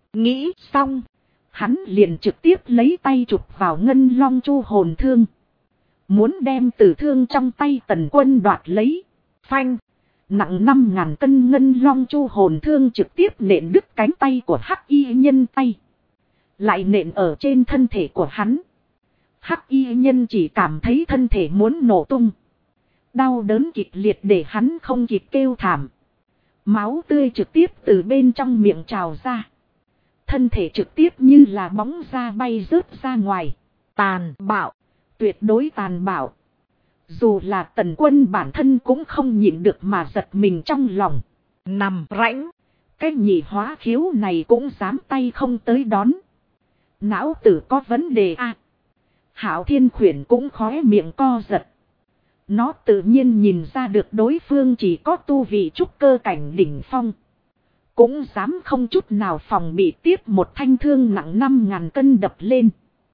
Nghĩ xong, hắn liền trực tiếp lấy tay chụp vào Ngân Long Chu hồn thương. Muốn đem tử thương trong tay Tần Quân đoạt lấy. phanh. Nặng 5.000 cân Ngân Long Chu hồn thương trực tiếp nện đứt cánh tay của Hắc Y Nhân tay. Lại nện ở trên thân thể của hắn. Hắc Y Nhân chỉ cảm thấy thân thể muốn nổ tung. Đau đớn kịch liệt để hắn không kịp kêu thảm. Máu tươi trực tiếp từ bên trong miệng trào ra. Thân thể trực tiếp như là bóng da bay rớt ra ngoài. Tàn bạo. Tuyệt đối tàn bạo. Dù là Tần Quân bản thân cũng không nhịn được mà giật mình trong lòng. Nằm rãnh. Cái nhị hóa khiếu này cũng dám tay không tới đón. Não tử có vấn đề à. Hạo Thiên Khuyển cũng khóe miệng co giật. Nó tự nhiên nhìn ra được đối phương chỉ có tu vị trúc cơ cảnh đỉnh phong. Cũng dám không chút nào phòng bị tiếp một thanh thương nặng 5.000 cân đập lên.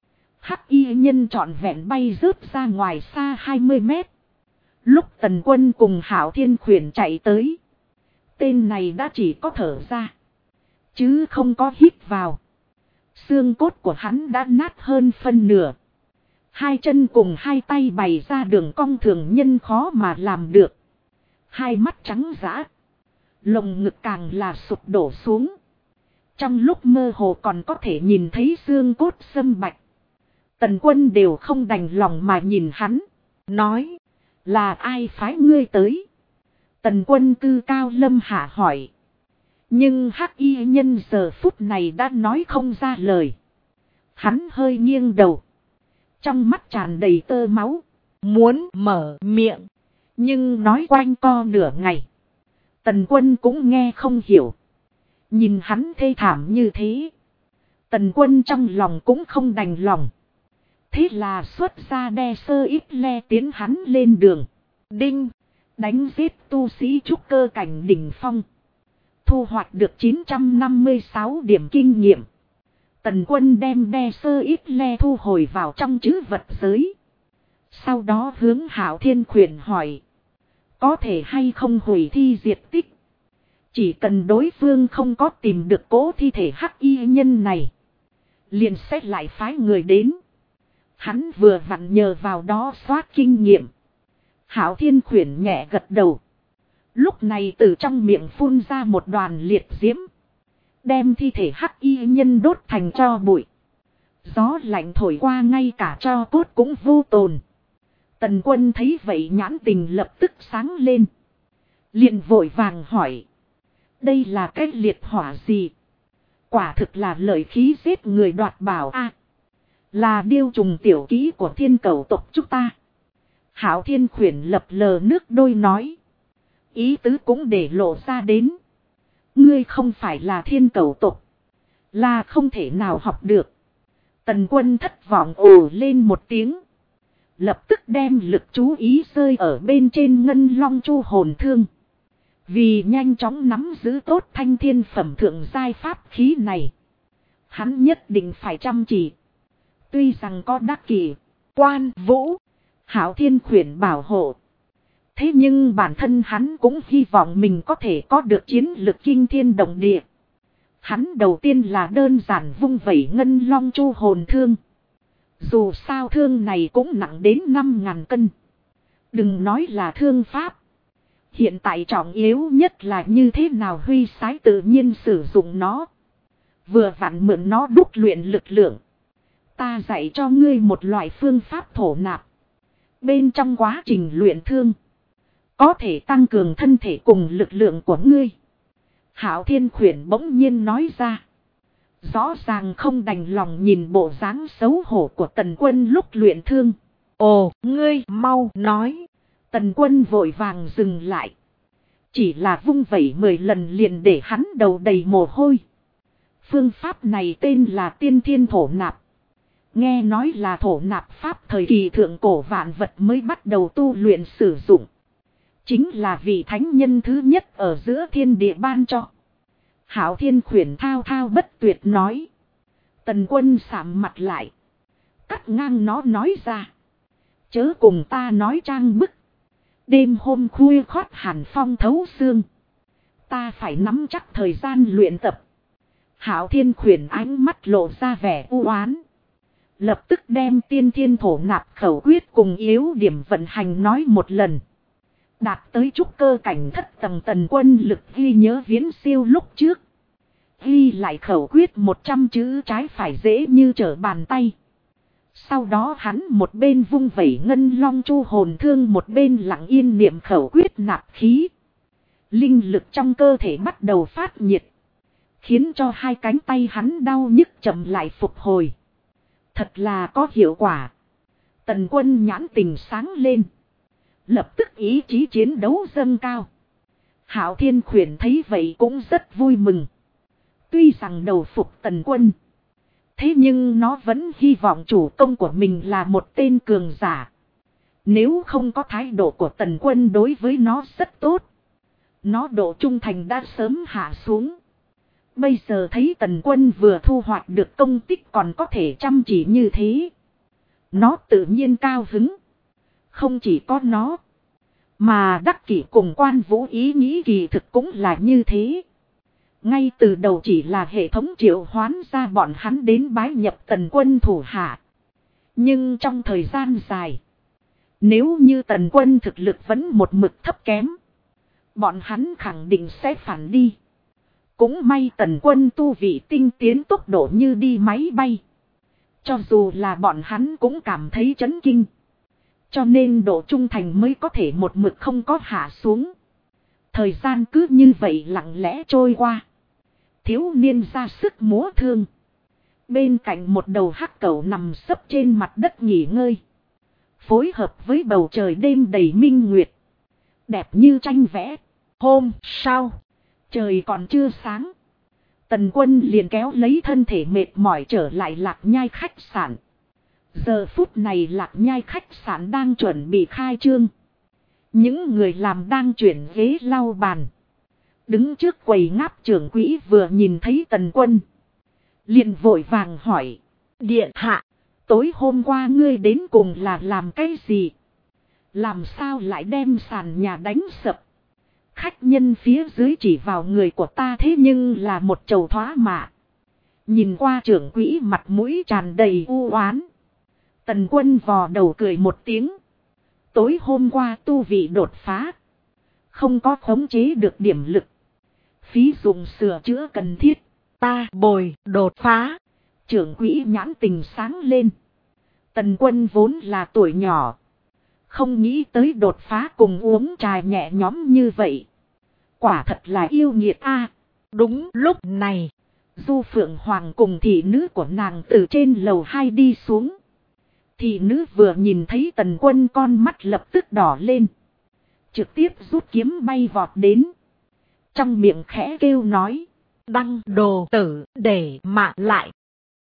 Hắc Y Nhân trọn vẹn bay rớt ra ngoài xa 20 mét. Lúc Tần Quân cùng Hạo Thiên Khuyển chạy tới. Tên này đã chỉ có thở ra. Chứ không có hít vào. Xương cốt của hắn đã nát hơn phân nửa. Hai chân cùng hai tay bày ra đường cong thường nhân khó mà làm được. Hai mắt trắng dã. Lồng ngực càng là sụp đổ xuống. Trong lúc mơ hồ còn có thể nhìn thấy xương cốt xâm bạch. Tần Quân đều không đành lòng mà nhìn hắn. Nói. Là ai phái ngươi tới? Tần Quân cư cao lâm hạ hỏi. Nhưng Hắc Y Nhân giờ phút này đã nói không ra lời. Hắn hơi nghiêng đầu. Trong mắt tràn đầy tơ máu. Muốn mở miệng. Nhưng nói quanh co nửa ngày. Tần Quân cũng nghe không hiểu. Nhìn hắn thê thảm như thế. Tần Quân trong lòng cũng không đành lòng. Thế là xuất ra đe sơ ít le tiến hắn lên đường. Đinh. Đánh giết tu sĩ trúc cơ cảnh đỉnh phong. Thu hoạch được 956 điểm kinh nghiệm. Tần Quân đem đe sơ ít le thu hồi vào trong trữ vật giới. Sau đó hướng Hạo Thiên Khuyển hỏi. Có thể hay không hủy thi diệt tích. Chỉ cần đối phương không có tìm được cỗ thi thể Hắc Y Nhân này. Liền xét lại phái người đến. Hắn vừa vặn nhờ vào đó soát kinh nghiệm. Hạo Thiên Khuyển nhẹ gật đầu. Lúc này từ trong miệng phun ra một đoàn liệt diễm. Đem thi thể Hắc Y Nhân đốt thành tro bụi. Gió lạnh thổi qua ngay cả tro cốt cũng vô tồn. Tần Quân thấy vậy nhãn tình lập tức sáng lên. Liền vội vàng hỏi. Đây là cái liệt hỏa gì? Quả thực là lợi khí giết người đoạt bảo a. Là điêu trùng tiểu kỹ của Thiên Cẩu tộc chúng ta. Hạo Thiên Khuyển lập lờ nước đôi nói. Ý tứ cũng để lộ ra đến. Ngươi không phải là Thiên Cẩu tộc. Là không thể nào học được. Tần Quân thất vọng ồ lên một tiếng. Lập tức đem lực chú ý rơi ở bên trên Ngân Long Chu hồn thương. Vì nhanh chóng nắm giữ tốt thanh thiên phẩm thượng giai pháp khí này. Hắn nhất định phải chăm chỉ. Tuy rằng có đắc kỷ, quan vũ, Hạo Thiên Khuyển bảo hộ. Thế nhưng bản thân hắn cũng hy vọng mình có thể có được chiến lực kinh thiên động địa. Hắn đầu tiên là đơn giản vung vẩy Ngân Long Chu hồn thương. Dù sao thương này cũng nặng đến 5.000 cân. Đừng nói là thương pháp. Hiện tại trọng yếu nhất là như thế nào huy sái tự nhiên sử dụng nó. Vừa vặn mượn nó đúc luyện lực lượng. Ta dạy cho ngươi một loại phương pháp thổ nạp. Bên trong quá trình luyện thương. Có thể tăng cường thân thể cùng lực lượng của ngươi. Hạo Thiên Khuyển bỗng nhiên nói ra. Rõ ràng không đành lòng nhìn bộ dáng xấu hổ của Tần Quân lúc luyện thương. Ồ, ngươi mau nói. Tần Quân vội vàng dừng lại. Chỉ là vung vẩy 10 lần liền để hắn đầu đầy mồ hôi. Phương pháp này tên là tiên thiên thổ nạp. Nghe nói là thổ nạp pháp thời kỳ thượng cổ vạn vật mới bắt đầu tu luyện sử dụng. Chính là vị thánh nhân thứ nhất ở giữa thiên địa ban cho. Hạo Thiên Khuyển thao thao bất tuyệt nói. Tần Quân sạm mặt lại. Cắt ngang nó nói ra. Chớ cùng ta nói trang bức. Đêm hôm khuya khoắt hàn phong thấu xương. Ta phải nắm chắc thời gian luyện tập. Hạo Thiên Khuyển ánh mắt lộ ra vẻ u oán. Lập tức đem tiên thiên thổ nạp khẩu quyết cùng yếu điểm vận hành nói một lần. Đạt tới trúc cơ cảnh thất tầng Tần Quân lực ghi nhớ viễn siêu lúc trước. Ghi lại khẩu quyết 100 chữ trái phải dễ như trở bàn tay. Sau đó hắn một bên vung vẩy ngân long chu hồn thương, một bên lặng yên niệm khẩu quyết nạp khí. Linh lực trong cơ thể bắt đầu phát nhiệt, khiến cho hai cánh tay hắn đau nhức chậm lại phục hồi. Thật là có hiệu quả. Tần Quân nhãn tình sáng lên, lập tức ý chí chiến đấu dâng cao. Hạo Thiên Khuyển thấy vậy cũng rất vui mừng. Tuy rằng đầu phục Tần Quân, thế nhưng nó vẫn hy vọng chủ công của mình là một tên cường giả. Nếu không có thái độ của Tần Quân đối với nó rất tốt, nó độ trung thành đã sớm hạ xuống. Bây giờ thấy Tần Quân vừa thu hoạch được công tích còn có thể chăm chỉ như thế, nó tự nhiên cao hứng. Không chỉ có nó, mà Đắc Kỷ cùng Quan Vũ ý nghĩ kỳ thực cũng là như thế. Ngay từ đầu chỉ là hệ thống triệu hoán ra bọn hắn đến bái nhập Tần Quân thủ hạ. Nhưng trong thời gian dài, nếu như Tần Quân thực lực vẫn một mực thấp kém, bọn hắn khẳng định sẽ phản đi. Cũng may Tần Quân tu vị tinh tiến tốc độ như đi máy bay. Cho dù là bọn hắn cũng cảm thấy chấn kinh. Cho nên độ trung thành mới có thể một mực không có hạ xuống. Thời gian cứ như vậy lặng lẽ trôi qua. Thiếu niên ra sức múa thương. Bên cạnh một đầu hắc cẩu nằm sấp trên mặt đất nghỉ ngơi. Phối hợp với bầu trời đêm đầy minh nguyệt, đẹp như tranh vẽ. Hôm sau, trời còn chưa sáng, Tần Quân liền kéo lấy thân thể mệt mỏi trở lại Lạc Nhai khách sạn. Giờ phút này Lạc Nhai khách sạn đang chuẩn bị khai trương. Những người làm đang chuyển ghế lau bàn. Đứng trước quầy ngáp trưởng quỹ vừa nhìn thấy Tần Quân, liền vội vàng hỏi: Điện hạ, tối hôm qua ngươi đến cùng là làm cái gì? Làm sao lại đem sàn nhà đánh sập? Khách nhân phía dưới chỉ vào người của ta thế nhưng là một chầu thoá mạ. Nhìn qua trưởng quỹ mặt mũi tràn đầy u oán. Tần Quân vò đầu cười một tiếng. Tối hôm qua tu vị đột phá, không có khống chế được điểm lực, phí dụng sửa chữa cần thiết, ta bồi đột phá. Trưởng quỹ nhãn tình sáng lên. Tần Quân vốn là tuổi nhỏ, không nghĩ tới đột phá cùng uống trà nhẹ nhõm như vậy. Quả thật là yêu nghiệt a. Đúng lúc này, Du Phượng Hoàng cùng thị nữ của nàng từ trên lầu 2 đi xuống. Thị nữ vừa nhìn thấy Tần Quân con mắt lập tức đỏ lên, trực tiếp rút kiếm bay vọt đến. Trong miệng khẽ kêu nói: Đăng đồ tử để mạng lại.